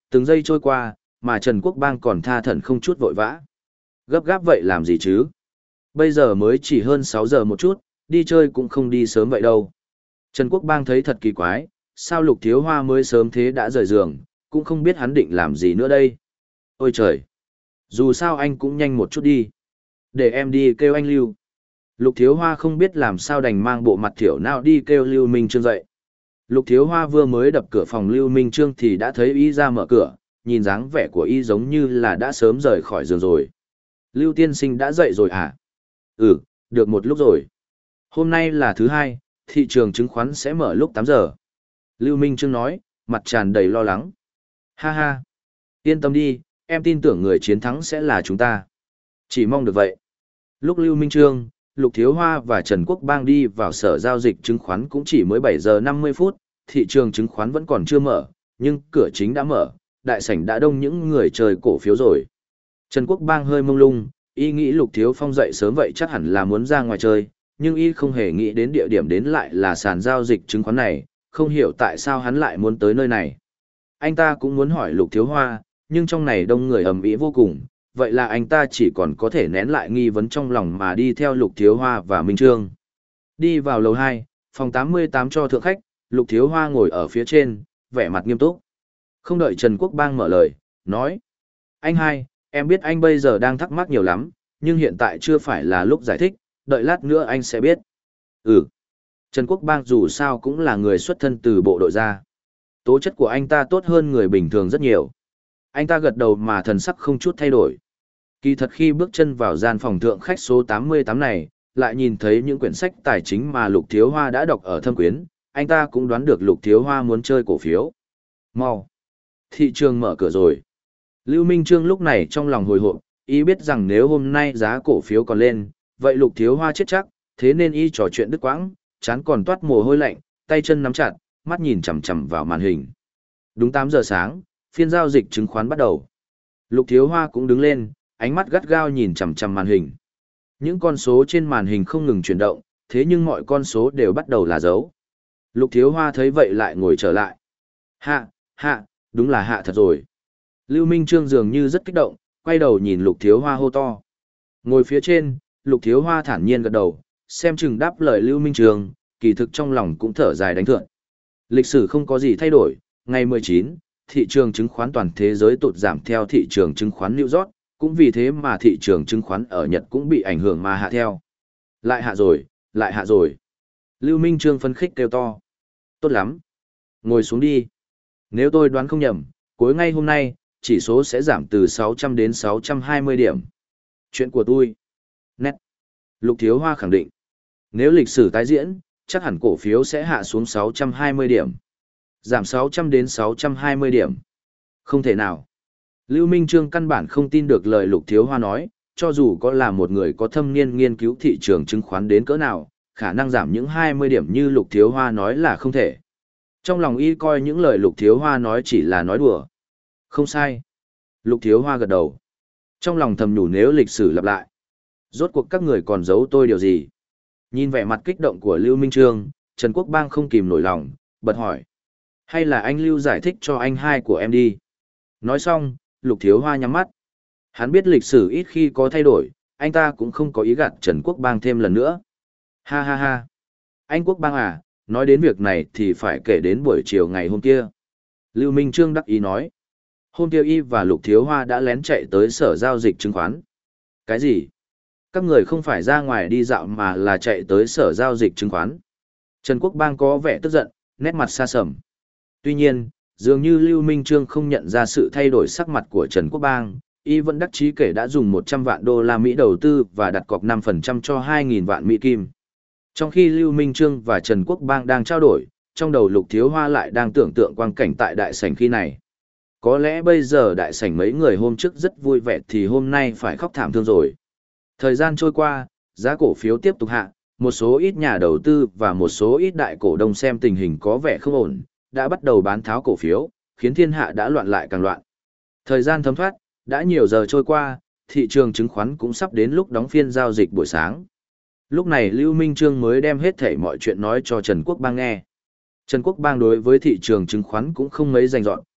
Từng giây trôi qua, mà Trần Quốc Bang còn tha thẩn không chút vội vã. Gấp gáp vậy làm gì chứ? Bây giờ mới chỉ hơn sáu giờ một chút, đi chơi cũng không đi sớm vậy đâu. Trần Quốc Bang thấy thật kỳ quái, sao Lục Thiếu Hoa mới sớm thế đã rời giường, cũng không biết hắn định làm gì nữa đây. Ôi trời! Dù sao anh cũng nhanh một chút đi. Để em đi kêu anh Lưu. Lục Thiếu Hoa không biết làm sao đành mang bộ mặt thiểu nào đi kêu Lưu Minh Trương dậy. Lục Thiếu Hoa vừa mới đập cửa phòng Lưu Minh Trương thì đã thấy y ra mở cửa, nhìn dáng vẻ của y giống như là đã sớm rời khỏi giường rồi. Lưu tiên sinh đã dậy rồi à? Ừ, được một lúc rồi. Hôm nay là thứ hai, thị trường chứng khoán sẽ mở lúc tám giờ. Lưu Minh Trương nói, mặt tràn đầy lo lắng. Ha ha, yên tâm đi, em tin tưởng người chiến thắng sẽ là chúng ta. Chỉ mong được vậy. Lúc Lưu Minh Trương, Lục Thiếu Hoa và Trần Quốc Bang đi vào sở giao dịch chứng khoán cũng chỉ mới bảy giờ năm mươi phút, thị trường chứng khoán vẫn còn chưa mở, nhưng cửa chính đã mở, đại sảnh đã đông những người chơi cổ phiếu rồi. Trần Quốc Bang hơi mông lung, y nghĩ Lục Thiếu Phong dậy sớm vậy chắc hẳn là muốn ra ngoài chơi, nhưng y không hề nghĩ đến địa điểm đến lại là sàn giao dịch chứng khoán này, không hiểu tại sao hắn lại muốn tới nơi này. Anh ta cũng muốn hỏi Lục Thiếu Hoa, nhưng trong này đông người ầm ĩ vô cùng, vậy là anh ta chỉ còn có thể nén lại nghi vấn trong lòng mà đi theo Lục Thiếu Hoa và Minh Trương. Đi vào lầu hai, phòng tám mươi tám cho thượng khách, Lục Thiếu Hoa ngồi ở phía trên, vẻ mặt nghiêm túc. Không đợi Trần Quốc Bang mở lời, nói. Anh hai, em biết anh bây giờ đang thắc mắc nhiều lắm, nhưng hiện tại chưa phải là lúc giải thích, đợi lát nữa anh sẽ biết. Ừ. Trần Quốc Bang dù sao cũng là người xuất thân từ bộ đội ra. Tố chất của anh ta tốt hơn người bình thường rất nhiều. Anh ta gật đầu mà thần sắc không chút thay đổi. Kỳ thật khi bước chân vào gian phòng thượng khách số tám mươi tám này, lại nhìn thấy những quyển sách tài chính mà Lục Thiếu Hoa đã đọc ở Thâm Quyến, anh ta cũng đoán được Lục Thiếu Hoa muốn chơi cổ phiếu. Mau! Thị trường mở cửa rồi. Lưu Minh Trương lúc này trong lòng hồi hộp, ý biết rằng nếu hôm nay giá cổ phiếu còn lên, vậy Lục Thiếu Hoa chết chắc, thế nên y trò chuyện đứt quãng, chán còn toát mồ hôi lạnh, tay chân nắm chặt, mắt nhìn chằm chằm vào màn hình. Đúng tám giờ sáng, phiên giao dịch chứng khoán bắt đầu. Lục Thiếu Hoa cũng đứng lên, ánh mắt gắt gao nhìn chằm chằm màn hình. Những con số trên màn hình không ngừng chuyển động, thế nhưng mọi con số đều bắt đầu là dấu. Lục Thiếu Hoa thấy vậy lại ngồi trở lại. Hạ, hạ, đúng là hạ thật rồi. Lưu Minh Trương dường như rất kích động, quay đầu nhìn Lục Thiếu Hoa hô to. Ngồi phía trên, Lục Thiếu Hoa thản nhiên gật đầu, xem chừng đáp lời Lưu Minh Trương, kỳ thực trong lòng cũng thở dài đánh thượn. Lịch sử không có gì thay đổi, ngày mười chín, thị trường chứng khoán toàn thế giới tụt giảm theo thị trường chứng khoán New York, cũng vì thế mà thị trường chứng khoán ở Nhật cũng bị ảnh hưởng mà hạ theo. Lại hạ rồi, lại hạ rồi. Lưu Minh Trương phấn khích kêu to. Tốt lắm. Ngồi xuống đi. Nếu tôi đoán không nhầm, cuối ngay hôm nay, chỉ số sẽ giảm từ sáu trăm đến sáu trăm hai mươi điểm. Chuyện của tôi. Nét. Lục Thiếu Hoa khẳng định. Nếu lịch sử tái diễn, chắc hẳn cổ phiếu sẽ hạ xuống sáu trăm hai mươi điểm. Giảm sáu trăm đến sáu trăm hai mươi điểm. Không thể nào. Lưu Minh Trương căn bản không tin được lời Lục Thiếu Hoa nói, cho dù có là một người có thâm niên nghiên cứu thị trường chứng khoán đến cỡ nào, khả năng giảm những hai mươi điểm như Lục Thiếu Hoa nói là không thể. Trong lòng y coi những lời Lục Thiếu Hoa nói chỉ là nói đùa. Không sai. Lục Thiếu Hoa gật đầu. Trong lòng thầm nhủ nếu lịch sử lặp lại. Rốt cuộc các người còn giấu tôi điều gì? Nhìn vẻ mặt kích động của Lưu Minh Trương, Trần Quốc Bang không kìm nổi lòng, bật hỏi. Hay là anh Lưu giải thích cho anh hai của em đi? Nói xong, Lục Thiếu Hoa nhắm mắt. Hắn biết lịch sử ít khi có thay đổi, anh ta cũng không có ý gạt Trần Quốc Bang thêm lần nữa. Ha ha ha. Anh Quốc Bang à, nói đến việc này thì phải kể đến buổi chiều ngày hôm kia. Lưu Minh Trương đắc ý nói. Hôm kia y và Lục Thiếu Hoa đã lén chạy tới sở giao dịch chứng khoán. Cái gì? Các người không phải ra ngoài đi dạo mà là chạy tới sở giao dịch chứng khoán. Trần Quốc Bang có vẻ tức giận, nét mặt xa sầm. Tuy nhiên, dường như Lưu Minh Trương không nhận ra sự thay đổi sắc mặt của Trần Quốc Bang, y vẫn đắc chí kể đã dùng một trăm vạn đô la Mỹ đầu tư và đặt cọc năm phần trăm cho hai nghìn vạn Mỹ Kim. Trong khi Lưu Minh Trương và Trần Quốc Bang đang trao đổi, trong đầu Lục Thiếu Hoa lại đang tưởng tượng quang cảnh tại đại sảnh khi này. Có lẽ bây giờ đại sảnh mấy người hôm trước rất vui vẻ thì hôm nay phải khóc thảm thương rồi. Thời gian trôi qua, giá cổ phiếu tiếp tục hạ, một số ít nhà đầu tư và một số ít đại cổ đông xem tình hình có vẻ không ổn, đã bắt đầu bán tháo cổ phiếu, khiến thiên hạ đã loạn lại càng loạn. Thời gian thấm thoát, đã nhiều giờ trôi qua, thị trường chứng khoán cũng sắp đến lúc đóng phiên giao dịch buổi sáng. Lúc này Lưu Minh Trương mới đem hết thảy mọi chuyện nói cho Trần Quốc Bang nghe. Trần Quốc Bang đối với thị trường chứng khoán cũng không mấy rành rọn,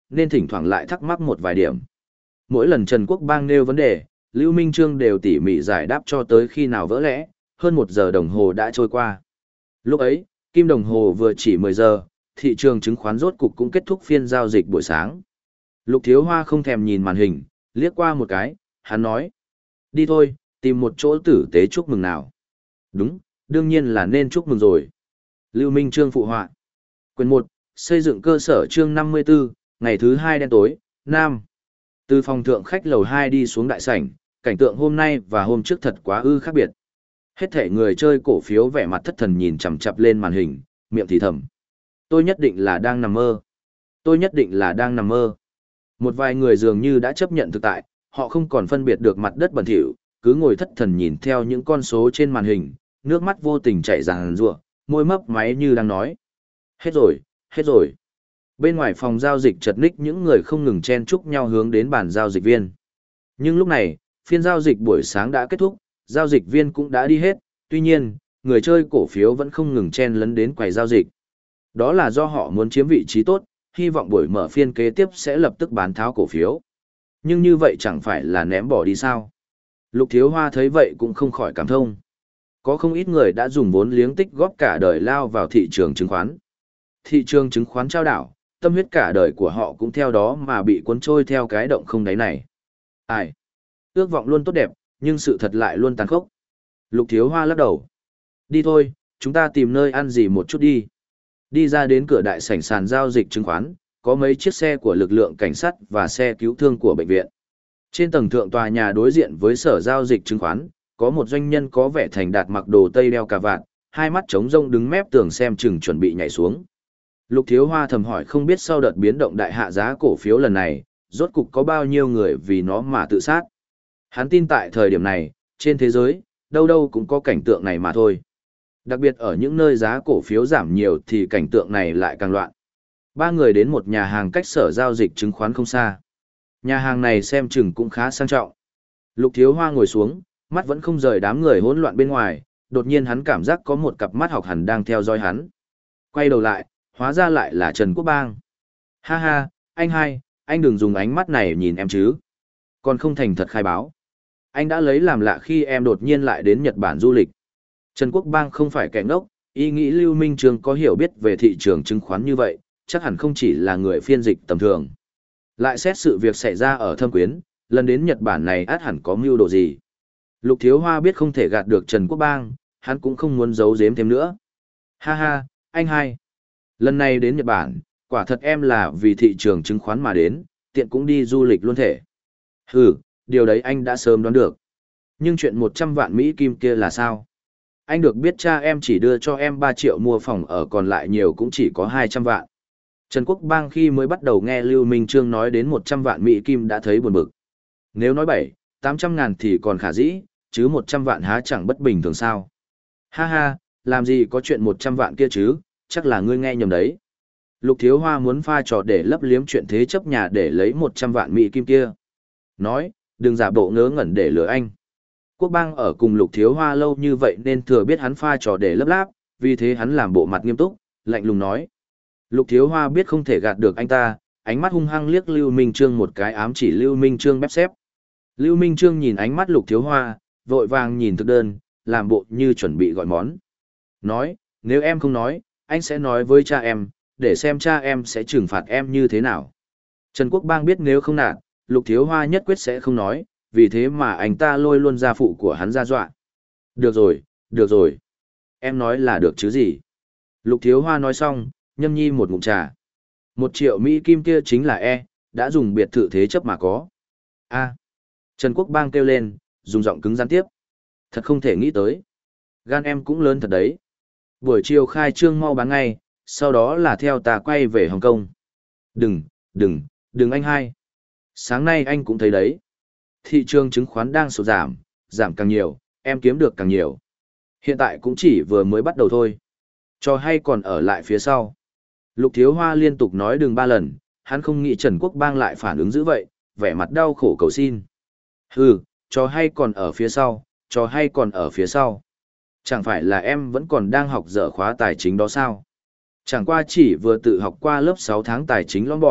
nên thỉnh thoảng lại thắc mắc một vài điểm. Mỗi lần Trần Quốc Bang nêu vấn đề, Lưu Minh Trương đều tỉ mỉ giải đáp cho tới khi nào vỡ lẽ, hơn một giờ đồng hồ đã trôi qua. Lúc ấy, kim đồng hồ vừa chỉ mười giờ, thị trường chứng khoán rốt cục cũng kết thúc phiên giao dịch buổi sáng. Lục Thiếu Hoa không thèm nhìn màn hình, liếc qua một cái, hắn nói. Đi thôi, tìm một chỗ tử tế chúc mừng nào. Đúng, đương nhiên là nên chúc mừng rồi. Lưu Minh Trương phụ họa. Quyền một, xây dựng cơ sở chương năm mươi tư, ngày thứ hai đen tối, Nam. Từ phòng thượng khách lầu hai đi xuống đại sảnh, cảnh tượng hôm nay và hôm trước thật quá ư khác biệt. Hết thể người chơi cổ phiếu vẻ mặt thất thần nhìn chằm chằm lên màn hình, miệng thì thầm. Tôi nhất định là đang nằm mơ. Tôi nhất định là đang nằm mơ. Một vài người dường như đã chấp nhận thực tại, họ không còn phân biệt được mặt đất bẩn thỉu, cứ ngồi thất thần nhìn theo những con số trên màn hình, nước mắt vô tình chảy ràng rụa, môi mấp máy như đang nói. Hết rồi, hết rồi. Bên ngoài phòng giao dịch chật ních những người không ngừng chen chúc nhau hướng đến bàn giao dịch viên. Nhưng lúc này, phiên giao dịch buổi sáng đã kết thúc, giao dịch viên cũng đã đi hết, tuy nhiên, người chơi cổ phiếu vẫn không ngừng chen lấn đến quầy giao dịch. Đó là do họ muốn chiếm vị trí tốt, hy vọng buổi mở phiên kế tiếp sẽ lập tức bán tháo cổ phiếu. Nhưng như vậy chẳng phải là ném bỏ đi sao? Lục Thiếu Hoa thấy vậy cũng không khỏi cảm thông. Có không ít người đã dùng vốn liếng tích góp cả đời lao vào thị trường chứng khoán. Thị trường chứng khoán trao đảo, tâm huyết cả đời của họ cũng theo đó mà bị cuốn trôi theo cái động không đáy này. Ai? Ước vọng luôn tốt đẹp, nhưng sự thật lại luôn tàn khốc. Lục Thiếu Hoa lắc đầu. Đi thôi, chúng ta tìm nơi ăn gì một chút đi. Đi ra đến cửa đại sảnh sàn giao dịch chứng khoán, có mấy chiếc xe của lực lượng cảnh sát và xe cứu thương của bệnh viện. Trên tầng thượng tòa nhà đối diện với sở giao dịch chứng khoán, có một doanh nhân có vẻ thành đạt mặc đồ tây đeo cà vạt, hai mắt trống rông đứng mép tường xem chừng chuẩn bị nhảy xuống. Lục Thiếu Hoa thầm hỏi không biết sau đợt biến động đại hạ giá cổ phiếu lần này, rốt cục có bao nhiêu người vì nó mà tự sát. Hắn tin tại thời điểm này, trên thế giới, đâu đâu cũng có cảnh tượng này mà thôi. Đặc biệt ở những nơi giá cổ phiếu giảm nhiều thì cảnh tượng này lại càng loạn. Ba người đến một nhà hàng cách sở giao dịch chứng khoán không xa. Nhà hàng này xem chừng cũng khá sang trọng. Lục Thiếu Hoa ngồi xuống, mắt vẫn không rời đám người hỗn loạn bên ngoài, đột nhiên hắn cảm giác có một cặp mắt học hẳn đang theo dõi hắn. Quay đầu lại, hóa ra lại là Trần Quốc Bang. Ha ha, anh hai, anh đừng dùng ánh mắt này nhìn em chứ. Còn không thành thật khai báo. Anh đã lấy làm lạ khi em đột nhiên lại đến Nhật Bản du lịch. Trần Quốc Bang không phải kẻ ngốc, ý nghĩ Lưu Minh Trương có hiểu biết về thị trường chứng khoán như vậy, chắc hẳn không chỉ là người phiên dịch tầm thường. Lại xét sự việc xảy ra ở Thâm Quyến, lần đến Nhật Bản này át hẳn có mưu đồ gì. Lục Thiếu Hoa biết không thể gạt được Trần Quốc Bang, hắn cũng không muốn giấu giếm thêm nữa. Ha ha, anh hai. Lần này đến Nhật Bản, quả thật em là vì thị trường chứng khoán mà đến, tiện cũng đi du lịch luôn thể. Hừ, điều đấy anh đã sớm đoán được. Nhưng chuyện một trăm vạn Mỹ Kim kia là sao? Anh được biết cha em chỉ đưa cho em ba triệu mua phòng ở còn lại nhiều cũng chỉ có hai trăm vạn. Trần Quốc Bang khi mới bắt đầu nghe Lưu Minh Trương nói đến một trăm vạn Mỹ Kim đã thấy buồn bực. Nếu nói bảy, tám trăm ngàn thì còn khả dĩ, chứ một trăm vạn há chẳng bất bình thường sao. Ha ha, làm gì có chuyện một trăm vạn kia chứ, chắc là ngươi nghe nhầm đấy. Lục Thiếu Hoa muốn pha trò để lấp liếm chuyện thế chấp nhà để lấy một trăm vạn Mỹ Kim kia. Nói, đừng giả bộ ngớ ngẩn để lừa anh. Quốc Bang ở cùng Lục Thiếu Hoa lâu như vậy nên thừa biết hắn pha trò để lấp láp, vì thế hắn làm bộ mặt nghiêm túc, lạnh lùng nói. Lục Thiếu Hoa biết không thể gạt được anh ta, ánh mắt hung hăng liếc Lưu Minh Trương một cái ám chỉ Lưu Minh Trương bép xép. Lưu Minh Trương nhìn ánh mắt Lục Thiếu Hoa, vội vàng nhìn thực đơn, làm bộ như chuẩn bị gọi món. Nói, nếu em không nói, anh sẽ nói với cha em, để xem cha em sẽ trừng phạt em như thế nào. Trần Quốc Bang biết nếu không nạt, Lục Thiếu Hoa nhất quyết sẽ không nói, vì thế mà anh ta lôi luôn gia phụ của hắn ra dọa. Được rồi, được rồi. Em nói là được chứ gì. Lục Thiếu Hoa nói xong, nhâm nhi một ngụm trà. Một triệu Mỹ Kim kia chính là E, đã dùng biệt thự thế chấp mà có. A. Trần Quốc Bang kêu lên, dùng giọng cứng rắn tiếp. Thật không thể nghĩ tới. Gan em cũng lớn thật đấy. Buổi chiều khai trương mau bán ngay, sau đó là theo ta quay về Hồng Kông. Đừng, đừng, đừng anh hai. Sáng nay anh cũng thấy đấy. Thị trường chứng khoán đang sụt giảm, giảm càng nhiều, em kiếm được càng nhiều. Hiện tại cũng chỉ vừa mới bắt đầu thôi. Cho hay còn ở lại phía sau. Lục Thiếu Hoa liên tục nói đừng ba lần, hắn không nghĩ Trần Quốc Bang lại phản ứng dữ vậy, vẻ mặt đau khổ cầu xin. Hừ, cho hay còn ở phía sau, cho hay còn ở phía sau. Chẳng phải là em vẫn còn đang học dở khóa tài chính đó sao? Chẳng qua chỉ vừa tự học qua lớp sáu tháng tài chính lõm bõm,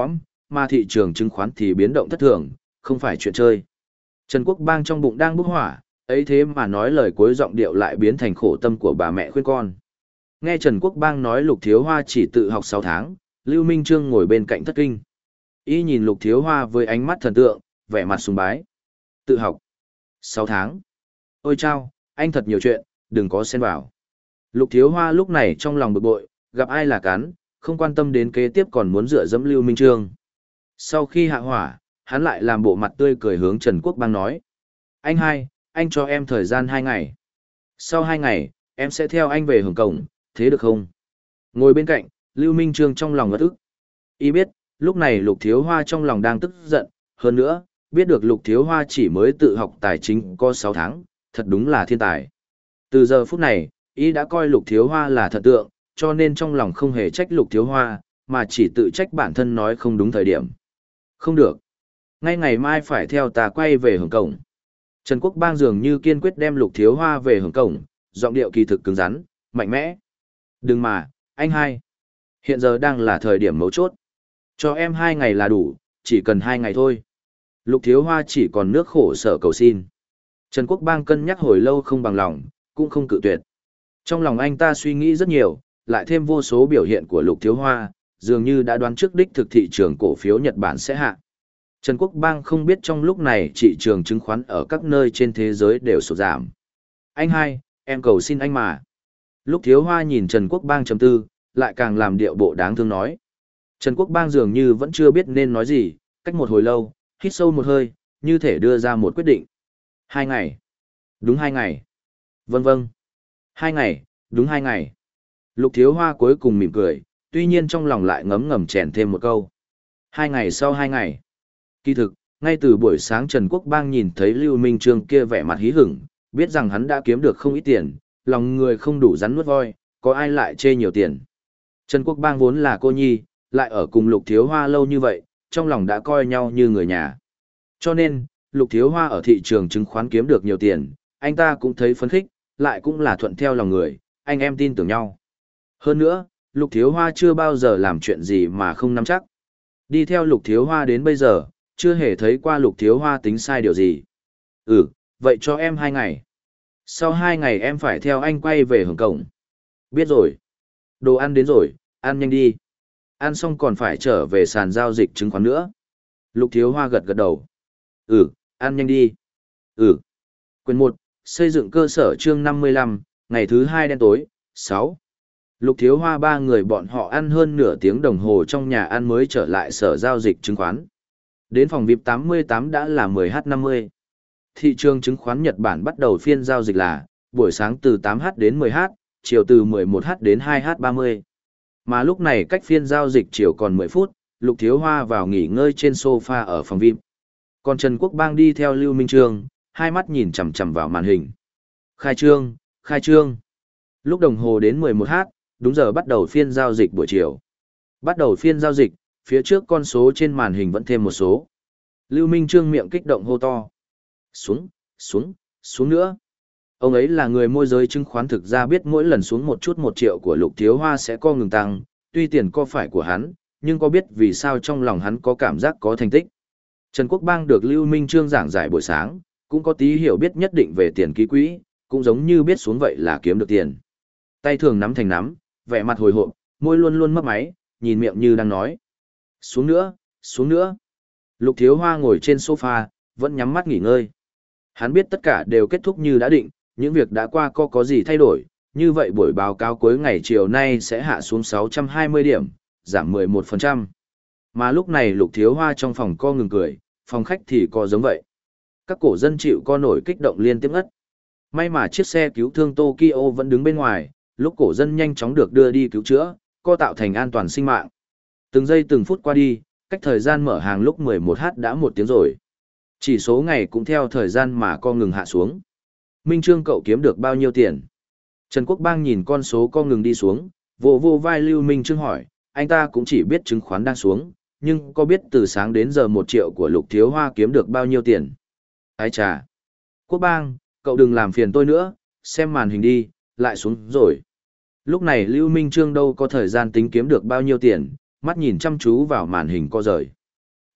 mà thị trường chứng khoán thì biến động thất thường, không phải chuyện chơi. Trần Quốc Bang trong bụng đang bốc hỏa, ấy thế mà nói lời cuối giọng điệu lại biến thành khổ tâm của bà mẹ khuyên con. Nghe Trần Quốc Bang nói Lục Thiếu Hoa chỉ tự học sáu tháng, Lưu Minh Trương ngồi bên cạnh thất kinh. Y nhìn Lục Thiếu Hoa với ánh mắt thần tượng, vẻ mặt sùng bái. Tự học. sáu tháng. Ôi chao, anh thật nhiều chuyện, đừng có xen vào. Lục Thiếu Hoa lúc này trong lòng bực bội, gặp ai là cắn, không quan tâm đến kế tiếp còn muốn dựa dẫm Lưu Minh Trương. Sau khi hạ hỏa, hắn lại làm bộ mặt tươi cười hướng Trần Quốc Bang nói. Anh hai, anh cho em thời gian hai ngày. Sau hai ngày, em sẽ theo anh về Hồng Kông, thế được không? Ngồi bên cạnh, Lưu Minh Trương trong lòng ngất ức. Y biết, lúc này Lục Thiếu Hoa trong lòng đang tức giận, hơn nữa, biết được Lục Thiếu Hoa chỉ mới tự học tài chính có sáu tháng, thật đúng là thiên tài. Từ giờ phút này, Y đã coi Lục Thiếu Hoa là thật tượng, cho nên trong lòng không hề trách Lục Thiếu Hoa, mà chỉ tự trách bản thân nói không đúng thời điểm. Không được. Ngay ngày mai phải theo ta quay về Hồng Kông. Trần Quốc Bang dường như kiên quyết đem Lục Thiếu Hoa về Hồng Kông, giọng điệu kỳ thực cứng rắn, mạnh mẽ. Đừng mà, anh hai. Hiện giờ đang là thời điểm mấu chốt. Cho em hai ngày là đủ, chỉ cần hai ngày thôi. Lục Thiếu Hoa chỉ còn nước khổ sở cầu xin. Trần Quốc Bang cân nhắc hồi lâu không bằng lòng, cũng không cự tuyệt. Trong lòng anh ta suy nghĩ rất nhiều, lại thêm vô số biểu hiện của Lục Thiếu Hoa, dường như đã đoán trước đích thực thị trường cổ phiếu Nhật Bản sẽ hạ. Trần Quốc Bang không biết trong lúc này thị trường chứng khoán ở các nơi trên thế giới đều sụt giảm. Anh hai, em cầu xin anh mà. Lúc Thiếu Hoa nhìn Trần Quốc Bang trầm tư, lại càng làm điệu bộ đáng thương nói. Trần Quốc Bang dường như vẫn chưa biết nên nói gì, cách một hồi lâu, hít sâu một hơi, như thể đưa ra một quyết định. Hai ngày. Đúng hai ngày. Vâng vâng. Hai ngày, đúng hai ngày. Lục Thiếu Hoa cuối cùng mỉm cười, tuy nhiên trong lòng lại ngấm ngầm chèn thêm một câu. Hai ngày sau hai ngày. Kỳ thực, ngay từ buổi sáng Trần Quốc Bang nhìn thấy Lưu Minh Trương kia vẻ mặt hí hửng, biết rằng hắn đã kiếm được không ít tiền, lòng người không đủ rắn nuốt voi, có ai lại chê nhiều tiền. Trần Quốc Bang vốn là cô nhi, lại ở cùng Lục Thiếu Hoa lâu như vậy, trong lòng đã coi nhau như người nhà. Cho nên, Lục Thiếu Hoa ở thị trường chứng khoán kiếm được nhiều tiền, anh ta cũng thấy phấn khích, lại cũng là thuận theo lòng người, anh em tin tưởng nhau. Hơn nữa, Lục Thiếu Hoa chưa bao giờ làm chuyện gì mà không nắm chắc. Đi theo Lục Thiếu Hoa đến bây giờ, chưa hề thấy qua Lục Thiếu Hoa tính sai điều gì. Ừ, vậy cho em hai ngày. Sau hai ngày em phải theo anh quay về Hồng Kông. Biết rồi. Đồ ăn đến rồi, ăn nhanh đi. Ăn xong còn phải trở về sàn giao dịch chứng khoán nữa. Lục Thiếu Hoa gật gật đầu. Ừ, ăn nhanh đi. Ừ. Quyền một, xây dựng cơ sở chương năm mươi lăm, ngày thứ hai đen tối, sáu. Lục Thiếu Hoa ba người bọn họ ăn hơn nửa tiếng đồng hồ trong nhà ăn mới trở lại sở giao dịch chứng khoán. Đến phòng vi ai pi tám mươi tám đã là mười giờ năm mươi. Thị trường chứng khoán Nhật Bản bắt đầu phiên giao dịch là buổi sáng từ tám giờ đến mười giờ, chiều từ mười một giờ đến hai giờ ba mươi. Mà lúc này cách phiên giao dịch chiều còn mười phút, Lục Thiếu Hoa vào nghỉ ngơi trên sofa ở phòng vi ai pi. Còn Trần Quốc Bang đi theo Lưu Minh Trương, hai mắt nhìn chằm chằm vào màn hình. Khai trương, khai trương. Lúc đồng hồ đến mười một giờ, đúng giờ bắt đầu phiên giao dịch buổi chiều. Bắt đầu phiên giao dịch, phía trước con số trên màn hình vẫn thêm một số. Lưu Minh Trương miệng kích động hô to. Xuống, xuống, xuống nữa. Ông ấy là người môi giới chứng khoán, thực ra biết mỗi lần xuống một chút một triệu của Lục Thiếu Hoa sẽ co ngừng tăng, tuy tiền co phải của hắn, nhưng có biết vì sao trong lòng hắn có cảm giác có thành tích. Trần Quốc Bang được Lưu Minh Trương giảng giải buổi sáng, cũng có tí hiểu biết nhất định về tiền ký quỹ, cũng giống như biết xuống vậy là kiếm được tiền. Tay thường nắm thành nắm, vẻ mặt hồi hộp, môi luôn luôn mấp máy, nhìn miệng như đang nói. Xuống nữa, xuống nữa. Lục Thiếu Hoa ngồi trên sofa, vẫn nhắm mắt nghỉ ngơi. Hắn biết tất cả đều kết thúc như đã định, những việc đã qua có có gì thay đổi, như vậy buổi báo cáo cuối ngày chiều nay sẽ hạ xuống sáu trăm hai mươi điểm, giảm mười một phần trăm. Mà lúc này Lục Thiếu Hoa trong phòng co ngừng cười, phòng khách thì co giống vậy. Các cổ dân chịu co nổi kích động liên tiếp ngất. May mà chiếc xe cứu thương Tokyo vẫn đứng bên ngoài, lúc cổ dân nhanh chóng được đưa đi cứu chữa, co tạo thành an toàn sinh mạng. Từng giây từng phút qua đi, cách thời gian mở hàng lúc mười một giờ đã một tiếng rồi. Chỉ số ngày cũng theo thời gian mà co ngừng hạ xuống. Minh Trương cậu kiếm được bao nhiêu tiền? Trần Quốc Bang nhìn con số co ngừng đi xuống, vô vô vai Lưu Minh Trương hỏi, anh ta cũng chỉ biết chứng khoán đang xuống, nhưng có biết từ sáng đến giờ một triệu của Lục Thiếu Hoa kiếm được bao nhiêu tiền? Ái chà! Quốc Bang, cậu đừng làm phiền tôi nữa, xem màn hình đi, lại xuống rồi. Lúc này Lưu Minh Trương đâu có thời gian tính kiếm được bao nhiêu tiền, mắt nhìn chăm chú vào màn hình co rời.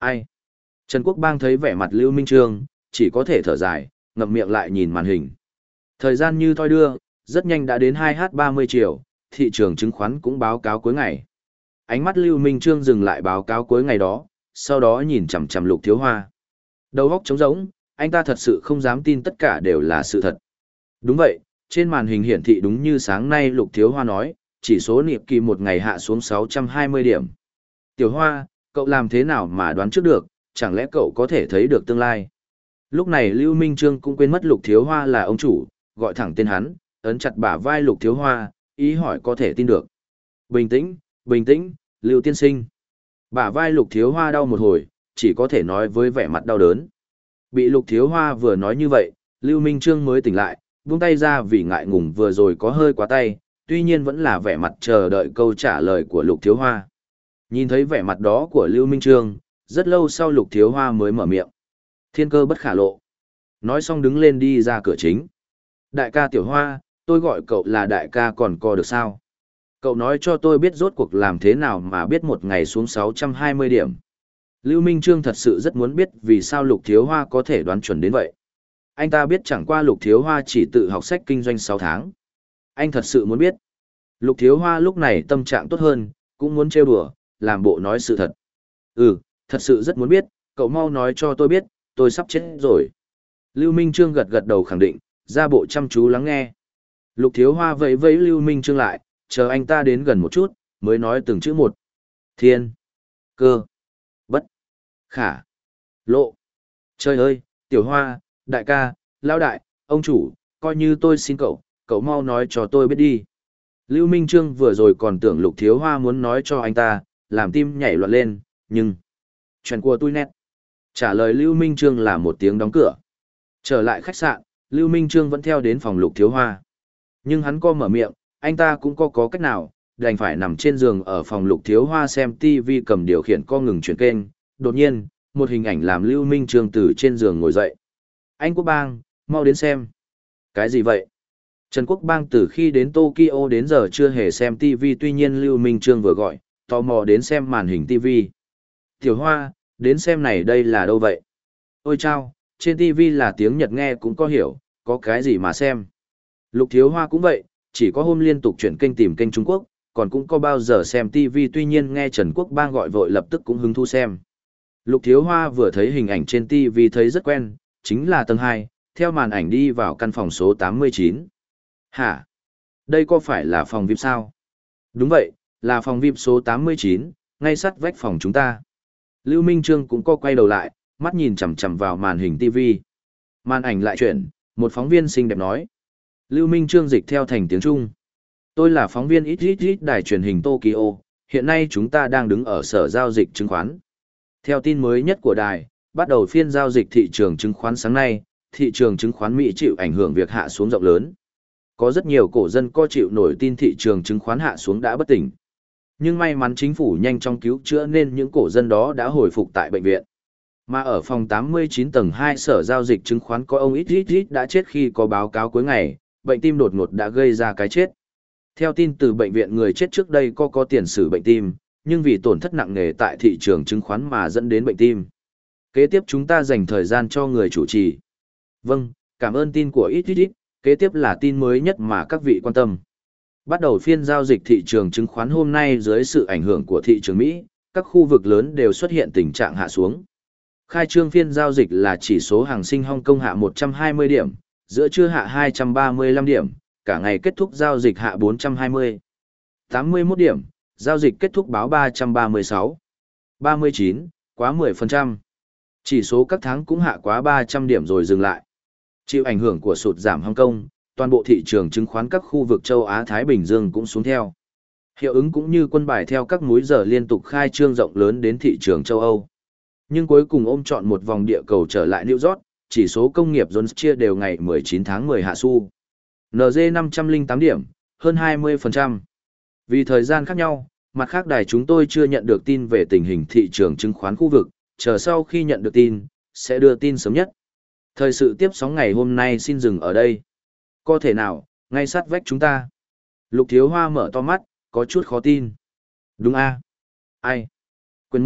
Ai? Trần Quốc Bang thấy vẻ mặt Lưu Minh Trương, chỉ có thể thở dài, ngậm miệng lại nhìn màn hình. Thời gian như thoi đưa, rất nhanh đã đến hai h ba mươi chiều, thị trường chứng khoán cũng báo cáo cuối ngày. Ánh mắt Lưu Minh Trương dừng lại báo cáo cuối ngày đó, sau đó nhìn chằm chằm Lục Thiếu Hoa. Đầu óc trống rỗng, anh ta thật sự không dám tin tất cả đều là sự thật. Đúng vậy, trên màn hình hiển thị đúng như sáng nay Lục Thiếu Hoa nói, chỉ số niệm kỳ một ngày hạ xuống sáu trăm hai mươi điểm. Tiểu Hoa, cậu làm thế nào mà đoán trước được, chẳng lẽ cậu có thể thấy được tương lai? Lúc này Lưu Minh Trương cũng quên mất Lục Thiếu Hoa là ông chủ, gọi thẳng tên hắn, ấn chặt bả vai Lục Thiếu Hoa, ý hỏi có thể tin được. Bình tĩnh, bình tĩnh, Lưu tiên sinh. Bả vai Lục Thiếu Hoa đau một hồi, chỉ có thể nói với vẻ mặt đau đớn. Bị Lục Thiếu Hoa vừa nói như vậy, Lưu Minh Trương mới tỉnh lại, buông tay ra vì ngại ngùng vừa rồi có hơi quá tay, tuy nhiên vẫn là vẻ mặt chờ đợi câu trả lời của Lục Thiếu Hoa. Nhìn thấy vẻ mặt đó của Lưu Minh Trương, rất lâu sau Lục Thiếu Hoa mới mở miệng. Thiên cơ bất khả lộ. Nói xong đứng lên đi ra cửa chính. Đại ca Tiểu Hoa, tôi gọi cậu là đại ca còn co được sao? Cậu nói cho tôi biết rốt cuộc làm thế nào mà biết một ngày xuống sáu trăm hai mươi điểm. Lưu Minh Trương thật sự rất muốn biết vì sao Lục Thiếu Hoa có thể đoán chuẩn đến vậy. Anh ta biết chẳng qua Lục Thiếu Hoa chỉ tự học sách kinh doanh sáu tháng. Anh thật sự muốn biết. Lục Thiếu Hoa lúc này tâm trạng tốt hơn, cũng muốn trêu đùa, làm bộ nói sự thật. Ừ, thật sự rất muốn biết, cậu mau nói cho tôi biết, tôi sắp chết rồi. Lưu Minh Trương gật gật đầu khẳng định, ra bộ chăm chú lắng nghe. Lục Thiếu Hoa vẫy vẫy Lưu Minh Trương lại, chờ anh ta đến gần một chút, mới nói từng chữ một. Thiên, cơ, bất, khả, lộ. Trời ơi, Tiểu Hoa, đại ca, lão đại, ông chủ, coi như tôi xin cậu, cậu mau nói cho tôi biết đi. Lưu Minh Trương vừa rồi còn tưởng Lục Thiếu Hoa muốn nói cho anh ta, làm tim nhảy loạn lên, nhưng... Chuyện của tôi nét. Trả lời Lưu Minh Trương là một tiếng đóng cửa. Trở lại khách sạn, Lưu Minh Trương vẫn theo đến phòng Lục Thiếu Hoa. Nhưng hắn co mở miệng, anh ta cũng có có cách nào, đành phải nằm trên giường ở phòng Lục Thiếu Hoa xem ti vi cầm điều khiển co ngừng chuyển kênh. Đột nhiên, một hình ảnh làm Lưu Minh Trương từ trên giường ngồi dậy. Anh Quốc Bang, mau đến xem. Cái gì vậy? Trần Quốc Bang từ khi đến Tokyo đến giờ chưa hề xem ti vi, tuy nhiên Lưu Minh Trương vừa gọi, tò mò đến xem màn hình ti vi. Tiểu Hoa, đến xem này đây là đâu vậy? Ôi chao, trên ti vi là tiếng Nhật nghe cũng có hiểu, có cái gì mà xem. Lục Thiếu Hoa cũng vậy, chỉ có hôm liên tục chuyển kênh tìm kênh Trung Quốc, còn cũng có bao giờ xem ti vi, tuy nhiên nghe Trần Quốc Bang gọi vội lập tức cũng hứng thú xem. Lục Thiếu Hoa vừa thấy hình ảnh trên ti vi thấy rất quen, chính là tầng hai, theo màn ảnh đi vào căn phòng số tám mươi chín. Hả? Đây có phải là phòng vi ai pi sao? Đúng vậy, là phòng vi ai pi số tám mươi chín, ngay sát vách phòng chúng ta. Lưu Minh Trương cũng có quay đầu lại, mắt nhìn chằm chằm vào màn hình ti vi. Màn ảnh lại chuyển, một phóng viên xinh đẹp nói. Lưu Minh Trương dịch theo thành tiếng Trung. Tôi là phóng viên ít ít ít đài truyền hình Tokyo, hiện nay chúng ta đang đứng ở sở giao dịch chứng khoán. Theo tin mới nhất của đài, bắt đầu phiên giao dịch thị trường chứng khoán sáng nay, thị trường chứng khoán Mỹ chịu ảnh hưởng việc hạ xuống rộng lớn. Có rất nhiều cổ dân co chịu nổi tin thị trường chứng khoán hạ xuống đã bất tỉnh. Nhưng may mắn chính phủ nhanh chóng cứu chữa nên những cổ dân đó đã hồi phục tại bệnh viện. Mà ở phòng tám mươi chín tầng hai sở giao dịch chứng khoán có ông ít ít ít đã chết khi có báo cáo cuối ngày, bệnh tim đột ngột đã gây ra cái chết. Theo tin từ bệnh viện, người chết trước đây có có tiền sử bệnh tim, nhưng vì tổn thất nặng nề tại thị trường chứng khoán mà dẫn đến bệnh tim. Kế tiếp chúng ta dành thời gian cho người chủ trì. Vâng, cảm ơn tin của ít ít ít, kế tiếp là tin mới nhất mà các vị quan tâm. Bắt đầu phiên giao dịch thị trường chứng khoán hôm nay dưới sự ảnh hưởng của thị trường Mỹ, các khu vực lớn đều xuất hiện tình trạng hạ xuống. Khai trương phiên giao dịch là chỉ số hàng sinh Hong Kong hạ một trăm hai mươi điểm, giữa trưa hạ hai trăm ba mươi lăm điểm, cả ngày kết thúc giao dịch hạ bốn trăm hai mươi, tám mươi mốt điểm, giao dịch kết thúc báo ba trăm ba mươi sáu, ba mươi chín, quá mười phần trăm. Chỉ số các tháng cũng hạ quá ba trăm điểm rồi dừng lại. Chịu ảnh hưởng của sụt giảm Hong Kong, toàn bộ thị trường chứng khoán các khu vực châu Á Thái Bình Dương cũng xuống theo. Hiệu ứng cũng như quân bài theo các múi giờ liên tục khai trương rộng lớn đến thị trường châu Âu. Nhưng cuối cùng ôm trọn một vòng địa cầu trở lại New York, chỉ số công nghiệp Jones chia đều ngày mười chín tháng mười hạ xu. en giê năm trăm lẻ tám điểm, hơn hai mươi phần trăm. Vì thời gian khác nhau, mặt khác đài chúng tôi chưa nhận được tin về tình hình thị trường chứng khoán khu vực, chờ sau khi nhận được tin, sẽ đưa tin sớm nhất. Thời sự tiếp sóng ngày hôm nay xin dừng ở đây. Có thể nào, ngay sát vách chúng ta. Lục Thiếu Hoa mở to mắt, có chút khó tin. Đúng a? Ai? Quyền một,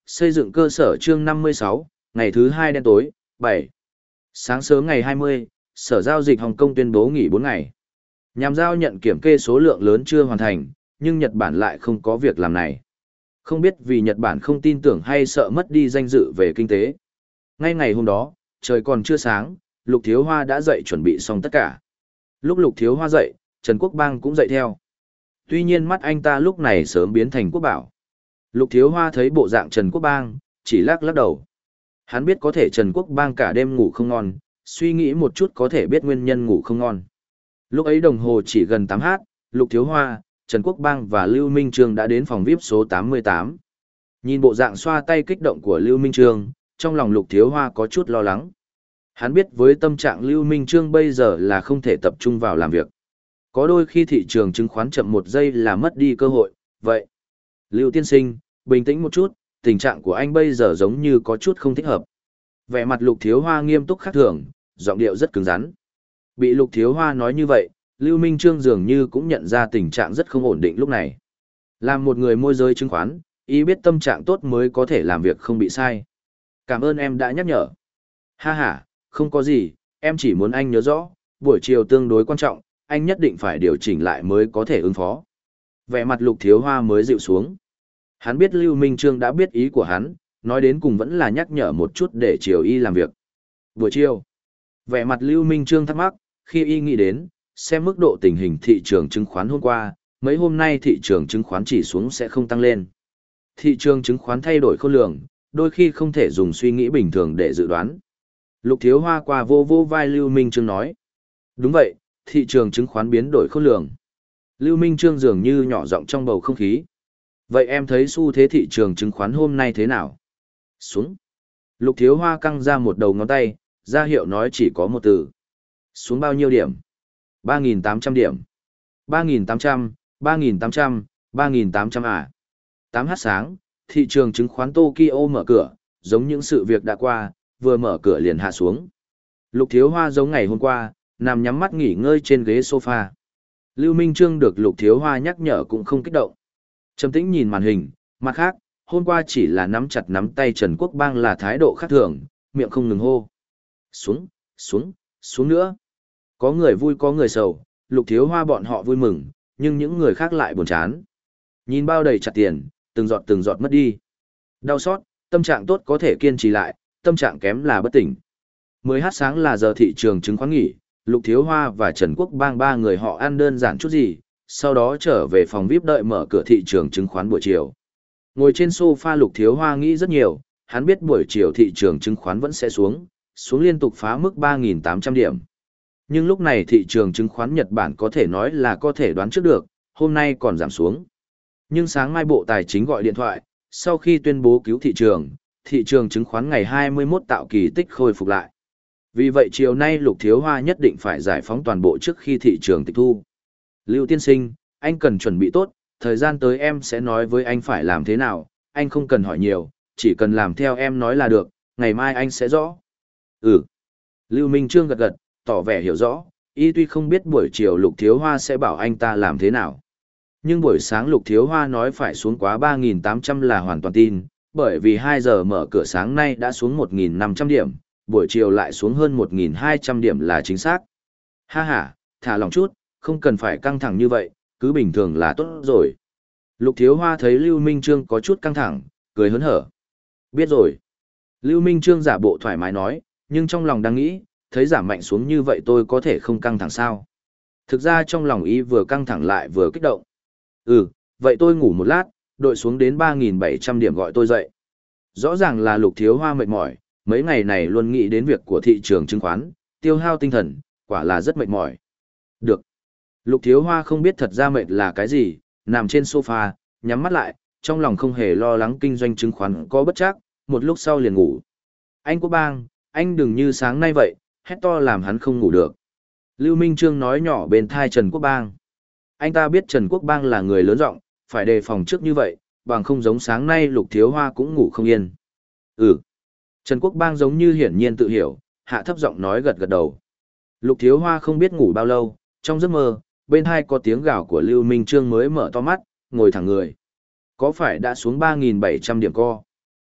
Xây dựng cơ sở chương năm mươi sáu, ngày thứ hai đen tối, bảy. Sáng sớm ngày hai mươi, Sở Giao dịch Hồng Kông tuyên bố nghỉ bốn ngày. Nhằm giao nhận kiểm kê số lượng lớn chưa hoàn thành, nhưng Nhật Bản lại không có việc làm này. Không biết vì Nhật Bản không tin tưởng hay sợ mất đi danh dự về kinh tế. Ngay ngày hôm đó, trời còn chưa sáng, Lục Thiếu Hoa đã dậy chuẩn bị xong tất cả. Lúc Lục Thiếu Hoa dậy, Trần Quốc Bang cũng dậy theo. Tuy nhiên mắt anh ta lúc này sớm biến thành quốc bảo. Lục Thiếu Hoa thấy bộ dạng Trần Quốc Bang, chỉ lắc lắc đầu. Hắn biết có thể Trần Quốc Bang cả đêm ngủ không ngon, suy nghĩ một chút có thể biết nguyên nhân ngủ không ngon. Lúc ấy đồng hồ chỉ gần tám h, Lục Thiếu Hoa, Trần Quốc Bang và Lưu Minh Trương đã đến phòng vi ai pi số tám mươi tám. Nhìn bộ dạng xoa tay kích động của Lưu Minh Trương, trong lòng Lục Thiếu Hoa có chút lo lắng. Hắn biết với tâm trạng Lưu Minh Trương bây giờ là không thể tập trung vào làm việc. Có đôi khi thị trường chứng khoán chậm một giây là mất đi cơ hội, vậy. Lưu tiên sinh, bình tĩnh một chút, tình trạng của anh bây giờ giống như có chút không thích hợp. Vẻ mặt Lục Thiếu Hoa nghiêm túc khác thường, giọng điệu rất cứng rắn. Bị Lục Thiếu Hoa nói như vậy, Lưu Minh Trương dường như cũng nhận ra tình trạng rất không ổn định lúc này. Làm một người môi giới chứng khoán, ý biết tâm trạng tốt mới có thể làm việc không bị sai. Cảm ơn em đã nhắc nhở. Ha ha, không có gì, em chỉ muốn anh nhớ rõ, buổi chiều tương đối quan trọng, anh nhất định phải điều chỉnh lại mới có thể ứng phó. Vẻ mặt Lục Thiếu Hoa mới dịu xuống. Hắn biết Lưu Minh Trương đã biết ý của hắn, nói đến cùng vẫn là nhắc nhở một chút để chiều y làm việc. Buổi chiều, vẻ mặt Lưu Minh Trương thắc mắc, khi y nghĩ đến, xem mức độ tình hình thị trường chứng khoán hôm qua, mấy hôm nay thị trường chứng khoán chỉ xuống sẽ không tăng lên. Thị trường chứng khoán thay đổi khôn lường, đôi khi không thể dùng suy nghĩ bình thường để dự đoán. Lục Thiếu Hoa qua vô vô vai Lưu Minh Trương nói. Đúng vậy, thị trường chứng khoán biến đổi khôn lường. Lưu Minh Trương dường như nhỏ giọng trong bầu không khí. Vậy em thấy xu thế thị trường chứng khoán hôm nay thế nào? Xuống. Lục Thiếu Hoa căng ra một đầu ngón tay, ra hiệu nói chỉ có một từ. Xuống bao nhiêu điểm? ba nghìn tám trăm điểm. ba nghìn tám trăm, ba nghìn tám trăm, ba nghìn tám trăm à. tám h sáng, thị trường chứng khoán Tokyo mở cửa, giống những sự việc đã qua, vừa mở cửa liền hạ xuống. Lục Thiếu Hoa giống ngày hôm qua, nằm nhắm mắt nghỉ ngơi trên ghế sofa. Lưu Minh Trương được Lục Thiếu Hoa nhắc nhở cũng không kích động. Trầm tĩnh nhìn màn hình, mặt khác, hôm qua chỉ là nắm chặt nắm tay Trần Quốc Bang là thái độ khác thường, miệng không ngừng hô. Xuống, xuống, xuống nữa. Có người vui có người sầu, Lục Thiếu Hoa bọn họ vui mừng, nhưng những người khác lại buồn chán. Nhìn bao đầy chặt tiền, từng giọt từng giọt mất đi. Đau xót, tâm trạng tốt có thể kiên trì lại, tâm trạng kém là bất tỉnh. mười h sáng là giờ thị trường chứng khoán nghỉ, Lục Thiếu Hoa và Trần Quốc Bang ba người họ ăn đơn giản chút gì, sau đó trở về phòng vi ai pi đợi mở cửa thị trường chứng khoán buổi chiều. Ngồi trên sofa Lục Thiếu Hoa nghĩ rất nhiều, hắn biết buổi chiều thị trường chứng khoán vẫn sẽ xuống, xuống liên tục phá mức ba nghìn tám trăm điểm. Nhưng lúc này thị trường chứng khoán Nhật Bản có thể nói là có thể đoán trước được, hôm nay còn giảm xuống. Nhưng sáng mai Bộ Tài chính gọi điện thoại, sau khi tuyên bố cứu thị trường, thị trường chứng khoán ngày hai mươi mốt tạo kỳ tích khôi phục lại. Vì vậy chiều nay Lục Thiếu Hoa nhất định phải giải phóng toàn bộ trước khi thị trường tịch thu. Lưu tiên sinh, anh cần chuẩn bị tốt, thời gian tới em sẽ nói với anh phải làm thế nào, anh không cần hỏi nhiều, chỉ cần làm theo em nói là được, ngày mai anh sẽ rõ. Ừ. Lưu Minh Trương gật gật, tỏ vẻ hiểu rõ, y tuy không biết buổi chiều Lục Thiếu Hoa sẽ bảo anh ta làm thế nào. Nhưng buổi sáng Lục Thiếu Hoa nói phải xuống quá ba nghìn tám trăm là hoàn toàn tin, bởi vì hai giờ mở cửa sáng nay đã xuống một nghìn năm trăm điểm, buổi chiều lại xuống hơn một nghìn hai trăm điểm là chính xác. Ha ha, thả lòng chút, không cần phải căng thẳng như vậy, cứ bình thường là tốt rồi. Lục Thiếu Hoa thấy Lưu Minh Trương có chút căng thẳng, cười hớn hở. Biết rồi. Lưu Minh Trương giả bộ thoải mái nói, nhưng trong lòng đang nghĩ, thấy giảm mạnh xuống như vậy tôi có thể không căng thẳng sao. Thực ra trong lòng y vừa căng thẳng lại vừa kích động. Ừ, vậy tôi ngủ một lát, đội xuống đến ba nghìn bảy trăm điểm gọi tôi dậy. Rõ ràng là Lục Thiếu Hoa mệt mỏi, mấy ngày này luôn nghĩ đến việc của thị trường chứng khoán, tiêu hao tinh thần, quả là rất mệt mỏi. Được. Lục Thiếu Hoa không biết thật ra mệt là cái gì, nằm trên sofa, nhắm mắt lại, trong lòng không hề lo lắng kinh doanh chứng khoán có bất trắc, một lúc sau liền ngủ. Anh Quốc Bang, anh đừng như sáng nay vậy, hét to làm hắn không ngủ được. Lưu Minh Trương nói nhỏ bên thai Trần Quốc Bang. Anh ta biết Trần Quốc Bang là người lớn giọng, phải đề phòng trước như vậy, bằng không giống sáng nay Lục Thiếu Hoa cũng ngủ không yên. Ừ. Trần Quốc Bang giống như hiển nhiên tự hiểu, hạ thấp giọng nói gật gật đầu. Lục Thiếu Hoa không biết ngủ bao lâu, trong giấc mơ, bên hai có tiếng gào của Lưu Minh Trương mới mở to mắt, ngồi thẳng người. Có phải đã xuống ba nghìn bảy trăm điểm co?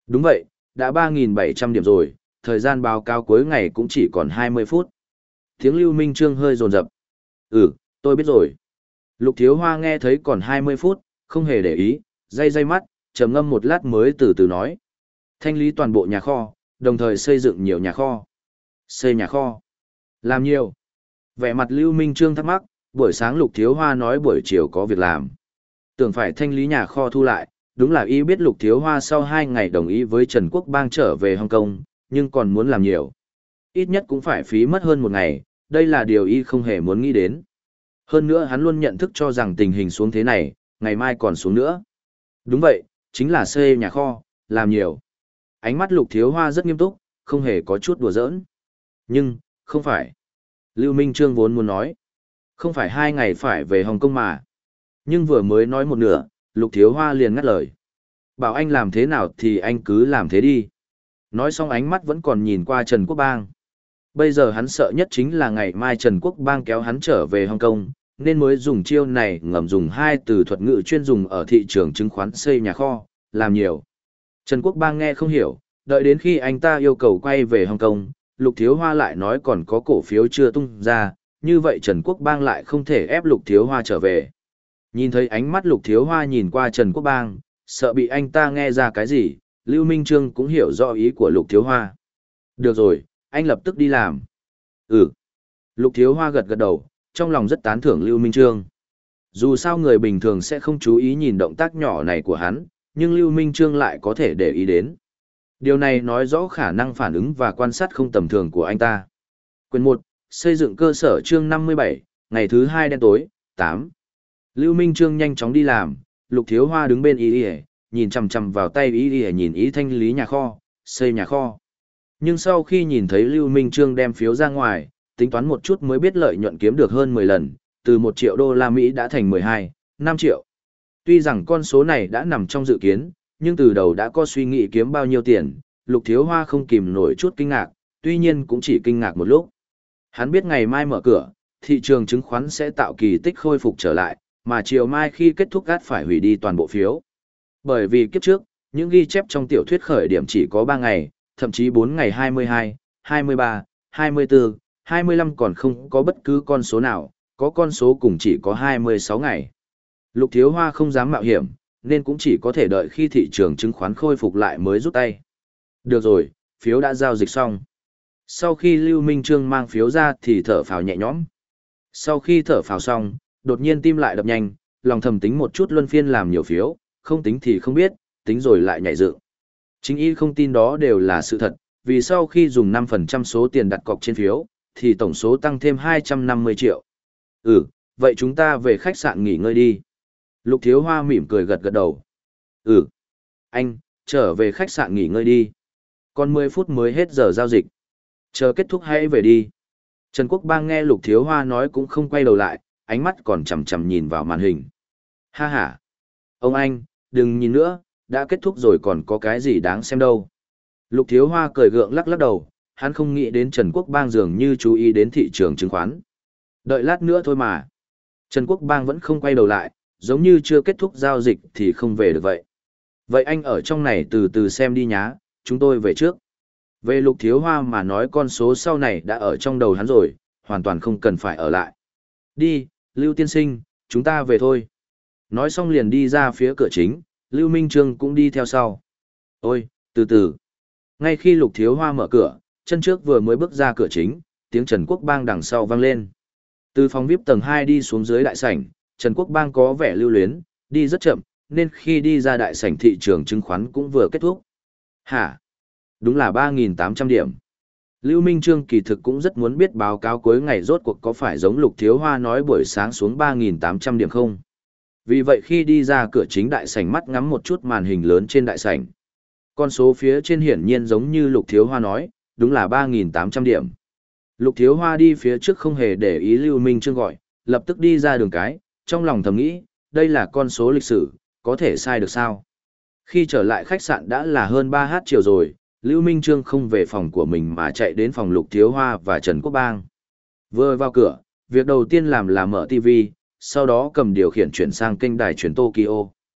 Đúng vậy, đã ba nghìn bảy trăm điểm rồi, thời gian báo cáo cuối ngày cũng chỉ còn hai mươi phút. Tiếng Lưu Minh Trương hơi rồn rập. Ừ, tôi biết rồi. Lục Thiếu Hoa nghe thấy còn hai mươi phút, không hề để ý, day day mắt, trầm ngâm một lát mới từ từ nói. Thanh lý toàn bộ nhà kho, đồng thời xây dựng nhiều nhà kho. Xây nhà kho. Làm nhiều. Vẻ mặt Lưu Minh Trương thắc mắc, buổi sáng Lục Thiếu Hoa nói buổi chiều có việc làm. Tưởng phải thanh lý nhà kho thu lại, đúng là y biết Lục Thiếu Hoa sau hai ngày đồng ý với Trần Quốc Bang trở về Hồng Kông, nhưng còn muốn làm nhiều. Ít nhất cũng phải phí mất hơn một ngày, đây là điều y không hề muốn nghĩ đến. Hơn nữa hắn luôn nhận thức cho rằng tình hình xuống thế này, ngày mai còn xuống nữa. Đúng vậy, chính là xây nhà kho, làm nhiều. Ánh mắt Lục Thiếu Hoa rất nghiêm túc, không hề có chút đùa giỡn. Nhưng, không phải. Lưu Minh Trương vốn muốn nói. Không phải hai ngày phải về Hồng Kông mà. Nhưng vừa mới nói một nửa, Lục Thiếu Hoa liền ngắt lời. Bảo anh làm thế nào thì anh cứ làm thế đi. Nói xong ánh mắt vẫn còn nhìn qua Trần Quốc Bang. Bây giờ hắn sợ nhất chính là ngày mai Trần Quốc Bang kéo hắn trở về Hồng Kông, nên mới dùng chiêu này ngầm dùng hai từ thuật ngữ chuyên dùng ở thị trường chứng khoán xây nhà kho, làm nhiều. Trần Quốc Bang nghe không hiểu, đợi đến khi anh ta yêu cầu quay về Hồng Kông, Lục Thiếu Hoa lại nói còn có cổ phiếu chưa tung ra, như vậy Trần Quốc Bang lại không thể ép Lục Thiếu Hoa trở về. Nhìn thấy ánh mắt Lục Thiếu Hoa nhìn qua Trần Quốc Bang, sợ bị anh ta nghe ra cái gì, Lưu Minh Trương cũng hiểu rõ ý của Lục Thiếu Hoa. Được rồi, anh lập tức đi làm. Ừ. Lục Thiếu Hoa gật gật đầu, trong lòng rất tán thưởng Lưu Minh Trương. Dù sao người bình thường sẽ không chú ý nhìn động tác nhỏ này của hắn, nhưng Lưu Minh Trương lại có thể để ý đến. Điều này nói rõ khả năng phản ứng và quan sát không tầm thường của anh ta. Quyền một, xây dựng cơ sở chương năm mươi bảy, ngày thứ hai đen tối, tám. Lưu Minh Trương nhanh chóng đi làm, Lục Thiếu Hoa đứng bên ý ý, nhìn chằm chằm vào tay ý ý nhìn ý thanh lý nhà kho, xây nhà kho. Nhưng sau khi nhìn thấy Lưu Minh Trương đem phiếu ra ngoài, tính toán một chút mới biết lợi nhuận kiếm được hơn mười lần, từ một triệu đô la Mỹ đã thành mười hai, năm triệu. Tuy rằng con số này đã nằm trong dự kiến, nhưng từ đầu đã có suy nghĩ kiếm bao nhiêu tiền, Lục Thiếu Hoa không kìm nổi chút kinh ngạc, tuy nhiên cũng chỉ kinh ngạc một lúc. Hắn biết ngày mai mở cửa, thị trường chứng khoán sẽ tạo kỳ tích khôi phục trở lại, mà chiều mai khi kết thúc gắt phải hủy đi toàn bộ phiếu. Bởi vì kiếp trước, những ghi chép trong tiểu thuyết khởi điểm chỉ có ba ngày, thậm chí bốn ngày hai mươi hai, hai mươi ba, hai mươi tư, hai mươi lăm còn không có bất cứ con số nào, có con số cùng chỉ có hai mươi sáu ngày. Lục Thiếu Hoa không dám mạo hiểm, nên cũng chỉ có thể đợi khi thị trường chứng khoán khôi phục lại mới rút tay. Được rồi, phiếu đã giao dịch xong. Sau khi Lưu Minh Trương mang phiếu ra thì thở phào nhẹ nhõm. Sau khi thở phào xong, đột nhiên tim lại đập nhanh, lòng thầm tính một chút luân phiên làm nhiều phiếu, không tính thì không biết, tính rồi lại nhảy dựng. Chính y không tin đó đều là sự thật, vì sau khi dùng năm phần trăm số tiền đặt cọc trên phiếu, thì tổng số tăng thêm hai trăm năm mươi triệu. Ừ, vậy chúng ta về khách sạn nghỉ ngơi đi. Lục Thiếu Hoa mỉm cười gật gật đầu. Ừ, anh, trở về khách sạn nghỉ ngơi đi. Còn mười phút mới hết giờ giao dịch. Chờ kết thúc hãy về đi. Trần Quốc Bang nghe Lục Thiếu Hoa nói cũng không quay đầu lại, ánh mắt còn chằm chằm nhìn vào màn hình. Ha ha. Ông anh, đừng nhìn nữa, đã kết thúc rồi còn có cái gì đáng xem đâu. Lục Thiếu Hoa cười gượng lắc lắc đầu, hắn không nghĩ đến Trần Quốc Bang dường như chú ý đến thị trường chứng khoán. Đợi lát nữa thôi mà. Trần Quốc Bang vẫn không quay đầu lại, giống như chưa kết thúc giao dịch thì không về được vậy. Vậy anh ở trong này từ từ xem đi nhá, chúng tôi về trước. Về Lục Thiếu Hoa mà nói con số sau này đã ở trong đầu hắn rồi, hoàn toàn không cần phải ở lại. Đi, Lưu tiên sinh, chúng ta về thôi. Nói xong liền đi ra phía cửa chính, Lưu Minh Trương cũng đi theo sau. Ôi, từ từ. Ngay khi Lục Thiếu Hoa mở cửa, chân trước vừa mới bước ra cửa chính, tiếng Trần Quốc Bang đằng sau vang lên. Từ phòng vi ai pi tầng hai đi xuống dưới đại sảnh, Trần Quốc Bang có vẻ lưu luyến, đi rất chậm, nên khi đi ra đại sảnh thị trường chứng khoán cũng vừa kết thúc. Hả? Đúng là ba nghìn tám trăm điểm. Lưu Minh Trương kỳ thực cũng rất muốn biết báo cáo cuối ngày rốt cuộc có phải giống Lục Thiếu Hoa nói buổi sáng xuống ba nghìn tám trăm điểm không. Vì vậy khi đi ra cửa chính đại sảnh mắt ngắm một chút màn hình lớn trên đại sảnh. Con số phía trên hiển nhiên giống như Lục Thiếu Hoa nói, đúng là ba nghìn tám trăm điểm. Lục Thiếu Hoa đi phía trước không hề để ý Lưu Minh Trương gọi, lập tức đi ra đường cái, trong lòng thầm nghĩ, đây là con số lịch sử, có thể sai được sao? Khi trở lại khách sạn đã là hơn ba h chiều rồi, Lưu Minh Trương không về phòng của mình mà chạy đến phòng Lục Thiếu Hoa và Trần Quốc Bang. Vừa vào cửa, việc đầu tiên làm là mở ti vi, sau đó cầm điều khiển chuyển sang kênh đài chuyển Tokyo.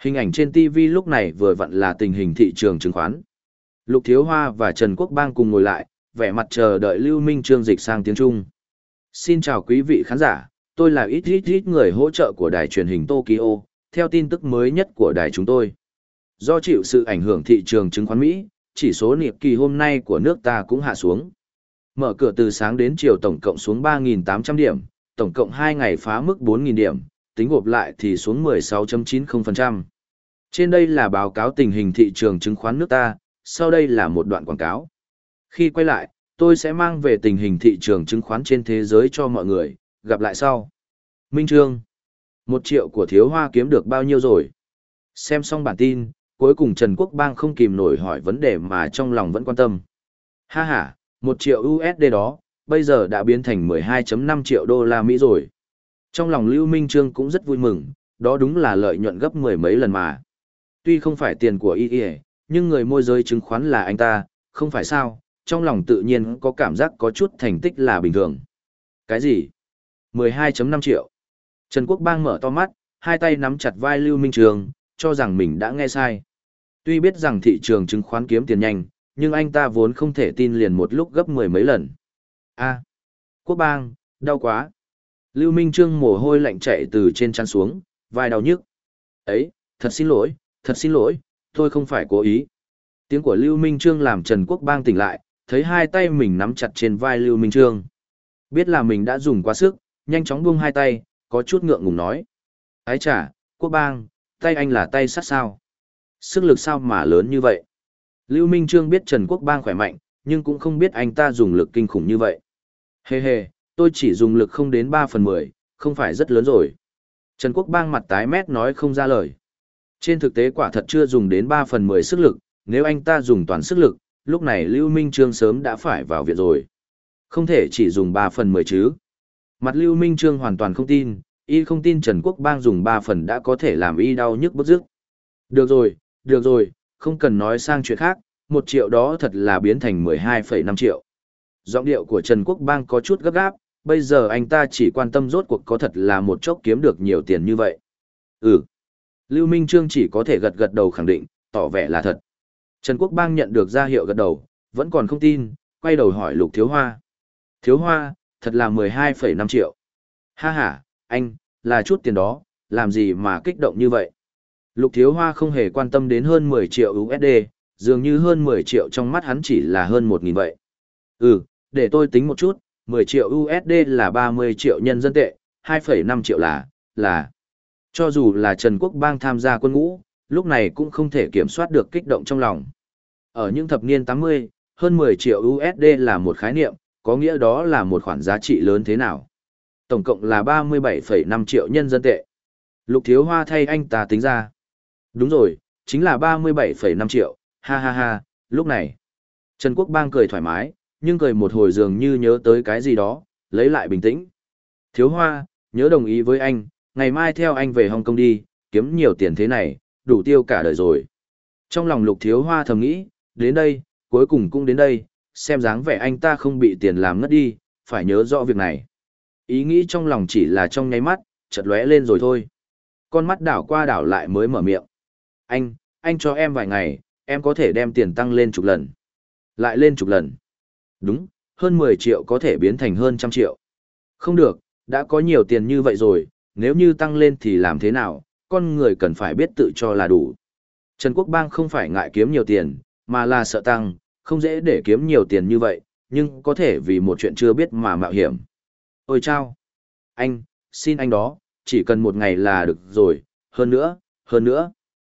Hình ảnh trên ti vi lúc này vừa vặn là tình hình thị trường chứng khoán. Lục Thiếu Hoa và Trần Quốc Bang cùng ngồi lại, vẻ mặt chờ đợi Lưu Minh Trương dịch sang tiếng Trung. Xin chào quý vị khán giả, tôi là ít ít ít người hỗ trợ của đài truyền hình Tokyo, theo tin tức mới nhất của đài chúng tôi. Do chịu sự ảnh hưởng thị trường chứng khoán Mỹ, chỉ số Nikkei hôm nay của nước ta cũng hạ xuống. Mở cửa từ sáng đến chiều tổng cộng xuống ba nghìn tám trăm điểm, tổng cộng hai ngày phá mức bốn nghìn điểm, tính gộp lại thì xuống mười sáu phẩy chín mươi phần trăm. Trên đây là báo cáo tình hình thị trường chứng khoán nước ta, sau đây là một đoạn quảng cáo. Khi quay lại, tôi sẽ mang về tình hình thị trường chứng khoán trên thế giới cho mọi người, gặp lại sau. Minh Trương, một triệu của Thiếu Hoa kiếm được bao nhiêu rồi? Xem xong bản tin, cuối cùng Trần Quốc Bang không kìm nổi hỏi vấn đề mà trong lòng vẫn quan tâm. Ha ha, một triệu u ét đê đó, bây giờ đã biến thành mười hai phẩy năm triệu đô la Mỹ rồi. Trong lòng Lưu Minh Trương cũng rất vui mừng, đó đúng là lợi nhuận gấp mười mấy lần mà. Tuy không phải tiền của y y, nhưng người môi giới chứng khoán là anh ta, không phải sao, trong lòng tự nhiên có cảm giác có chút thành tích là bình thường. Cái gì? mười hai phẩy năm triệu. Trần Quốc Bang mở to mắt, hai tay nắm chặt vai Lưu Minh Trương, cho rằng mình đã nghe sai. Tuy biết rằng thị trường chứng khoán kiếm tiền nhanh, nhưng anh ta vốn không thể tin liền một lúc gấp mười mấy lần. A, Quốc Bang, đau quá. Lưu Minh Trương mồ hôi lạnh chạy từ trên trán xuống, vai đau nhức. Ấy, thật xin lỗi, thật xin lỗi, tôi không phải cố ý. Tiếng của Lưu Minh Trương làm Trần Quốc Bang tỉnh lại, thấy hai tay mình nắm chặt trên vai Lưu Minh Trương. Biết là mình đã dùng quá sức, nhanh chóng buông hai tay, có chút ngượng ngùng nói. Ái chà, Quốc Bang, tay anh là tay sắt sao? Sức lực sao mà lớn như vậy? Lưu Minh Trương biết Trần Quốc Bang khỏe mạnh, nhưng cũng không biết anh ta dùng lực kinh khủng như vậy. Hề hề, tôi chỉ dùng lực không đến ba phần mười, không phải rất lớn rồi. Trần Quốc Bang mặt tái mét nói không ra lời. Trên thực tế quả thật chưa dùng đến ba phần mười sức lực, nếu anh ta dùng toàn sức lực, lúc này Lưu Minh Trương sớm đã phải vào viện rồi. Không thể chỉ dùng ba phần mười chứ. Mặt Lưu Minh Trương hoàn toàn không tin, y không tin Trần Quốc Bang dùng ba phần đã có thể làm y đau nhức bứt rứt. Được rồi, được rồi, không cần nói sang chuyện khác, một triệu đó thật là biến thành mười hai phẩy năm triệu. Giọng điệu của Trần Quốc Bang có chút gấp gáp, bây giờ anh ta chỉ quan tâm rốt cuộc có thật là một chốc kiếm được nhiều tiền như vậy. Ừ. Lưu Minh Trương chỉ có thể gật gật đầu khẳng định, tỏ vẻ là thật. Trần Quốc Bang nhận được ra hiệu gật đầu, vẫn còn không tin, quay đầu hỏi Lục Thiếu Hoa. Thiếu Hoa, thật là mười hai phẩy năm triệu. Ha ha, anh, là chút tiền đó, làm gì mà kích động như vậy? Lục Thiếu Hoa không hề quan tâm đến hơn mười triệu u ét đê, dường như hơn mười triệu trong mắt hắn chỉ là hơn một nghìn vậy. Ừ, để tôi tính một chút, mười triệu u ét đê là ba mươi triệu nhân dân tệ, hai phẩy năm triệu là, là. Cho dù là Trần Quốc Bang tham gia quân ngũ, lúc này cũng không thể kiểm soát được kích động trong lòng. Ở những thập niên tám mươi, hơn mười triệu u ét đê là một khái niệm, có nghĩa đó là một khoản giá trị lớn thế nào. Tổng cộng là ba mươi bảy phẩy năm triệu nhân dân tệ. Lục Thiếu Hoa thay anh ta tính ra. Đúng rồi, chính là ba mươi bảy phẩy năm triệu, ha ha ha, lúc này. Trần Quốc Bang cười thoải mái, nhưng cười một hồi dường như nhớ tới cái gì đó, lấy lại bình tĩnh. Thiếu Hoa, nhớ đồng ý với anh, ngày mai theo anh về Hồng Kông đi, kiếm nhiều tiền thế này, đủ tiêu cả đời rồi. Trong lòng Lục Thiếu Hoa thầm nghĩ, đến đây, cuối cùng cũng đến đây, xem dáng vẻ anh ta không bị tiền làm ngất đi, phải nhớ rõ việc này. Ý nghĩ trong lòng chỉ là trong nháy mắt, chợt lóe lên rồi thôi. Con mắt đảo qua đảo lại mới mở miệng. Anh, anh cho em vài ngày, em có thể đem tiền tăng lên chục lần. Lại lên chục lần. Đúng, hơn mười triệu có thể biến thành hơn trăm triệu. Không được, đã có nhiều tiền như vậy rồi, nếu như tăng lên thì làm thế nào, con người cần phải biết tự cho là đủ. Trần Quốc Bang không phải ngại kiếm nhiều tiền, mà là sợ tăng, không dễ để kiếm nhiều tiền như vậy, nhưng có thể vì một chuyện chưa biết mà mạo hiểm. Ôi chao! Anh, xin anh đó, chỉ cần một ngày là được rồi, hơn nữa, hơn nữa.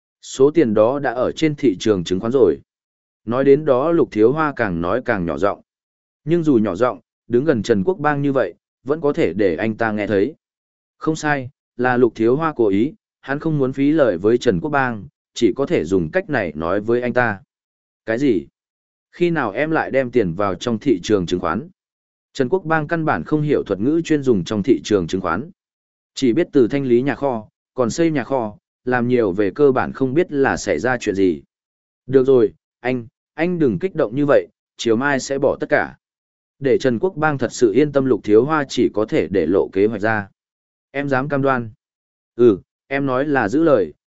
Số tiền đó đã ở trên thị trường chứng khoán rồi. Nói đến đó Lục Thiếu Hoa càng nói càng nhỏ giọng. Nhưng dù nhỏ giọng, đứng gần Trần Quốc Bang như vậy, vẫn có thể để anh ta nghe thấy. Không sai, là Lục Thiếu Hoa cố ý, hắn không muốn phí lời với Trần Quốc Bang, chỉ có thể dùng cách này nói với anh ta. Cái gì? Khi nào em lại đem tiền vào trong thị trường chứng khoán? Trần Quốc Bang căn bản không hiểu thuật ngữ chuyên dùng trong thị trường chứng khoán. Chỉ biết từ thanh lý nhà kho, còn xây nhà kho, làm nhiều về cơ bản không biết là xảy ra chuyện gì. Được rồi, anh, anh đừng kích động như vậy, chiều mai sẽ bỏ tất cả. Để Trần Quốc Bang thật sự yên tâm Lục Thiếu Hoa chỉ có thể để lộ kế hoạch ra. Em dám cam đoan. Ừ, em nói là giữ lời,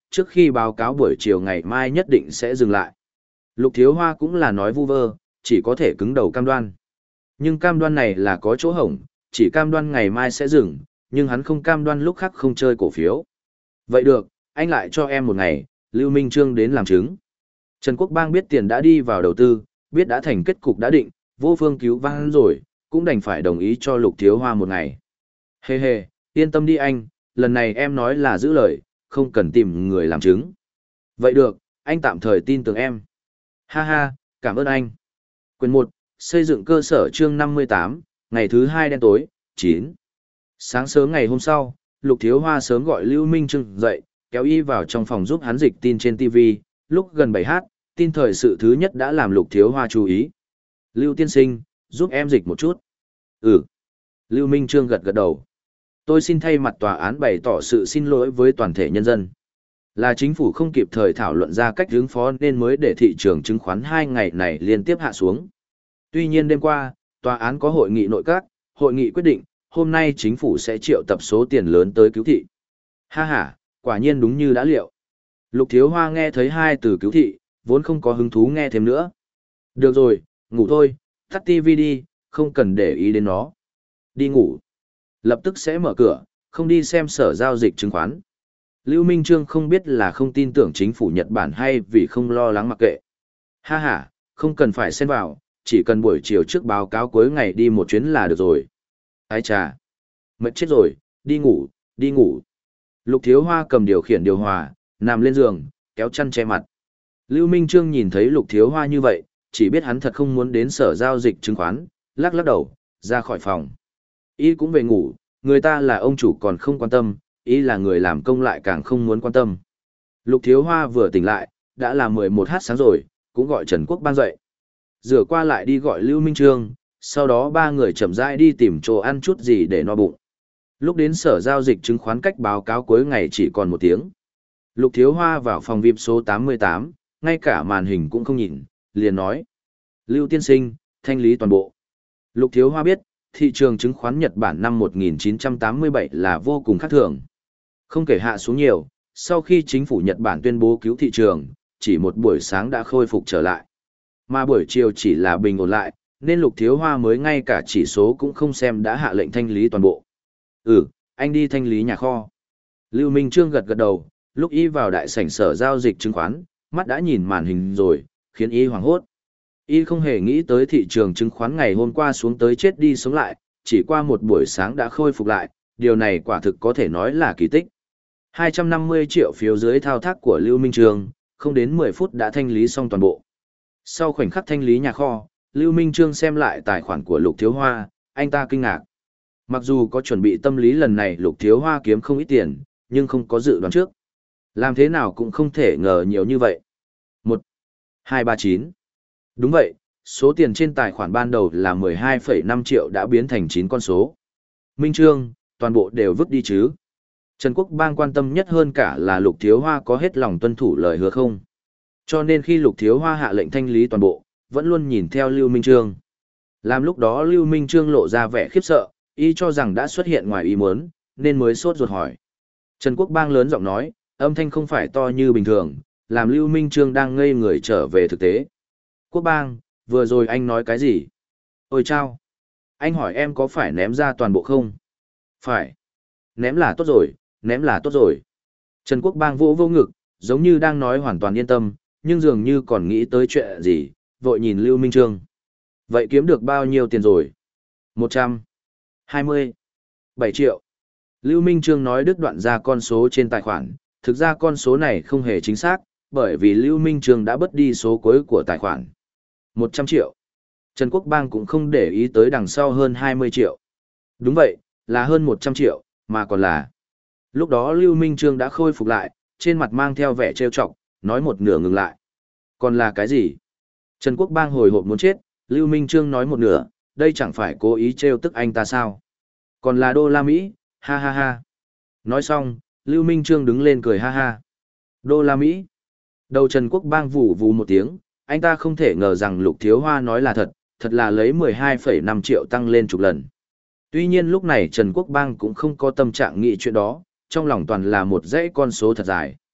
trước khi báo cáo buổi chiều ngày mai nhất định sẽ dừng lại. Lục Thiếu Hoa cũng là nói vu vơ, chỉ có thể cứng đầu cam đoan. Nhưng cam đoan này là có chỗ hổng, chỉ cam đoan ngày mai sẽ dừng, nhưng hắn không cam đoan lúc khác không chơi cổ phiếu. Vậy được, anh lại cho em một ngày, Lưu Minh Trương đến làm chứng. Trần Quốc Bang biết tiền đã đi vào đầu tư, biết đã thành kết cục đã định, vô phương cứu vãn rồi, cũng đành phải đồng ý cho Lục Thiếu Hoa một ngày. Hê hê, yên tâm đi anh, lần này em nói là giữ lời, không cần tìm người làm chứng. Vậy được, anh tạm thời tin tưởng em. Ha ha, cảm ơn anh. Quyền một, xây dựng cơ sở chương năm mươi tám, ngày thứ hai đen tối, chín. Sáng sớm ngày hôm sau, Lục Thiếu Hoa sớm gọi Lưu Minh Trương dậy, kéo y vào trong phòng giúp hắn dịch tin trên ti vi, lúc gần bảy h, tin thời sự thứ nhất đã làm Lục Thiếu Hoa chú ý. Lưu tiên sinh, giúp em dịch một chút. Ừ. Lưu Minh Trương gật gật đầu. Tôi xin thay mặt tòa án bày tỏ sự xin lỗi với toàn thể nhân dân. Là chính phủ không kịp thời thảo luận ra cách ứng phó nên mới để thị trường chứng khoán hai ngày này liên tiếp hạ xuống. Tuy nhiên đêm qua, tòa án có hội nghị nội các, hội nghị quyết định, hôm nay chính phủ sẽ triệu tập số tiền lớn tới cứu thị. Ha ha, quả nhiên đúng như đã liệu. Lục Thiếu Hoa nghe thấy hai từ cứu thị, vốn không có hứng thú nghe thêm nữa. Được rồi, ngủ thôi, tắt tivi đi, không cần để ý đến nó. Đi ngủ. Lập tức sẽ mở cửa, không đi xem sở giao dịch chứng khoán. Lưu Minh Trương không biết là không tin tưởng chính phủ Nhật Bản hay vì không lo lắng mặc kệ. Ha ha, không cần phải xen vào, chỉ cần buổi chiều trước báo cáo cuối ngày đi một chuyến là được rồi. Ái chà, mệt chết rồi, đi ngủ, đi ngủ. Lục Thiếu Hoa cầm điều khiển điều hòa, nằm lên giường, kéo chăn che mặt. Lưu Minh Trương nhìn thấy Lục Thiếu Hoa như vậy, chỉ biết hắn thật không muốn đến sở giao dịch chứng khoán, lắc lắc đầu, ra khỏi phòng. Y cũng về ngủ, người ta là ông chủ còn không quan tâm, y là người làm công lại càng không muốn quan tâm. Lục Thiếu Hoa vừa tỉnh lại, đã là mười một h sáng rồi, cũng gọi Trần Quốc Bang dậy. Rửa qua lại đi gọi Lưu Minh Trương, sau đó ba người chậm rãi đi tìm chỗ ăn chút gì để no bụng. Lúc đến sở giao dịch chứng khoán cách báo cáo cuối ngày chỉ còn một tiếng. Lục Thiếu Hoa vào phòng vi ai pi số tám mươi tám, ngay cả màn hình cũng không nhìn, liền nói. Lưu tiên sinh, thanh lý toàn bộ. Lục Thiếu Hoa biết, thị trường chứng khoán Nhật Bản năm một nghìn chín trăm tám mươi bảy là vô cùng khác thường. Không kể hạ xuống nhiều, sau khi chính phủ Nhật Bản tuyên bố cứu thị trường, chỉ một buổi sáng đã khôi phục trở lại. Mà buổi chiều chỉ là bình ổn lại, nên Lục Thiếu Hoa mới ngay cả chỉ số cũng không xem đã hạ lệnh thanh lý toàn bộ. Ừ, anh đi thanh lý nhà kho. Lưu Minh Trương gật gật đầu, lúc y vào đại sảnh sở giao dịch chứng khoán, mắt đã nhìn màn hình rồi, khiến y hoảng hốt. Y không hề nghĩ tới thị trường chứng khoán ngày hôm qua xuống tới chết đi sống lại, chỉ qua một buổi sáng đã khôi phục lại, điều này quả thực có thể nói là kỳ tích. hai trăm năm mươi triệu phiếu dưới thao tác của Lưu Minh Trương, không đến mười phút đã thanh lý xong toàn bộ. Sau khoảnh khắc thanh lý nhà kho, Lưu Minh Trương xem lại tài khoản của Lục Thiếu Hoa, anh ta kinh ngạc. Mặc dù có chuẩn bị tâm lý lần này Lục Thiếu Hoa kiếm không ít tiền, nhưng không có dự đoán trước. Làm thế nào cũng không thể ngờ nhiều như vậy. một, hai ba chín. Đúng vậy, số tiền trên tài khoản ban đầu là mười hai phẩy năm triệu đã biến thành chín con số. Minh Trương, toàn bộ đều vứt đi chứ. Trần Quốc Bang quan tâm nhất hơn cả là Lục Thiếu Hoa có hết lòng tuân thủ lời hứa không. Cho nên khi Lục Thiếu Hoa hạ lệnh thanh lý toàn bộ, vẫn luôn nhìn theo Lưu Minh Trương. Làm lúc đó Lưu Minh Trương lộ ra vẻ khiếp sợ, y cho rằng đã xuất hiện ngoài ý muốn, nên mới sốt ruột hỏi. Trần Quốc Bang lớn giọng nói, âm thanh không phải to như bình thường, làm Lưu Minh Trương đang ngây người trở về thực tế. Quốc Bang, vừa rồi anh nói cái gì? Ôi chao! Anh hỏi em có phải ném ra toàn bộ không? Phải. Ném là tốt rồi, ném là tốt rồi. Trần Quốc Bang vỗ vô ngực, giống như đang nói hoàn toàn yên tâm, nhưng dường như còn nghĩ tới chuyện gì, vội nhìn Lưu Minh Trương. Vậy kiếm được bao nhiêu tiền rồi? Một trăm. Hai mươi. Bảy triệu. Lưu Minh Trương nói đứt đoạn ra con số trên tài khoản, thực ra con số này không hề chính xác, bởi vì Lưu Minh Trương đã bớt đi số cuối của tài khoản. Một trăm triệu. Trần Quốc Bang cũng không để ý tới đằng sau hơn hai mươi triệu. Đúng vậy, là hơn một trăm triệu, mà còn là. Lúc đó Lưu Minh Trương đã khôi phục lại, trên mặt mang theo vẻ trêu chọc, nói một nửa ngừng lại. Còn là cái gì? Trần Quốc Bang hồi hộp muốn chết, Lưu Minh Trương nói một nửa, đây chẳng phải cố ý trêu tức anh ta sao? Còn là đô la Mỹ, ha ha ha. Nói xong, Lưu Minh Trương đứng lên cười ha ha. Đô la Mỹ. Đầu Trần Quốc Bang vù vù một tiếng, anh ta không thể ngờ rằng Lục Thiếu Hoa nói là thật, thật là lấy mười hai phẩy năm triệu tăng lên chục lần. Tuy nhiên lúc này Trần Quốc Bang cũng không có tâm trạng nghĩ chuyện đó, trong lòng toàn là một dãy con số thật dài.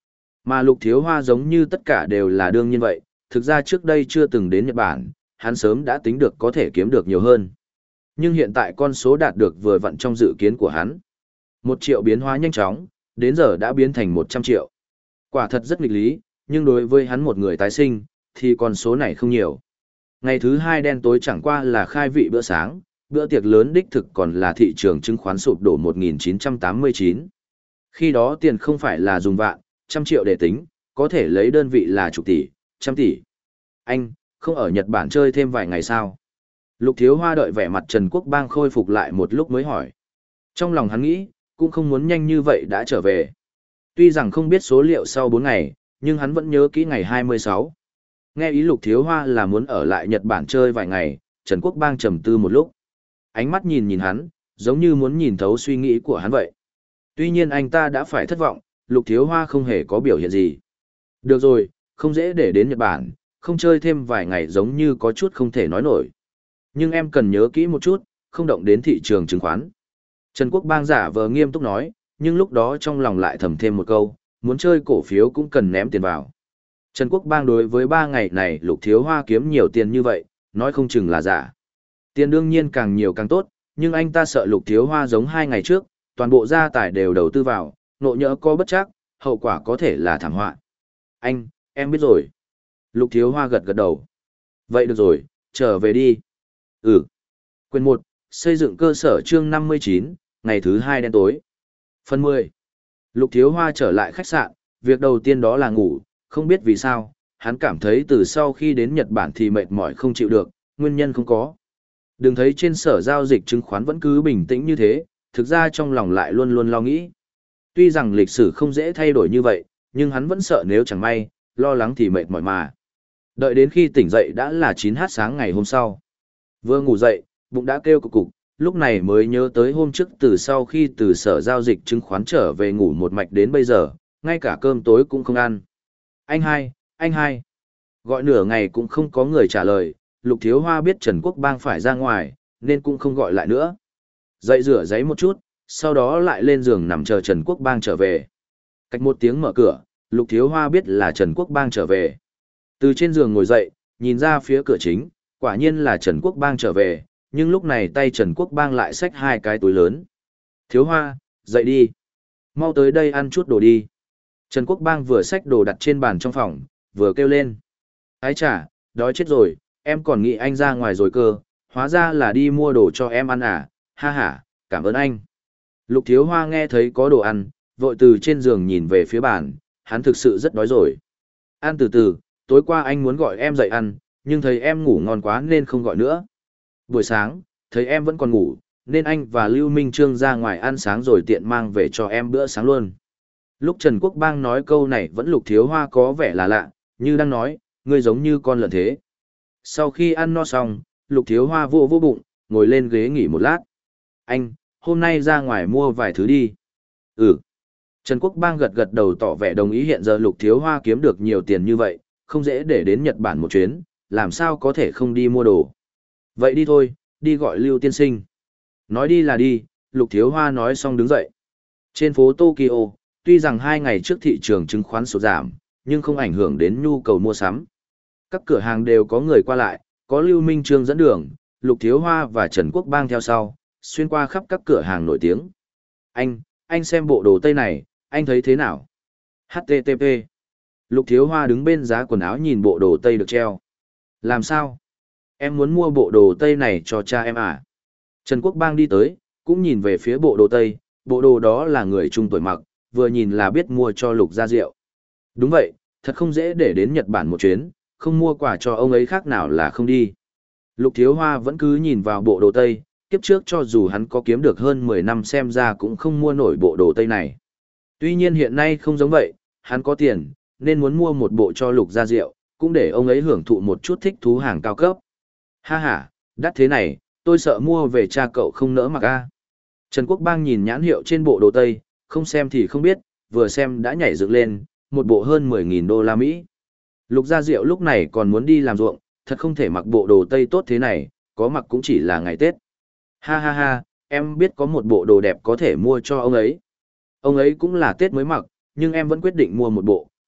Mà Lục Thiếu Hoa giống như tất cả đều là đương nhiên vậy, thực ra trước đây chưa từng đến Nhật Bản, hắn sớm đã tính được có thể kiếm được nhiều hơn. Nhưng hiện tại con số đạt được vừa vặn trong dự kiến của hắn. Một triệu biến hóa nhanh chóng, đến giờ đã biến thành một trăm triệu. Quả thật rất nghịch lý, nhưng đối với hắn một người tái sinh, thì con số này không nhiều. Ngày thứ hai đen tối chẳng qua là khai vị bữa sáng, bữa tiệc lớn đích thực còn là thị trường chứng khoán sụp đổ một nghìn chín trăm tám mươi chín. Khi đó tiền không phải là dùng vạn, trăm triệu để tính, có thể lấy đơn vị là chục tỷ, trăm tỷ. Anh, không ở Nhật Bản chơi thêm vài ngày sao? Lục Thiếu Hoa đợi vẻ mặt Trần Quốc Bang khôi phục lại một lúc mới hỏi. Trong lòng hắn nghĩ, cũng không muốn nhanh như vậy đã trở về. Tuy rằng không biết số liệu sau bốn ngày, nhưng hắn vẫn nhớ kỹ ngày hai mươi sáu. Nghe ý Lục Thiếu Hoa là muốn ở lại Nhật Bản chơi vài ngày, Trần Quốc Bang trầm tư một lúc. Ánh mắt nhìn nhìn hắn, giống như muốn nhìn thấu suy nghĩ của hắn vậy. Tuy nhiên anh ta đã phải thất vọng, Lục Thiếu Hoa không hề có biểu hiện gì. Được rồi, không dễ để đến Nhật Bản, không chơi thêm vài ngày giống như có chút không thể nói nổi. Nhưng em cần nhớ kỹ một chút, không động đến thị trường chứng khoán. Trần Quốc Bang giả vờ nghiêm túc nói, nhưng lúc đó trong lòng lại thầm thêm một câu, muốn chơi cổ phiếu cũng cần ném tiền vào. Trần Quốc Bang đối với ba ngày này Lục Thiếu Hoa kiếm nhiều tiền như vậy, nói không chừng là giả. Tiền đương nhiên càng nhiều càng tốt, nhưng anh ta sợ Lục Thiếu Hoa giống hai ngày trước, toàn bộ gia tài đều đầu tư vào, nộ nhỡ có bất trắc, hậu quả có thể là thảm họa. Anh, em biết rồi. Lục Thiếu Hoa gật gật đầu. Vậy được rồi, trở về đi. Ừ. Quyền một, xây dựng cơ sở chương năm mươi chín, ngày thứ hai đen tối. Phần mười. Lục Thiếu Hoa trở lại khách sạn, việc đầu tiên đó là ngủ, không biết vì sao, hắn cảm thấy từ sau khi đến Nhật Bản thì mệt mỏi không chịu được, nguyên nhân không có. Đừng thấy trên sở giao dịch chứng khoán vẫn cứ bình tĩnh như thế, thực ra trong lòng lại luôn luôn lo nghĩ. Tuy rằng lịch sử không dễ thay đổi như vậy, nhưng hắn vẫn sợ nếu chẳng may, lo lắng thì mệt mỏi mà. Đợi đến khi tỉnh dậy đã là chín h sáng ngày hôm sau. Vừa ngủ dậy, bụng đã kêu cục cục, lúc này mới nhớ tới hôm trước từ sau khi từ sở giao dịch chứng khoán trở về ngủ một mạch đến bây giờ, ngay cả cơm tối cũng không ăn. Anh hai, anh hai. Gọi nửa ngày cũng không có người trả lời, Lục Thiếu Hoa biết Trần Quốc Bang phải ra ngoài, nên cũng không gọi lại nữa. Dậy rửa giấy một chút, sau đó lại lên giường nằm chờ Trần Quốc Bang trở về. Cách một tiếng mở cửa, Lục Thiếu Hoa biết là Trần Quốc Bang trở về. Từ trên giường ngồi dậy, nhìn ra phía cửa chính, quả nhiên là Trần Quốc Bang trở về, nhưng lúc này tay Trần Quốc Bang lại xách hai cái túi lớn. Thiếu Hoa, dậy đi. Mau tới đây ăn chút đồ đi. Trần Quốc Bang vừa xách đồ đặt trên bàn trong phòng, vừa kêu lên. Ái chà, đói chết rồi, em còn nghĩ anh ra ngoài rồi cơ, hóa ra là đi mua đồ cho em ăn à, ha ha, cảm ơn anh. Lục Thiếu Hoa nghe thấy có đồ ăn, vội từ trên giường nhìn về phía bàn, hắn thực sự rất đói rồi. Ăn từ từ, tối qua anh muốn gọi em dậy ăn, nhưng thấy em ngủ ngon quá nên không gọi nữa. Buổi sáng, thấy em vẫn còn ngủ, nên anh và Lưu Minh Trương ra ngoài ăn sáng rồi tiện mang về cho em bữa sáng luôn. Lúc Trần Quốc Bang nói câu này vẫn Lục Thiếu Hoa có vẻ là lạ, như đang nói, ngươi giống như con lợn thế. Sau khi ăn no xong, Lục Thiếu Hoa vô vô bụng, ngồi lên ghế nghỉ một lát. Anh, hôm nay ra ngoài mua vài thứ đi. Ừ. Trần Quốc Bang gật gật đầu tỏ vẻ đồng ý, hiện giờ Lục Thiếu Hoa kiếm được nhiều tiền như vậy, không dễ để đến Nhật Bản một chuyến, làm sao có thể không đi mua đồ. Vậy đi thôi, đi gọi Lưu tiên sinh. Nói đi là đi, Lục Thiếu Hoa nói xong đứng dậy. Trên phố Tokyo, tuy rằng hai ngày trước thị trường chứng khoán sụt giảm, nhưng không ảnh hưởng đến nhu cầu mua sắm. Các cửa hàng đều có người qua lại, có Lưu Minh Trương dẫn đường, Lục Thiếu Hoa và Trần Quốc Bang theo sau, xuyên qua khắp các cửa hàng nổi tiếng. Anh, anh xem bộ đồ tây này, anh thấy thế nào? hát tê tê pê. Lục Thiếu Hoa đứng bên giá quần áo nhìn bộ đồ tây được treo. Làm sao? Em muốn mua bộ đồ tây này cho cha em à? Trần Quốc Bang đi tới, cũng nhìn về phía bộ đồ tây, bộ đồ đó là người trung tuổi mặc, vừa nhìn là biết mua cho Lục Gia Diệu. Đúng vậy, thật không dễ để đến Nhật Bản một chuyến, không mua quà cho ông ấy khác nào là không đi. Lục Thiếu Hoa vẫn cứ nhìn vào bộ đồ tây, kiếp trước cho dù hắn có kiếm được hơn mười năm xem ra cũng không mua nổi bộ đồ tây này. Tuy nhiên hiện nay không giống vậy, hắn có tiền, nên muốn mua một bộ cho Lục Gia Diệu, cũng để ông ấy hưởng thụ một chút thích thú hàng cao cấp. Ha ha, đắt thế này, tôi sợ mua về cha cậu không nỡ mặc a. Trần Quốc Bang nhìn nhãn hiệu trên bộ đồ tây, không xem thì không biết, vừa xem đã nhảy dựng lên, một bộ hơn mười nghìn đô la Mỹ. Lục Gia Diệu lúc này còn muốn đi làm ruộng, thật không thể mặc bộ đồ tây tốt thế này, có mặc cũng chỉ là ngày Tết. Ha ha ha, em biết có một bộ đồ đẹp có thể mua cho ông ấy. Ông ấy cũng là Tết mới mặc, nhưng em vẫn quyết định mua một bộ,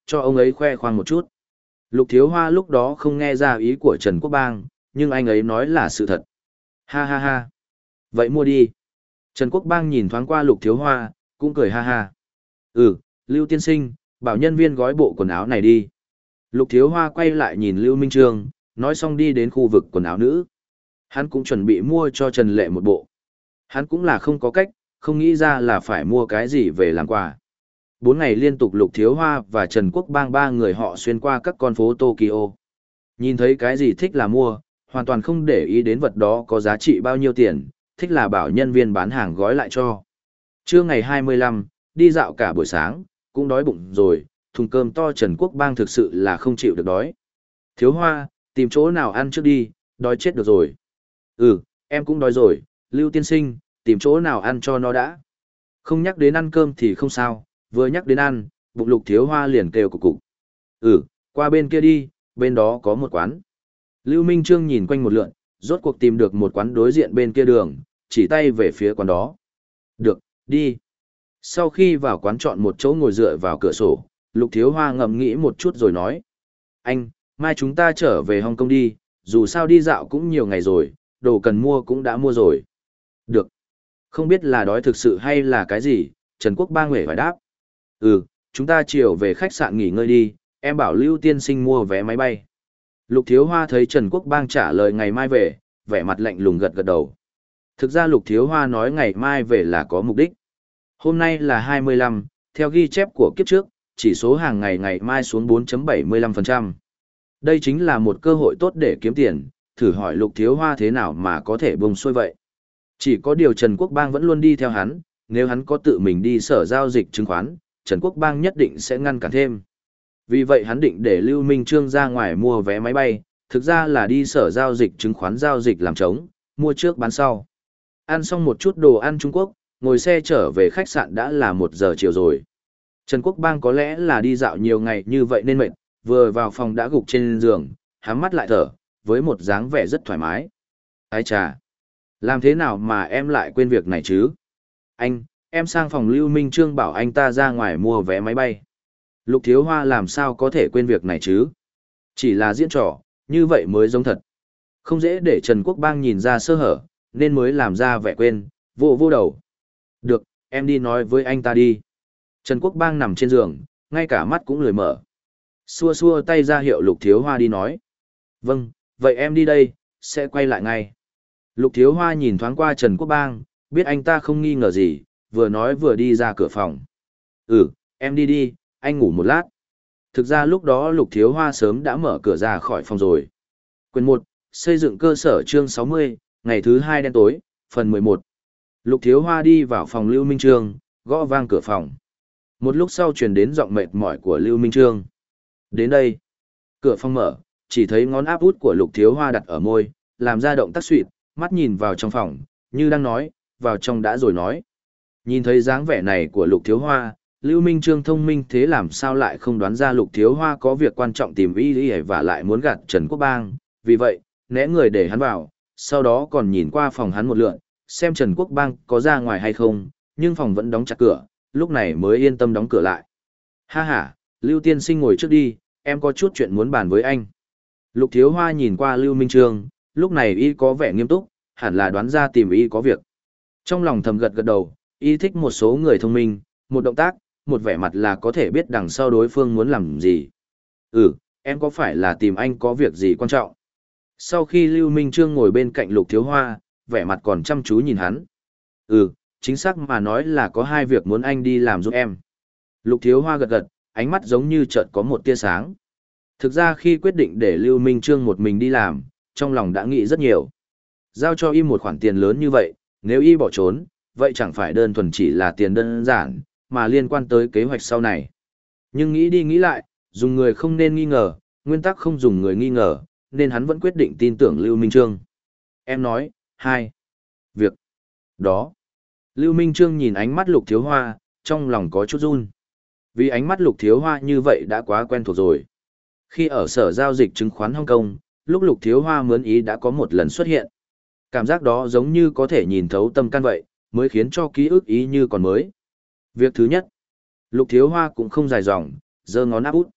cho ông ấy khoe khoang một chút. Lục Thiếu Hoa lúc đó không nghe ra ý của Trần Quốc Bang, nhưng anh ấy nói là sự thật. Ha ha ha. Vậy mua đi. Trần Quốc Bang nhìn thoáng qua Lục Thiếu Hoa, cũng cười ha ha. Ừ, Lưu tiên sinh, bảo nhân viên gói bộ quần áo này đi. Lục Thiếu Hoa quay lại nhìn Lưu Minh Trương, nói xong đi đến khu vực quần áo nữ. Hắn cũng chuẩn bị mua cho Trần Lệ một bộ. Hắn cũng là không có cách, không nghĩ ra là phải mua cái gì về làm quà. Bốn ngày liên tục Lục Thiếu Hoa và Trần Quốc Bang ba người họ xuyên qua các con phố Tokyo. Nhìn thấy cái gì thích là mua, hoàn toàn không để ý đến vật đó có giá trị bao nhiêu tiền, thích là bảo nhân viên bán hàng gói lại cho. Trưa ngày hai mươi lăm, đi dạo cả buổi sáng, cũng đói bụng rồi, thùng cơm to Trần Quốc Bang thực sự là không chịu được đói. Thiếu Hoa, tìm chỗ nào ăn trước đi, đói chết được rồi. Ừ, em cũng đói rồi, Lưu tiên sinh, tìm chỗ nào ăn cho nó đã. Không nhắc đến ăn cơm thì không sao, vừa nhắc đến ăn, bụng Lục Thiếu Hoa liền kêu cục cục. Ừ, qua bên kia đi, bên đó có một quán. Lưu Minh Trương nhìn quanh một lượn, rốt cuộc tìm được một quán đối diện bên kia đường, chỉ tay về phía quán đó. Được, đi. Sau khi vào quán chọn một chỗ ngồi dựa vào cửa sổ, Lục Thiếu Hoa ngẫm nghĩ một chút rồi nói. Anh, mai chúng ta trở về Hồng Kông đi, dù sao đi dạo cũng nhiều ngày rồi, đồ cần mua cũng đã mua rồi. Được. Không biết là đói thực sự hay là cái gì, Trần Quốc Bang huệ phải đáp. Ừ, chúng ta chiều về khách sạn nghỉ ngơi đi, em bảo Lưu tiên sinh mua vé máy bay. Lục Thiếu Hoa thấy Trần Quốc Bang trả lời ngày mai về, vẻ mặt lạnh lùng gật gật đầu. Thực ra Lục Thiếu Hoa nói ngày mai về là có mục đích. Hôm nay là hai mươi lăm, theo ghi chép của kiếp trước, chỉ số hàng ngày ngày mai xuống bốn phẩy bảy mươi lăm phần trăm. Đây chính là một cơ hội tốt để kiếm tiền, thử hỏi Lục Thiếu Hoa thế nào mà có thể bông xuôi vậy. Chỉ có điều Trần Quốc Bang vẫn luôn đi theo hắn, nếu hắn có tự mình đi sở giao dịch chứng khoán, Trần Quốc Bang nhất định sẽ ngăn cản thêm. Vì vậy hắn định để Lưu Minh Trương ra ngoài mua vé máy bay, thực ra là đi sở giao dịch chứng khoán giao dịch làm trống, mua trước bán sau. Ăn xong một chút đồ ăn Trung Quốc, ngồi xe trở về khách sạn đã là một giờ chiều rồi. Trần Quốc Bang có lẽ là đi dạo nhiều ngày như vậy nên mệt, vừa vào phòng đã gục trên giường, hám mắt lại thở, với một dáng vẻ rất thoải mái. Ái chà! Làm thế nào mà em lại quên việc này chứ? Anh, em sang phòng Lưu Minh Trương bảo anh ta ra ngoài mua vé máy bay. Lục Thiếu Hoa làm sao có thể quên việc này chứ? Chỉ là diễn trò, như vậy mới giống thật. Không dễ để Trần Quốc Bang nhìn ra sơ hở, nên mới làm ra vẻ quên, vô vô đầu. Được, em đi nói với anh ta đi. Trần Quốc Bang nằm trên giường, ngay cả mắt cũng lười mở. Xua xua tay ra hiệu Lục Thiếu Hoa đi nói. Vâng, vậy em đi đây, sẽ quay lại ngay. Lục Thiếu Hoa nhìn thoáng qua Trần Quốc Bang, biết anh ta không nghi ngờ gì, vừa nói vừa đi ra cửa phòng. Ừ, em đi đi, anh ngủ một lát. Thực ra lúc đó Lục Thiếu Hoa sớm đã mở cửa ra khỏi phòng rồi. Quyền một, xây dựng cơ sở chương sáu mươi, ngày thứ hai đen tối, phần mười một. Lục Thiếu Hoa đi vào phòng Lưu Minh Trương, gõ vang cửa phòng. Một lúc sau truyền đến giọng mệt mỏi của Lưu Minh Trương. Đến đây. Cửa phòng mở, chỉ thấy ngón áp út của Lục Thiếu Hoa đặt ở môi, làm ra động tác suỵt, mắt nhìn vào trong phòng, như đang nói, vào trong đã rồi nói. Nhìn thấy dáng vẻ này của Lục Thiếu Hoa, Lưu Minh Trương thông minh thế làm sao lại không đoán ra Lục Thiếu Hoa có việc quan trọng tìm y y và lại muốn gạt Trần Quốc Bang, vì vậy, né người để hắn vào, sau đó còn nhìn qua phòng hắn một lượn, xem Trần Quốc Bang có ra ngoài hay không, nhưng phòng vẫn đóng chặt cửa, lúc này mới yên tâm đóng cửa lại. Ha ha, Lưu tiên sinh ngồi trước đi, em có chút chuyện muốn bàn với anh. Lục Thiếu Hoa nhìn qua Lưu Minh Trương, lúc này y có vẻ nghiêm túc, hẳn là đoán ra tìm y có việc. Trong lòng thầm gật gật đầu, y thích một số người thông minh, một động tác, một vẻ mặt là có thể biết đằng sau đối phương muốn làm gì. Ừ, em có phải là tìm anh có việc gì quan trọng? Sau khi Lưu Minh Trương ngồi bên cạnh Lục Thiếu Hoa, vẻ mặt còn chăm chú nhìn hắn. Ừ, chính xác mà nói là có hai việc muốn anh đi làm giúp em. Lục Thiếu Hoa gật gật, ánh mắt giống như chợt có một tia sáng. Thực ra khi quyết định để Lưu Minh Trương một mình đi làm, trong lòng đã nghĩ rất nhiều. Giao cho y một khoản tiền lớn như vậy, nếu y bỏ trốn, vậy chẳng phải đơn thuần chỉ là tiền đơn giản, mà liên quan tới kế hoạch sau này. Nhưng nghĩ đi nghĩ lại, dùng người không nên nghi ngờ, nguyên tắc không dùng người nghi ngờ, nên hắn vẫn quyết định tin tưởng Lưu Minh Trương. Em nói, hai. Việc. Đó. Lưu Minh Trương nhìn ánh mắt Lục Thiếu Hoa, trong lòng có chút run. Vì ánh mắt Lục Thiếu Hoa như vậy đã quá quen thuộc rồi. Khi ở sở giao dịch chứng khoán Hong Kong, lúc Lục Thiếu Hoa mướn ý đã có một lần xuất hiện. Cảm giác đó giống như có thể nhìn thấu tâm can vậy, mới khiến cho ký ức ý như còn mới. Việc thứ nhất, Lục Thiếu Hoa cũng không dài dòng, giơ ngón áp út.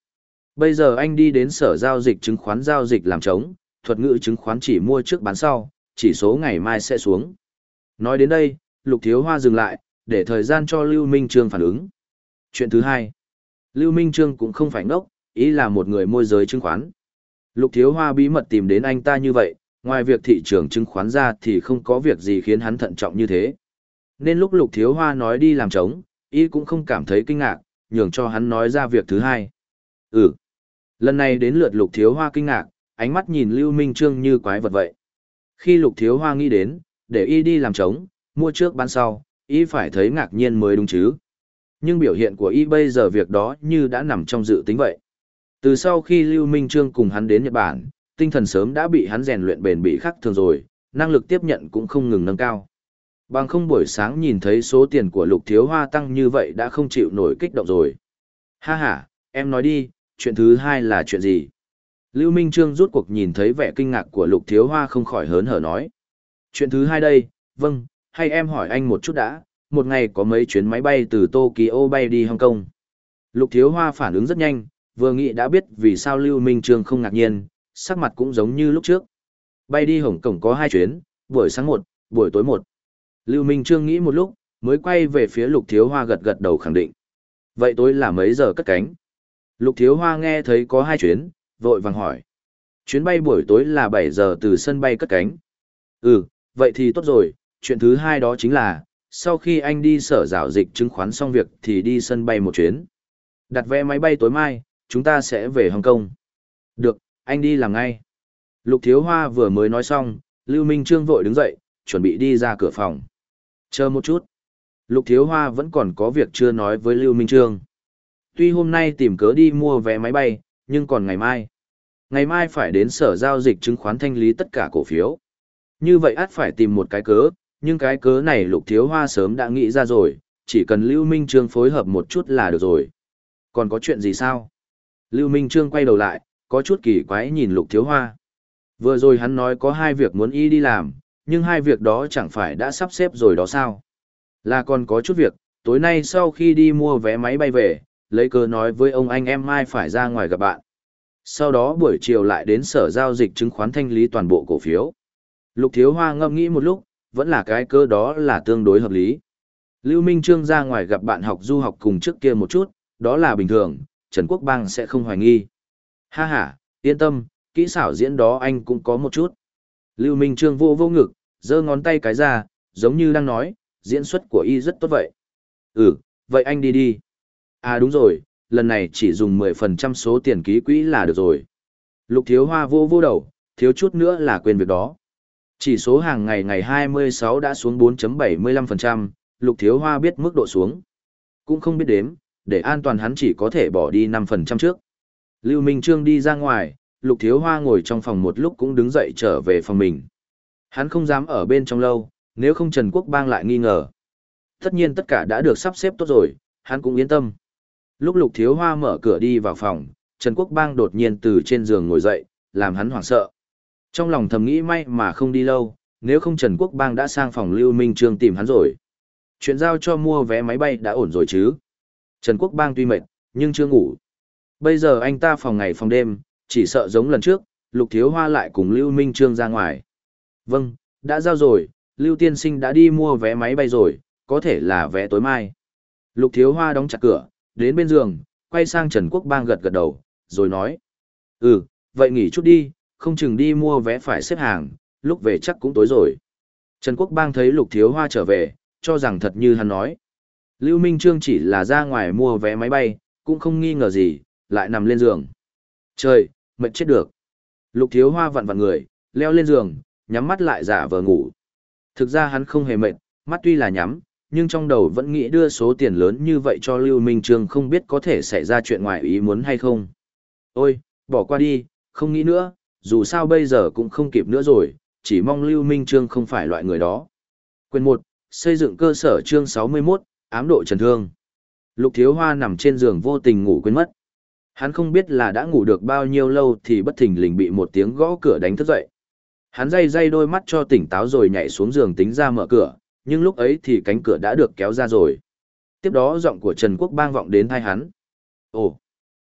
Bây giờ anh đi đến sở giao dịch chứng khoán giao dịch làm trống, thuật ngữ chứng khoán chỉ mua trước bán sau, chỉ số ngày mai sẽ xuống. Nói đến đây, Lục Thiếu Hoa dừng lại, để thời gian cho Lưu Minh Trương phản ứng. Chuyện thứ hai, Lưu Minh Trương cũng không phải ngốc, ý là một người môi giới chứng khoán. Lục Thiếu Hoa bí mật tìm đến anh ta như vậy, ngoài việc thị trường chứng khoán ra thì không có việc gì khiến hắn thận trọng như thế. Nên lúc Lục Thiếu Hoa nói đi làm trống, ý cũng không cảm thấy kinh ngạc, nhường cho hắn nói ra việc thứ hai. Ừ. Lần này đến lượt Lục Thiếu Hoa kinh ngạc, ánh mắt nhìn Lưu Minh Trương như quái vật vậy. Khi Lục Thiếu Hoa nghĩ đến, để y đi làm trống, mua trước bán sau, y phải thấy ngạc nhiên mới đúng chứ. Nhưng biểu hiện của y bây giờ việc đó như đã nằm trong dự tính vậy. Từ sau khi Lưu Minh Trương cùng hắn đến Nhật Bản, tinh thần sớm đã bị hắn rèn luyện bền bỉ khác thường rồi, năng lực tiếp nhận cũng không ngừng nâng cao. Bằng không buổi sáng nhìn thấy số tiền của Lục Thiếu Hoa tăng như vậy đã không chịu nổi kích động rồi. Ha ha, em nói đi, chuyện thứ hai là chuyện gì? Lưu Minh Trương rút cuộc nhìn thấy vẻ kinh ngạc của Lục Thiếu Hoa không khỏi hớn hở nói. Chuyện thứ hai đây, vâng, hay em hỏi anh một chút đã, một ngày có mấy chuyến máy bay từ Tokyo bay đi Hong Kong? Lục Thiếu Hoa phản ứng rất nhanh, vừa nghĩ đã biết vì sao Lưu Minh Trương không ngạc nhiên, sắc mặt cũng giống như lúc trước. Bay đi Hồng Kông có hai chuyến, buổi sáng một, buổi tối một. Lưu Minh Trương nghĩ một lúc, mới quay về phía Lục Thiếu Hoa gật gật đầu khẳng định. Vậy tối là mấy giờ cất cánh? Lục Thiếu Hoa nghe thấy có hai chuyến, vội vàng hỏi. Chuyến bay buổi tối là bảy giờ từ sân bay cất cánh. Ừ, vậy thì tốt rồi, chuyện thứ hai đó chính là, sau khi anh đi sở giao dịch chứng khoán xong việc thì đi sân bay một chuyến. Đặt vé máy bay tối mai, chúng ta sẽ về Hồng Kông. Được, anh đi làm ngay. Lục Thiếu Hoa vừa mới nói xong, Lưu Minh Trương vội đứng dậy, chuẩn bị đi ra cửa phòng. Chờ một chút. Lục Thiếu Hoa vẫn còn có việc chưa nói với Lưu Minh Trương. Tuy hôm nay tìm cớ đi mua vé máy bay, nhưng còn ngày mai. Ngày mai phải đến sở giao dịch chứng khoán thanh lý tất cả cổ phiếu. Như vậy ắt phải tìm một cái cớ, nhưng cái cớ này Lục Thiếu Hoa sớm đã nghĩ ra rồi, chỉ cần Lưu Minh Trương phối hợp một chút là được rồi. Còn có chuyện gì sao? Lưu Minh Trương quay đầu lại, có chút kỳ quái nhìn Lục Thiếu Hoa. Vừa rồi hắn nói có hai việc muốn y đi làm, nhưng hai việc đó chẳng phải đã sắp xếp rồi đó sao? Là còn có chút việc, tối nay sau khi đi mua vé máy bay về, lấy cớ nói với ông anh em mai phải ra ngoài gặp bạn. Sau đó buổi chiều lại đến sở giao dịch chứng khoán thanh lý toàn bộ cổ phiếu. Lục Thiếu Hoa ngẫm nghĩ một lúc, vẫn là cái cớ đó là tương đối hợp lý. Lưu Minh Trương ra ngoài gặp bạn học du học cùng trước kia một chút, đó là bình thường, Trần Quốc Bang sẽ không hoài nghi. Ha ha, yên tâm, kỹ xảo diễn đó anh cũng có một chút. Lưu Minh Trương vô vô ngực, giơ ngón tay cái ra, giống như đang nói, diễn xuất của y rất tốt vậy. Ừ, vậy anh đi đi. À đúng rồi, lần này chỉ dùng mười phần trăm số tiền ký quỹ là được rồi. Lục Thiếu Hoa vô vô đầu, thiếu chút nữa là quên việc đó. Chỉ số hàng ngày ngày hai mươi sáu đã xuống bốn phẩy bảy mươi lăm phần trăm, Lục Thiếu Hoa biết mức độ xuống. Cũng không biết đếm, để an toàn hắn chỉ có thể bỏ đi năm phần trăm trước. Lưu Minh Trương đi ra ngoài, Lục Thiếu Hoa ngồi trong phòng một lúc cũng đứng dậy trở về phòng mình. Hắn không dám ở bên trong lâu, nếu không Trần Quốc Bang lại nghi ngờ. Tất nhiên tất cả đã được sắp xếp tốt rồi, hắn cũng yên tâm. Lúc Lục Thiếu Hoa mở cửa đi vào phòng, Trần Quốc Bang đột nhiên từ trên giường ngồi dậy, làm hắn hoảng sợ. Trong lòng thầm nghĩ may mà không đi lâu, nếu không Trần Quốc Bang đã sang phòng Lưu Minh Trương tìm hắn rồi. Chuyện giao cho mua vé máy bay đã ổn rồi chứ. Trần Quốc Bang tuy mệt, nhưng chưa ngủ. Bây giờ anh ta phòng ngày phòng đêm, chỉ sợ giống lần trước, Lục Thiếu Hoa lại cùng Lưu Minh Trương ra ngoài. Vâng, đã giao rồi, Lưu Tiên Sinh đã đi mua vé máy bay rồi, có thể là vé tối mai. Lục Thiếu Hoa đóng chặt cửa, đến bên giường, quay sang Trần Quốc Bang gật gật đầu, rồi nói. Ừ, vậy nghỉ chút đi, không chừng đi mua vé phải xếp hàng, lúc về chắc cũng tối rồi. Trần Quốc Bang thấy Lục Thiếu Hoa trở về, cho rằng thật như hắn nói. Lưu Minh Trương chỉ là ra ngoài mua vé máy bay, cũng không nghi ngờ gì, lại nằm lên giường. Trời, mệt chết được. Lục Thiếu Hoa vặn vặn người, leo lên giường, nhắm mắt lại giả vờ ngủ. Thực ra hắn không hề mệt, mắt tuy là nhắm, nhưng trong đầu vẫn nghĩ đưa số tiền lớn như vậy cho Lưu Minh Trương không biết có thể xảy ra chuyện ngoài ý muốn hay không. Ôi, bỏ qua đi, không nghĩ nữa, dù sao bây giờ cũng không kịp nữa rồi, chỉ mong Lưu Minh Trương không phải loại người đó. Quyền một, xây dựng cơ sở chương sáu mươi mốt, ám độ trần thương. Lục Thiếu Hoa nằm trên giường vô tình ngủ quên mất. Hắn không biết là đã ngủ được bao nhiêu lâu thì bất thình lình bị một tiếng gõ cửa đánh thức dậy. Hắn day day đôi mắt cho tỉnh táo rồi nhảy xuống giường tính ra mở cửa, nhưng lúc ấy thì cánh cửa đã được kéo ra rồi. Tiếp đó giọng của Trần Quốc Bang vọng đến tai hắn. Ồ,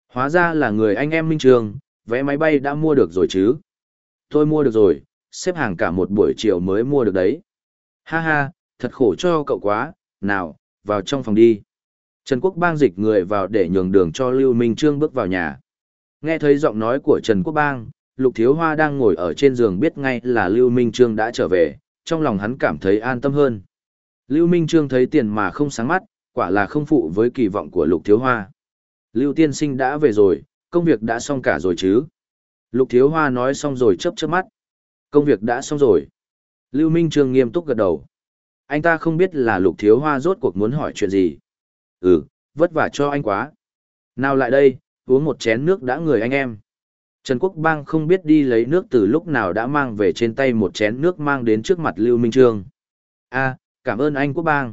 Hóa ra là người anh em Minh Trương, vé máy bay đã mua được rồi chứ? Tôi mua được rồi, xếp hàng cả một buổi chiều mới mua được đấy. Ha ha, thật khổ cho cậu quá, nào, vào trong phòng đi. Trần Quốc Bang dịch người vào để nhường đường cho Lưu Minh Trương bước vào nhà. Nghe thấy giọng nói của Trần Quốc Bang, Lục Thiếu Hoa đang ngồi ở trên giường biết ngay là Lưu Minh Trương đã trở về, trong lòng hắn cảm thấy an tâm hơn. Lưu Minh Trương thấy tiền mà không sáng mắt, quả là không phụ với kỳ vọng của Lục Thiếu Hoa. Lưu tiên sinh đã về rồi, công việc đã xong cả rồi chứ? Lục Thiếu Hoa nói xong rồi chớp chớp mắt. Công việc đã xong rồi. Lưu Minh Trương nghiêm túc gật đầu. Anh ta không biết là Lục Thiếu Hoa rốt cuộc muốn hỏi chuyện gì. Ừ, vất vả cho anh quá. Nào lại đây, uống một chén nước đã người anh em. Trần Quốc Bang không biết đi lấy nước từ lúc nào đã mang về trên tay một chén nước mang đến trước mặt Lưu Minh Trương. À, cảm ơn anh Quốc Bang.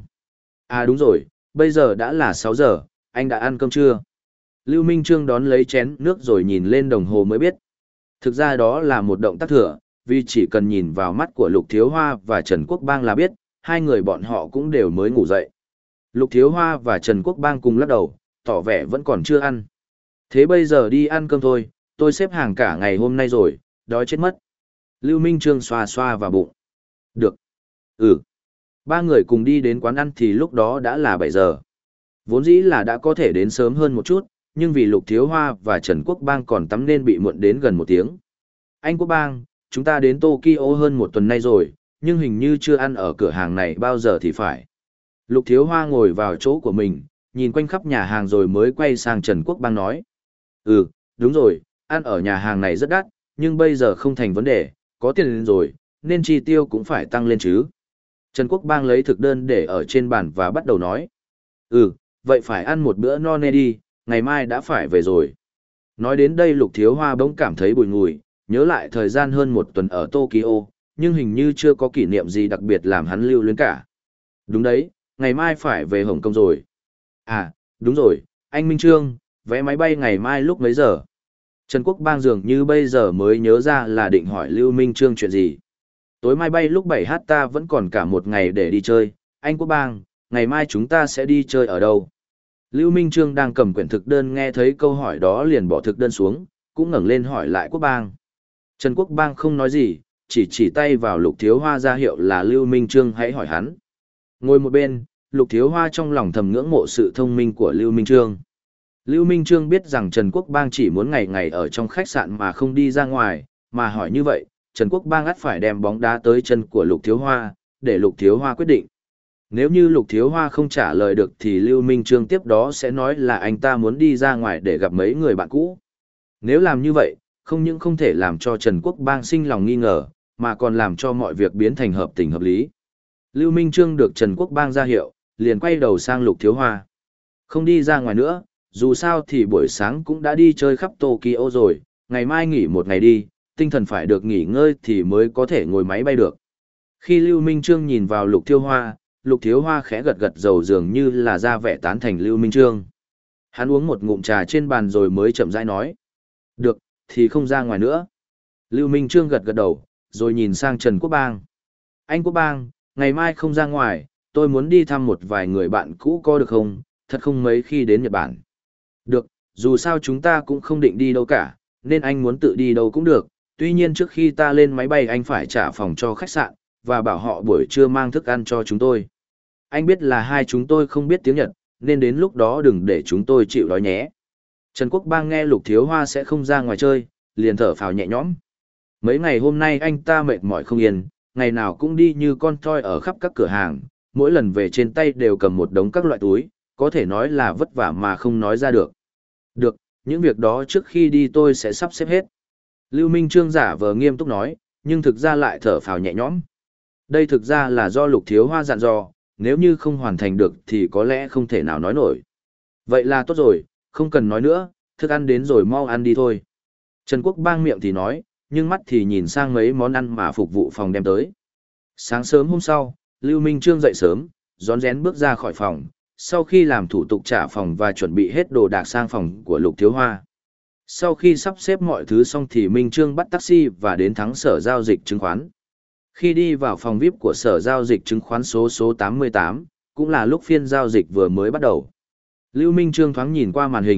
À đúng rồi, bây giờ đã là sáu giờ, anh đã ăn cơm chưa? Lưu Minh Trương đón lấy chén nước rồi nhìn lên đồng hồ mới biết. Thực ra đó là một động tác thừa, vì chỉ cần nhìn vào mắt của Lục Thiếu Hoa và Trần Quốc Bang là biết, hai người bọn họ cũng đều mới ngủ dậy. Lục Thiếu Hoa và Trần Quốc Bang cùng lắc đầu, tỏ vẻ vẫn còn chưa ăn. Thế bây giờ đi ăn cơm thôi, tôi xếp hàng cả ngày hôm nay rồi, đói chết mất. Lưu Minh Trương xoa xoa vào bụng. Được. Ừ. Ba người cùng đi đến quán ăn thì lúc đó đã là bảy giờ. Vốn dĩ là đã có thể đến sớm hơn một chút, nhưng vì Lục Thiếu Hoa và Trần Quốc Bang còn tắm nên bị muộn đến gần một tiếng. Anh Quốc Bang, chúng ta đến Tokyo hơn một tuần nay rồi, nhưng hình như chưa ăn ở cửa hàng này bao giờ thì phải. Lục Thiếu Hoa ngồi vào chỗ của mình, nhìn quanh khắp nhà hàng rồi mới quay sang Trần Quốc Bang nói. Ừ, đúng rồi, ăn ở nhà hàng này rất đắt, nhưng bây giờ không thành vấn đề, có tiền lên rồi, nên chi tiêu cũng phải tăng lên chứ. Trần Quốc Bang lấy thực đơn để ở trên bàn và bắt đầu nói. Ừ, vậy phải ăn một bữa no nê đi, ngày mai đã phải về rồi. Nói đến đây Lục Thiếu Hoa bỗng cảm thấy bùi ngùi, nhớ lại thời gian hơn một tuần ở Tokyo, nhưng hình như chưa có kỷ niệm gì đặc biệt làm hắn lưu luyến cả. Đúng đấy, ngày mai phải về Hồng Kông rồi. À, đúng rồi, anh Minh Trương, vé máy bay ngày mai lúc mấy giờ? Trần Quốc Bang dường như bây giờ mới nhớ ra là định hỏi Lưu Minh Trương chuyện gì. Tối mai bay lúc bảy h ta vẫn còn cả một ngày để đi chơi, anh Quốc Bang, ngày mai chúng ta sẽ đi chơi ở đâu? Lưu Minh Trương đang cầm quyển thực đơn nghe thấy câu hỏi đó liền bỏ thực đơn xuống, cũng ngẩng lên hỏi lại Quốc Bang. Trần Quốc Bang không nói gì, chỉ chỉ tay vào Lục Thiếu Hoa ra hiệu là Lưu Minh Trương hãy hỏi hắn. Ngồi một bên, Lục Thiếu Hoa trong lòng thầm ngưỡng mộ sự thông minh của Lưu Minh Trương. Lưu Minh Trương biết rằng Trần Quốc Bang chỉ muốn ngày ngày ở trong khách sạn mà không đi ra ngoài, mà hỏi như vậy, Trần Quốc Bang ắt phải đem bóng đá tới chân của Lục Thiếu Hoa, để Lục Thiếu Hoa quyết định. Nếu như Lục Thiếu Hoa không trả lời được thì Lưu Minh Trương tiếp đó sẽ nói là anh ta muốn đi ra ngoài để gặp mấy người bạn cũ. Nếu làm như vậy, không những không thể làm cho Trần Quốc Bang sinh lòng nghi ngờ, mà còn làm cho mọi việc biến thành hợp tình hợp lý. Lưu Minh Trương được Trần Quốc Bang ra hiệu, liền quay đầu sang Lục Thiếu Hoa. Không đi ra ngoài nữa, dù sao thì buổi sáng cũng đã đi chơi khắp Tokyo rồi, ngày mai nghỉ một ngày đi, tinh thần phải được nghỉ ngơi thì mới có thể ngồi máy bay được. Khi Lưu Minh Trương nhìn vào Lục Thiếu Hoa, Lục Thiếu Hoa khẽ gật gật dầu dường như là ra vẻ tán thành Lưu Minh Trương. Hắn uống một ngụm trà trên bàn rồi mới chậm rãi nói. Được, thì không ra ngoài nữa. Lưu Minh Trương gật gật đầu, rồi nhìn sang Trần Quốc Bang. Anh Quốc Bang, ngày mai không ra ngoài, tôi muốn đi thăm một vài người bạn cũ có được không, thật không mấy khi đến Nhật Bản. Được, dù sao chúng ta cũng không định đi đâu cả, nên anh muốn tự đi đâu cũng được, tuy nhiên trước khi ta lên máy bay anh phải trả phòng cho khách sạn, và bảo họ buổi trưa mang thức ăn cho chúng tôi. Anh biết là hai chúng tôi không biết tiếng Nhật, nên đến lúc đó đừng để chúng tôi chịu đói nhé. Trần Quốc Bang nghe Lục Thiếu Hoa sẽ không ra ngoài chơi, liền thở phào nhẹ nhõm. Mấy ngày hôm nay anh ta mệt mỏi không yên, ngày nào cũng đi như con thoi ở khắp các cửa hàng, mỗi lần về trên tay đều cầm một đống các loại túi, có thể nói là vất vả mà không nói ra được. Được, những việc đó trước khi đi tôi sẽ sắp xếp hết. Lưu Minh Trương giả vờ nghiêm túc nói, nhưng thực ra lại thở phào nhẹ nhõm. Đây thực ra là do Lục Thiếu Hoa dặn dò, nếu như không hoàn thành được thì có lẽ không thể nào nói nổi. Vậy là tốt rồi, không cần nói nữa, thức ăn đến rồi mau ăn đi thôi. Trần Quốc Bang miệng thì nói, nhưng mắt thì nhìn sang mấy món ăn mà phục vụ phòng đem tới. Sáng sớm hôm sau, Lưu Minh Trương dậy sớm, rón rén bước ra khỏi phòng, sau khi làm thủ tục trả phòng và chuẩn bị hết đồ đạc sang phòng của Lục Thiếu Hoa. Sau khi sắp xếp mọi thứ xong thì Minh Trương bắt taxi và đến thắng sở giao dịch chứng khoán. Khi đi vào phòng vi ai pi của sở giao dịch chứng khoán số số tám mươi tám, cũng là lúc phiên giao dịch vừa mới bắt đầu. Lưu Minh Trương thoáng nhìn qua màn hình,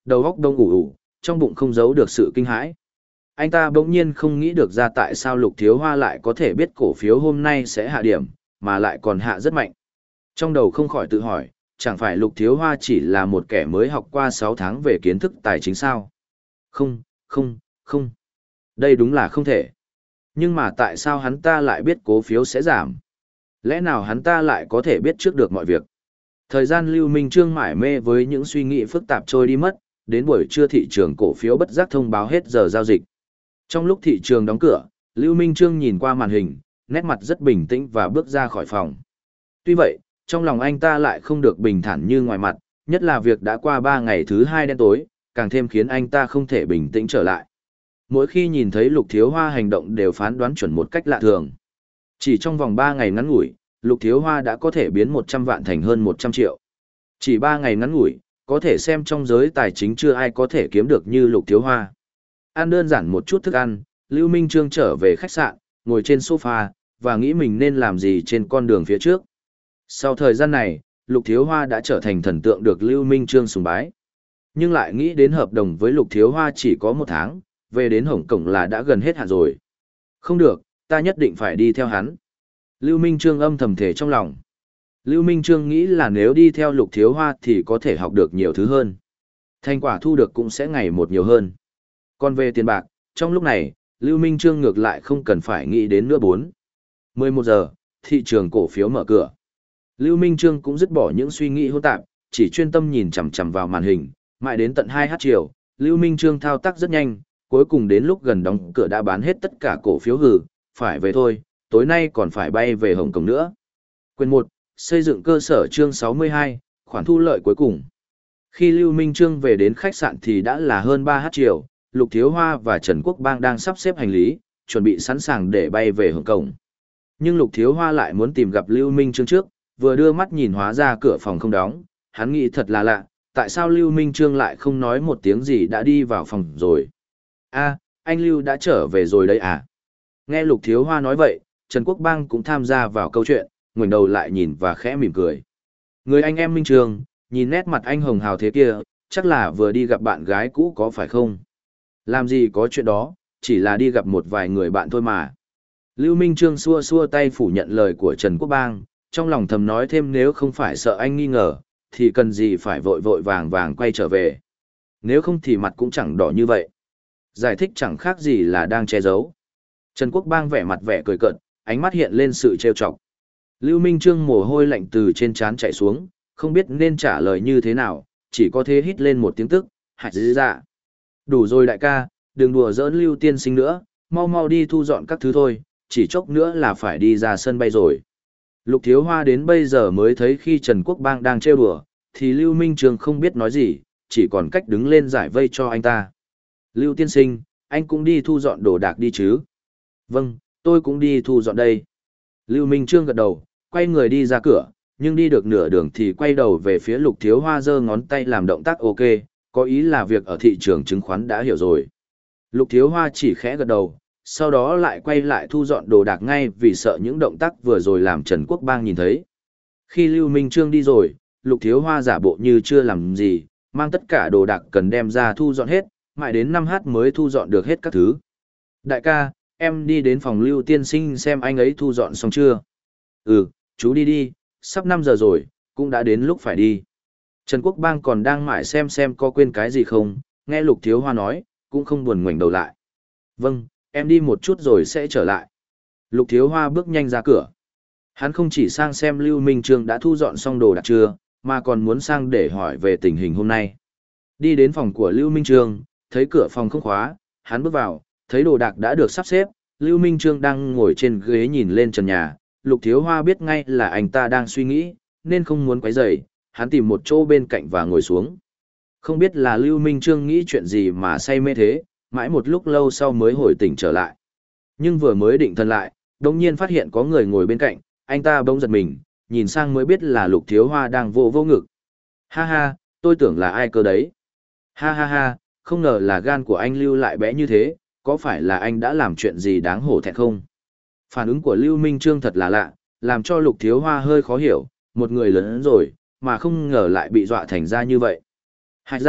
Đầu óc đông ủ ủ, trong bụng không giấu được sự kinh hãi. Anh ta bỗng nhiên không nghĩ được ra tại sao Lục Thiếu Hoa lại có thể biết cổ phiếu hôm nay sẽ hạ điểm, mà lại còn hạ rất mạnh. Trong đầu không khỏi tự hỏi, chẳng phải Lục Thiếu Hoa chỉ là một kẻ mới học qua sáu tháng về kiến thức tài chính sao? Không, không, không. Đây đúng là không thể. Nhưng mà tại sao hắn ta lại biết cổ phiếu sẽ giảm? Lẽ nào hắn ta lại có thể biết trước được mọi việc? Thời gian Lưu Minh Trương mải mê với những suy nghĩ phức tạp trôi đi mất, đến buổi trưa thị trường cổ phiếu bất giác thông báo hết giờ giao dịch. Trong lúc thị trường đóng cửa, Lưu Minh Trương nhìn qua màn hình, nét mặt rất bình tĩnh và bước ra khỏi phòng. Tuy vậy, trong lòng anh ta lại không được bình thản như ngoài mặt, nhất là việc đã qua ba ngày thứ hai đen tối, càng thêm khiến anh ta không thể bình tĩnh trở lại. Mỗi khi nhìn thấy Lục Thiếu Hoa hành động đều phán đoán chuẩn một cách lạ thường. Chỉ trong vòng ba ngày ngắn ngủi, Lục Thiếu Hoa đã có thể biến một trăm vạn thành hơn một trăm triệu. Chỉ ba ngày ngắn ngủi, có thể xem trong giới tài chính chưa ai có thể kiếm được như Lục Thiếu Hoa. Ăn đơn giản một chút thức ăn, Lưu Minh Trương trở về khách sạn, ngồi trên sofa, và nghĩ mình nên làm gì trên con đường phía trước. Sau thời gian này, Lục Thiếu Hoa đã trở thành thần tượng được Lưu Minh Trương sùng bái. Nhưng lại nghĩ đến hợp đồng với Lục Thiếu Hoa chỉ có một tháng, về đến Hồng Kông là đã gần hết hạn rồi. Không được, ta nhất định phải đi theo hắn. Lưu Minh Trương âm thầm thể trong lòng. Lưu Minh Trương nghĩ là nếu đi theo Lục Thiếu Hoa thì có thể học được nhiều thứ hơn. Thành quả thu được cũng sẽ ngày một nhiều hơn. Còn về tiền bạc, trong lúc này, Lưu Minh Trương ngược lại không cần phải nghĩ đến nữa. Bốn mười một giờ, thị trường cổ phiếu mở cửa. Lưu Minh Trương cũng dứt bỏ những suy nghĩ hỗn tạp, chỉ chuyên tâm nhìn chằm chằm vào màn hình, mãi đến tận hai h chiều, Lưu Minh Trương thao tác rất nhanh, cuối cùng đến lúc gần đóng cửa đã bán hết tất cả cổ phiếu hử, phải về thôi, tối nay còn phải bay về Hồng Kông nữa. Quyền một, xây dựng cơ sở chương sáu mươi hai, khoản thu lợi cuối cùng. Khi Lưu Minh Trương về đến khách sạn thì đã là hơn ba h chiều, Lục Thiếu Hoa và Trần Quốc Bang đang sắp xếp hành lý, chuẩn bị sẵn sàng để bay về Hồng Kông. Nhưng Lục Thiếu Hoa lại muốn tìm gặp Lưu Minh Trương trước, vừa đưa mắt nhìn hóa ra cửa phòng không đóng, hắn nghĩ thật là lạ, tại sao Lưu Minh Trương lại không nói một tiếng gì đã đi vào phòng rồi. A, anh Lưu đã trở về rồi đấy à? Nghe Lục Thiếu Hoa nói vậy, Trần Quốc Bang cũng tham gia vào câu chuyện, ngoảnh đầu lại nhìn và khẽ mỉm cười. Người anh em Minh Trương, nhìn nét mặt anh hồng hào thế kia, chắc là vừa đi gặp bạn gái cũ có phải không? Làm gì có chuyện đó, chỉ là đi gặp một vài người bạn thôi mà. Lưu Minh Trương xua xua tay phủ nhận lời của Trần Quốc Bang, trong lòng thầm nói thêm nếu không phải sợ anh nghi ngờ, thì cần gì phải vội vội vàng vàng quay trở về. Nếu không thì mặt cũng chẳng đỏ như vậy. Giải thích chẳng khác gì là đang che giấu. Trần Quốc Bang vẻ mặt vẻ cười cợt, ánh mắt hiện lên sự trêu chọc. Lưu Minh Trương mồ hôi lạnh từ trên trán chảy xuống, không biết nên trả lời như thế nào, chỉ có thế hít lên một tiếng tức, hạch dữ dạ. Đủ rồi đại ca, đừng đùa giỡn Lưu tiên sinh nữa, mau mau đi thu dọn các thứ thôi, chỉ chốc nữa là phải đi ra sân bay rồi. Lục Thiếu Hoa đến bây giờ mới thấy khi Trần Quốc Bang đang trêu đùa, thì Lưu Minh Trương không biết nói gì, chỉ còn cách đứng lên giải vây cho anh ta. Lưu tiên sinh, anh cũng đi thu dọn đồ đạc đi chứ? Vâng, tôi cũng đi thu dọn đây. Lưu Minh Trương gật đầu, quay người đi ra cửa, nhưng đi được nửa đường thì quay đầu về phía Lục Thiếu Hoa giơ ngón tay làm động tác ok, có ý là việc ở thị trường chứng khoán đã hiểu rồi. Lục Thiếu Hoa chỉ khẽ gật đầu, sau đó lại quay lại thu dọn đồ đạc ngay vì sợ những động tác vừa rồi làm Trần Quốc Bang nhìn thấy. Khi Lưu Minh Trương đi rồi, Lục Thiếu Hoa giả bộ như chưa làm gì, mang tất cả đồ đạc cần đem ra thu dọn hết, mãi đến năm h mới thu dọn được hết các thứ. Đại ca, em đi đến phòng Lưu tiên sinh xem anh ấy thu dọn xong chưa? Ừ, chú đi đi, sắp năm giờ rồi, cũng đã đến lúc phải đi. Trần Quốc Bang còn đang mải xem xem có quên cái gì không, nghe Lục Thiếu Hoa nói, cũng không buồn ngoảnh đầu lại. Vâng, em đi một chút rồi sẽ trở lại. Lục Thiếu Hoa bước nhanh ra cửa. Hắn không chỉ sang xem Lưu Minh Trương đã thu dọn xong đồ đạc chưa, mà còn muốn sang để hỏi về tình hình hôm nay. Đi đến phòng của Lưu Minh Trương, thấy cửa phòng không khóa, hắn bước vào, thấy đồ đạc đã được sắp xếp, Lưu Minh Trương đang ngồi trên ghế nhìn lên trần nhà, Lục Thiếu Hoa biết ngay là anh ta đang suy nghĩ, nên không muốn quấy rầy, hắn tìm một chỗ bên cạnh và ngồi xuống. Không biết là Lưu Minh Trương nghĩ chuyện gì mà say mê thế, mãi một lúc lâu sau mới hồi tỉnh trở lại. Nhưng vừa mới định thần lại, đồng nhiên phát hiện có người ngồi bên cạnh, anh ta bỗng giật mình, nhìn sang mới biết là Lục Thiếu Hoa đang vô vô ngực. Ha ha, tôi tưởng là ai cơ đấy. Ha ha ha, không ngờ là gan của anh Lưu lại bé như thế, có phải là anh đã làm chuyện gì đáng hổ thẹn không? Phản ứng của Lưu Minh Trương thật là lạ, làm cho Lục Thiếu Hoa hơi khó hiểu, một người lớn rồi, mà không ngờ lại bị dọa thành ra như vậy. Hạch dạ,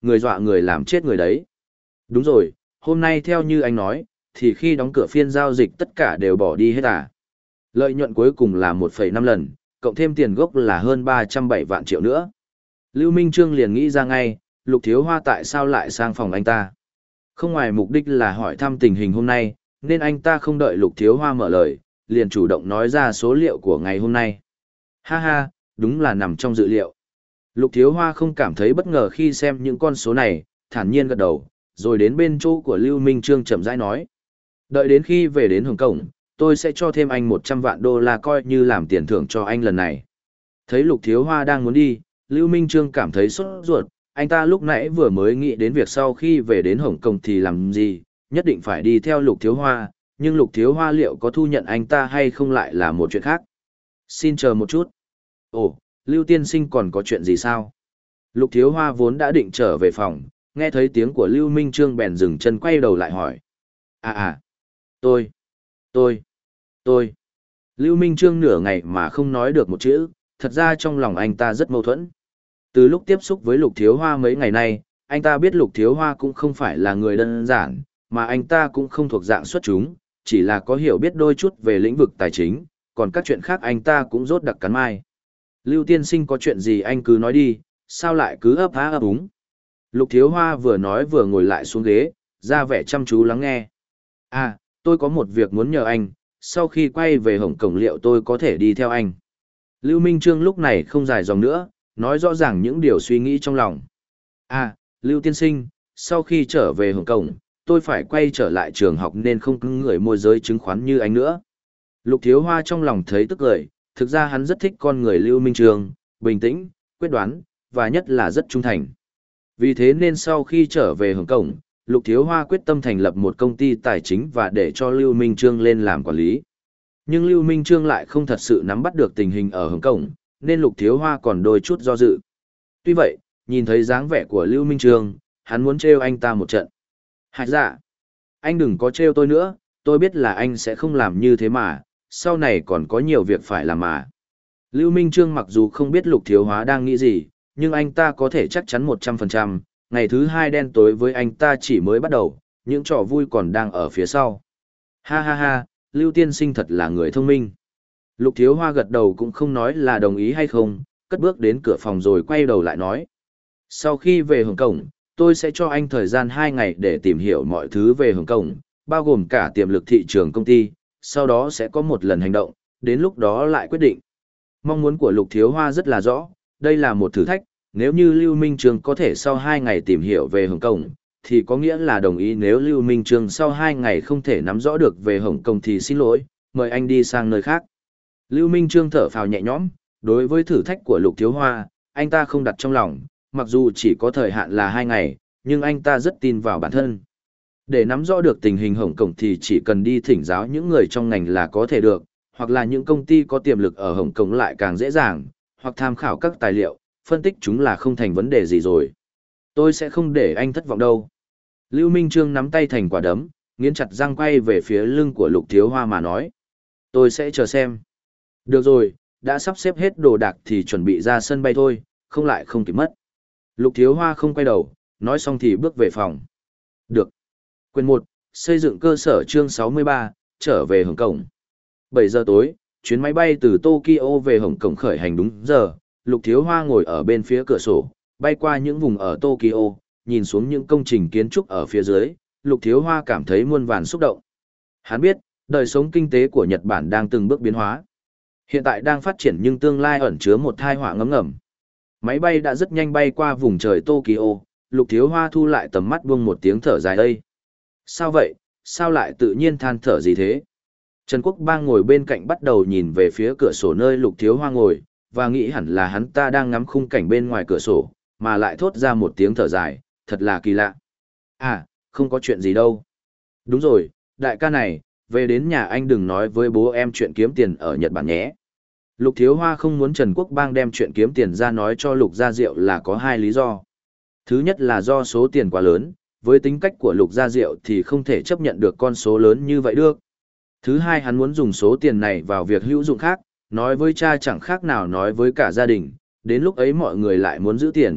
người dọa người làm chết người đấy. Đúng rồi, hôm nay theo như anh nói, thì khi đóng cửa phiên giao dịch tất cả đều bỏ đi hết à. Lợi nhuận cuối cùng là một phẩy năm lần, cộng thêm tiền gốc là hơn ba trăm bảy vạn triệu nữa. Lưu Minh Trương liền nghĩ ra ngay, Lục Thiếu Hoa tại sao lại sang phòng anh ta. Không ngoài mục đích là hỏi thăm tình hình hôm nay, nên anh ta không đợi Lục Thiếu Hoa mở lời, liền chủ động nói ra số liệu của ngày hôm nay. Ha ha, đúng là nằm trong dự liệu. Lục Thiếu Hoa không cảm thấy bất ngờ khi xem những con số này, thản nhiên gật đầu, rồi đến bên chỗ của Lưu Minh Trương chậm rãi nói. Đợi đến khi về đến Hồng Kông, tôi sẽ cho thêm anh một trăm vạn đô la coi như làm tiền thưởng cho anh lần này. Thấy Lục Thiếu Hoa đang muốn đi, Lưu Minh Trương cảm thấy sốt ruột, anh ta lúc nãy vừa mới nghĩ đến việc sau khi về đến Hồng Kông thì làm gì, nhất định phải đi theo Lục Thiếu Hoa, nhưng Lục Thiếu Hoa liệu có thu nhận anh ta hay không lại là một chuyện khác. Xin chờ một chút. Ồ, Lưu Tiên Sinh còn có chuyện gì sao? Lục Thiếu Hoa vốn đã định trở về phòng, nghe thấy tiếng của Lưu Minh Trương bèn dừng chân quay đầu lại hỏi. À à, tôi, tôi, tôi. Lưu Minh Trương nửa ngày mà không nói được một chữ, thật ra trong lòng anh ta rất mâu thuẫn. Từ lúc tiếp xúc với Lục Thiếu Hoa mấy ngày nay, anh ta biết Lục Thiếu Hoa cũng không phải là người đơn giản, mà anh ta cũng không thuộc dạng xuất chúng, chỉ là có hiểu biết đôi chút về lĩnh vực tài chính, còn các chuyện khác anh ta cũng rốt đặc cắn mai. Lưu Tiên Sinh có chuyện gì anh cứ nói đi, sao lại cứ ấp á ấp úng. Lục Thiếu Hoa vừa nói vừa ngồi lại xuống ghế, ra vẻ chăm chú lắng nghe. À, tôi có một việc muốn nhờ anh, sau khi quay về Hồng Kông liệu tôi có thể đi theo anh. Lưu Minh Trương lúc này không dài dòng nữa, nói rõ ràng những điều suy nghĩ trong lòng. À, Lưu Tiên Sinh, sau khi trở về Hồng Kông, tôi phải quay trở lại trường học nên không cứng người môi giới chứng khoán như anh nữa. Lục Thiếu Hoa trong lòng thấy tức cười, thực ra hắn rất thích con người Lưu Minh Trương, bình tĩnh, quyết đoán, và nhất là rất trung thành. Vì thế nên sau khi trở về Hồng Kông, Lục Thiếu Hoa quyết tâm thành lập một công ty tài chính và để cho Lưu Minh Trương lên làm quản lý. Nhưng Lưu Minh Trương lại không thật sự nắm bắt được tình hình ở Hồng Kông, nên Lục Thiếu Hoa còn đôi chút do dự. Tuy vậy, nhìn thấy dáng vẻ của Lưu Minh Trương, hắn muốn trêu anh ta một trận. Hạt dạ, anh đừng có trêu tôi nữa, tôi biết là anh sẽ không làm như thế mà, sau này còn có nhiều việc phải làm mà. Lưu Minh Trương mặc dù không biết Lục Thiếu Hoa đang nghĩ gì, nhưng anh ta có thể chắc chắn một trăm phần trăm, ngày thứ hai đen tối với anh ta chỉ mới bắt đầu, những trò vui còn đang ở phía sau. Ha ha ha, Lưu Tiên Sinh thật là người thông minh. Lục Thiếu Hoa gật đầu cũng không nói là đồng ý hay không, cất bước đến cửa phòng rồi quay đầu lại nói. Sau khi về Hồng Kông, tôi sẽ cho anh thời gian hai ngày để tìm hiểu mọi thứ về Hồng Kông, bao gồm cả tiềm lực thị trường công ty, sau đó sẽ có một lần hành động, đến lúc đó lại quyết định. Mong muốn của Lục Thiếu Hoa rất là rõ, đây là một thử thách, nếu như Lưu Minh Trương có thể sau hai ngày tìm hiểu về Hồng Kông, thì có nghĩa là đồng ý, nếu Lưu Minh Trương sau hai ngày không thể nắm rõ được về Hồng Kông thì xin lỗi, mời anh đi sang nơi khác. Lưu Minh Trương thở phào nhẹ nhõm, đối với thử thách của Lục Thiếu Hoa, anh ta không đặt trong lòng, mặc dù chỉ có thời hạn là hai ngày, nhưng anh ta rất tin vào bản thân. Để nắm rõ được tình hình Hồng Kông thì chỉ cần đi thỉnh giáo những người trong ngành là có thể được, hoặc là những công ty có tiềm lực ở Hồng Kông lại càng dễ dàng, hoặc tham khảo các tài liệu, phân tích chúng là không thành vấn đề gì rồi. Tôi sẽ không để anh thất vọng đâu. Lưu Minh Trương nắm tay thành quả đấm, nghiến chặt răng quay về phía lưng của Lục Thiếu Hoa mà nói. Tôi sẽ chờ xem. Được rồi, đã sắp xếp hết đồ đạc thì chuẩn bị ra sân bay thôi, không lại không kịp mất. Lục Thiếu Hoa không quay đầu, nói xong thì bước về phòng. Được. Quyền một, xây dựng cơ sở chương sáu mươi ba, trở về Hồng Kông. bảy giờ tối, chuyến máy bay từ Tokyo về Hồng Kông khởi hành đúng giờ. Lục Thiếu Hoa ngồi ở bên phía cửa sổ, bay qua những vùng ở Tokyo, nhìn xuống những công trình kiến trúc ở phía dưới, Lục Thiếu Hoa cảm thấy muôn vàn xúc động. Hắn biết, đời sống kinh tế của Nhật Bản đang từng bước biến hóa. Hiện tại đang phát triển nhưng tương lai ẩn chứa một tai họa ngấm ngầm. Máy bay đã rất nhanh bay qua vùng trời Tokyo, Lục Thiếu Hoa thu lại tầm mắt, buông một tiếng thở dài đây. Sao vậy, sao lại tự nhiên than thở gì thế? Trần Quốc Bang ngồi bên cạnh bắt đầu nhìn về phía cửa sổ nơi Lục Thiếu Hoa ngồi, và nghĩ hẳn là hắn ta đang ngắm khung cảnh bên ngoài cửa sổ, mà lại thốt ra một tiếng thở dài, thật là kỳ lạ. À, không có chuyện gì đâu. Đúng rồi, đại ca này, về đến nhà anh đừng nói với bố em chuyện kiếm tiền ở Nhật Bản nhé. Lục Thiếu Hoa không muốn Trần Quốc Bang đem chuyện kiếm tiền ra nói cho Lục Gia Diệu là có hai lý do. Thứ nhất là do số tiền quá lớn, với tính cách của Lục Gia Diệu thì không thể chấp nhận được con số lớn như vậy được. Thứ hai, hắn muốn dùng số tiền này vào việc hữu dụng khác, nói với cha chẳng khác nào nói với cả gia đình, đến lúc ấy mọi người lại muốn giữ tiền,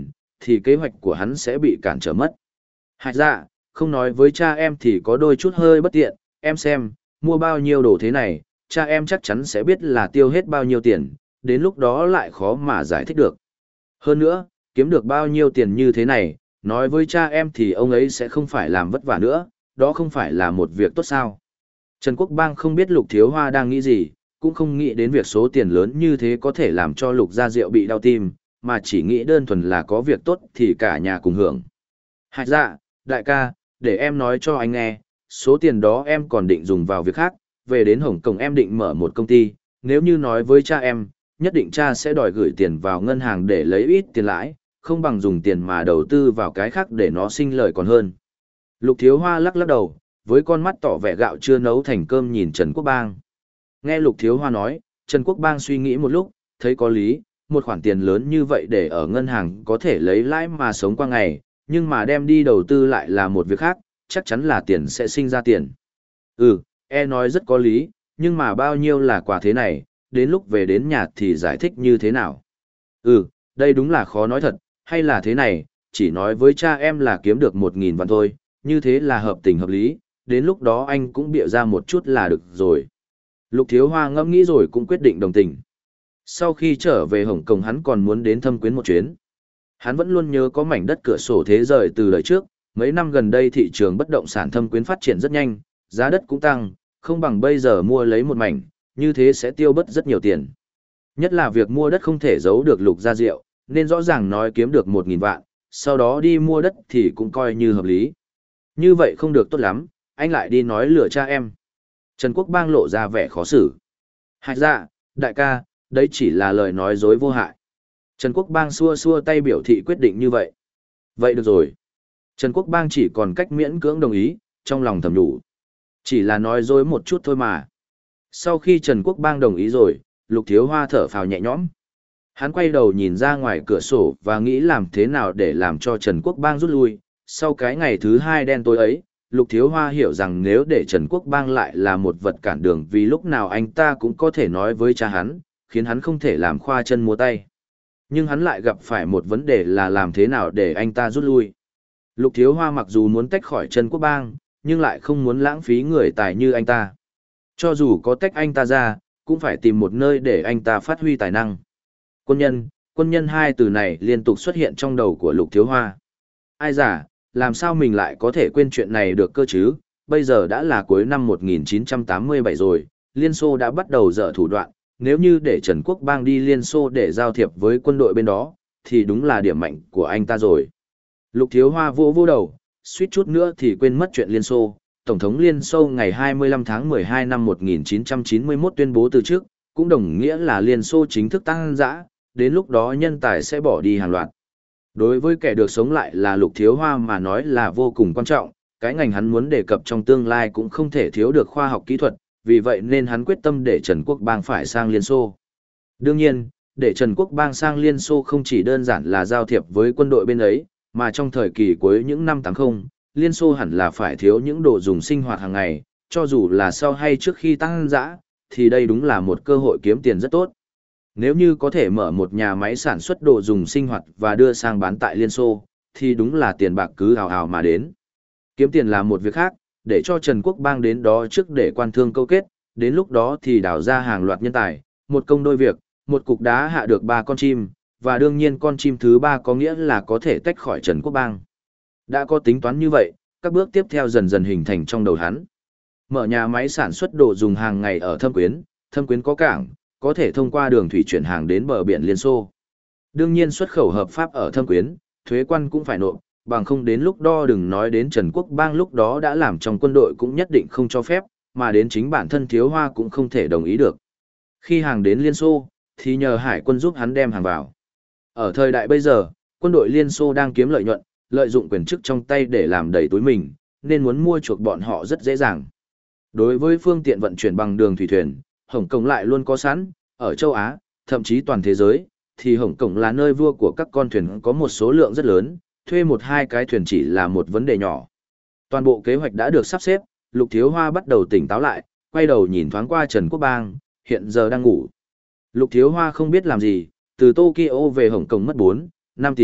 thì kế hoạch của hắn sẽ bị cản trở mất. Hạch dạ, không nói với cha em thì có đôi chút hơi bất tiện, em xem, mua bao nhiêu đồ thế này, cha em chắc chắn sẽ biết là tiêu hết bao nhiêu tiền, đến lúc đó lại khó mà giải thích được. Hơn nữa, kiếm được bao nhiêu tiền như thế này, nói với cha em thì ông ấy sẽ không phải làm vất vả nữa, đó không phải là một việc tốt sao. Trần Quốc Bang không biết Lục Thiếu Hoa đang nghĩ gì, cũng không nghĩ đến việc số tiền lớn như thế có thể làm cho Lục Gia Diệu bị đau tim, mà chỉ nghĩ đơn thuần là có việc tốt thì cả nhà cùng hưởng. Hạch dạ, đại ca, để em nói cho anh nghe, số tiền đó em còn định dùng vào việc khác, về đến Hồng Kông em định mở một công ty, nếu như nói với cha em, nhất định cha sẽ đòi gửi tiền vào ngân hàng để lấy ít tiền lãi, không bằng dùng tiền mà đầu tư vào cái khác để nó sinh lời còn hơn. Lục Thiếu Hoa lắc lắc đầu, với con mắt tỏ vẻ gạo chưa nấu thành cơm nhìn Trần Quốc Bang. Nghe Lục Thiếu Hoa nói, Trần Quốc Bang suy nghĩ một lúc, thấy có lý, một khoản tiền lớn như vậy để ở ngân hàng có thể lấy lãi mà sống qua ngày, nhưng mà đem đi đầu tư lại là một việc khác, chắc chắn là tiền sẽ sinh ra tiền. Ừ, e nói rất có lý, nhưng mà bao nhiêu là quả thế này, đến lúc về đến nhà thì giải thích như thế nào? Ừ, đây đúng là khó nói thật, hay là thế này, chỉ nói với cha em là kiếm được một nghìn vạn thôi, như thế là hợp tình hợp lý, đến lúc đó anh cũng bịa ra một chút là được rồi. Lục Thiếu Hoa ngẫm nghĩ rồi cũng quyết định đồng tình. Sau khi trở về Hồng Kông hắn còn muốn đến Thâm Quyến một chuyến. Hắn vẫn luôn nhớ có mảnh đất cửa sổ thế rời từ đời trước, mấy năm gần đây thị trường bất động sản Thâm Quyến phát triển rất nhanh, giá đất cũng tăng, không bằng bây giờ mua lấy một mảnh, như thế sẽ tiêu bất rất nhiều tiền. Nhất là việc mua đất không thể giấu được Lục Gia Diệu, nên rõ ràng nói kiếm được một nghìn vạn, sau đó đi mua đất thì cũng coi như hợp lý. Như vậy không được tốt lắm, anh lại đi nói lừa cha em. Trần Quốc Bang lộ ra vẻ khó xử. Hạch dạ, đại ca, đấy chỉ là lời nói dối vô hại. Trần Quốc Bang xua xua tay biểu thị quyết định như vậy. Vậy được rồi. Trần Quốc Bang chỉ còn cách miễn cưỡng đồng ý, trong lòng thầm đủ. Chỉ là nói dối một chút thôi mà. Sau khi Trần Quốc Bang đồng ý rồi, Lục Thiếu Hoa thở phào nhẹ nhõm. Hắn quay đầu nhìn ra ngoài cửa sổ và nghĩ làm thế nào để làm cho Trần Quốc Bang rút lui. Sau cái ngày thứ hai đen tối ấy, Lục Thiếu Hoa hiểu rằng nếu để Trần Quốc Bang lại là một vật cản đường vì lúc nào anh ta cũng có thể nói với cha hắn, khiến hắn không thể làm khoa chân múa tay. Nhưng hắn lại gặp phải một vấn đề là làm thế nào để anh ta rút lui. Lục Thiếu Hoa mặc dù muốn tách khỏi Trần Quốc Bang, nhưng lại không muốn lãng phí người tài như anh ta. Cho dù có tách anh ta ra, cũng phải tìm một nơi để anh ta phát huy tài năng. Quân nhân, quân nhân hai từ này liên tục xuất hiện trong đầu của Lục Thiếu Hoa. Ai giả, làm sao mình lại có thể quên chuyện này được cơ chứ? Bây giờ đã là cuối năm một nghìn chín trăm tám mươi bảy rồi, Liên Xô đã bắt đầu dở thủ đoạn, nếu như để Trần Quốc Bang đi Liên Xô để giao thiệp với quân đội bên đó, thì đúng là điểm mạnh của anh ta rồi. Lục Thiếu Hoa vô vô đầu, suýt chút nữa thì quên mất chuyện Liên Xô. Tổng thống Liên Xô ngày hai mươi lăm tháng mười hai năm một nghìn chín trăm chín mươi mốt tuyên bố từ chức, cũng đồng nghĩa là Liên Xô chính thức tăng dã, đến lúc đó nhân tài sẽ bỏ đi hàng loạt. Đối với kẻ được sống lại là Lục Thiếu Hoa mà nói là vô cùng quan trọng, cái ngành hắn muốn đề cập trong tương lai cũng không thể thiếu được khoa học kỹ thuật, vì vậy nên hắn quyết tâm để Trần Quốc Bang phải sang Liên Xô. Đương nhiên, để Trần Quốc Bang sang Liên Xô không chỉ đơn giản là giao thiệp với quân đội bên ấy, mà trong thời kỳ cuối những năm tám mươi, Liên Xô hẳn là phải thiếu những đồ dùng sinh hoạt hàng ngày, cho dù là sau hay trước khi tăng dã, thì đây đúng là một cơ hội kiếm tiền rất tốt. Nếu như có thể mở một nhà máy sản xuất đồ dùng sinh hoạt và đưa sang bán tại Liên Xô, thì đúng là tiền bạc cứ hào hào mà đến. Kiếm tiền là một việc khác, để cho Trần Quốc Bang đến đó trước để quan thương câu kết, đến lúc đó thì đào ra hàng loạt nhân tài, một công đôi việc, một cục đá hạ được ba con chim, và đương nhiên con chim thứ ba có nghĩa là có thể tách khỏi Trần Quốc Bang. Đã có tính toán như vậy, các bước tiếp theo dần dần hình thành trong đầu hắn. Mở nhà máy sản xuất đồ dùng hàng ngày ở Thâm Quyến, Thâm Quyến có cảng, có thể thông qua đường thủy chuyển hàng đến bờ biển Liên Xô. Đương nhiên xuất khẩu hợp pháp ở Thâm Quyến, thuế quan cũng phải nộp, bằng không đến lúc đó đừng nói đến Trần Quốc Bang lúc đó đã làm trong quân đội cũng nhất định không cho phép, mà đến chính bản thân Thiếu Hoa cũng không thể đồng ý được. Khi hàng đến Liên Xô, thì nhờ hải quân giúp hắn đem hàng vào. Ở thời đại bây giờ, quân đội Liên Xô đang kiếm lợi nhuận, lợi dụng quyền chức trong tay để làm đầy túi mình, nên muốn mua chuộc bọn họ rất dễ dàng. Đối với phương tiện vận chuyển bằng đường thủy thuyền, Hồng Kông lại luôn có sẵn, ở châu Á, thậm chí toàn thế giới, thì Hồng Kông là nơi vua của các con thuyền có một số lượng rất lớn, thuê một hai cái thuyền chỉ là một vấn đề nhỏ. Toàn bộ kế hoạch đã được sắp xếp, Lục Thiếu Hoa bắt đầu tỉnh táo lại, quay đầu nhìn thoáng qua Trần Quốc Bang, hiện giờ đang ngủ. Lục Thiếu Hoa không biết làm gì, từ Tokyo về Hồng Kông mất bốn, năm tiếng,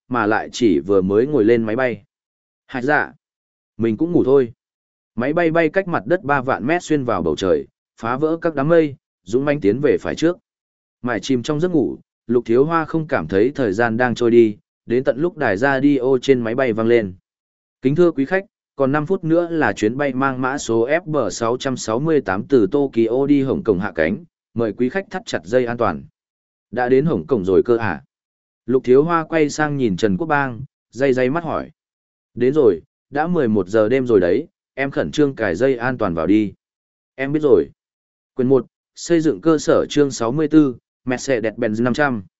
mà lại chỉ vừa mới ngồi lên máy bay. Hạt dạ, mình cũng ngủ thôi. Máy bay bay cách mặt đất ba vạn mét xuyên vào bầu trời, phá vỡ các đám mây, dũng mãnh tiến về phía trước. Mải chìm trong giấc ngủ, Lục Thiếu Hoa không cảm thấy thời gian đang trôi đi, đến tận lúc đài radio trên máy bay vang lên. Kính thưa quý khách, còn năm phút nữa là chuyến bay mang mã số F B sáu sáu tám từ Tokyo đi Hồng Kông hạ cánh, mời quý khách thắt chặt dây an toàn. Đã đến Hồng Kông rồi cơ à? Lục Thiếu Hoa quay sang nhìn Trần Quốc Bang, day day mắt hỏi. Đến rồi, đã mười một giờ đêm rồi đấy, em khẩn trương cài dây an toàn vào đi. Em biết rồi. Quyền một, xây dựng cơ sở chương sáu mươi tư, Mercedes-Benz năm trăm.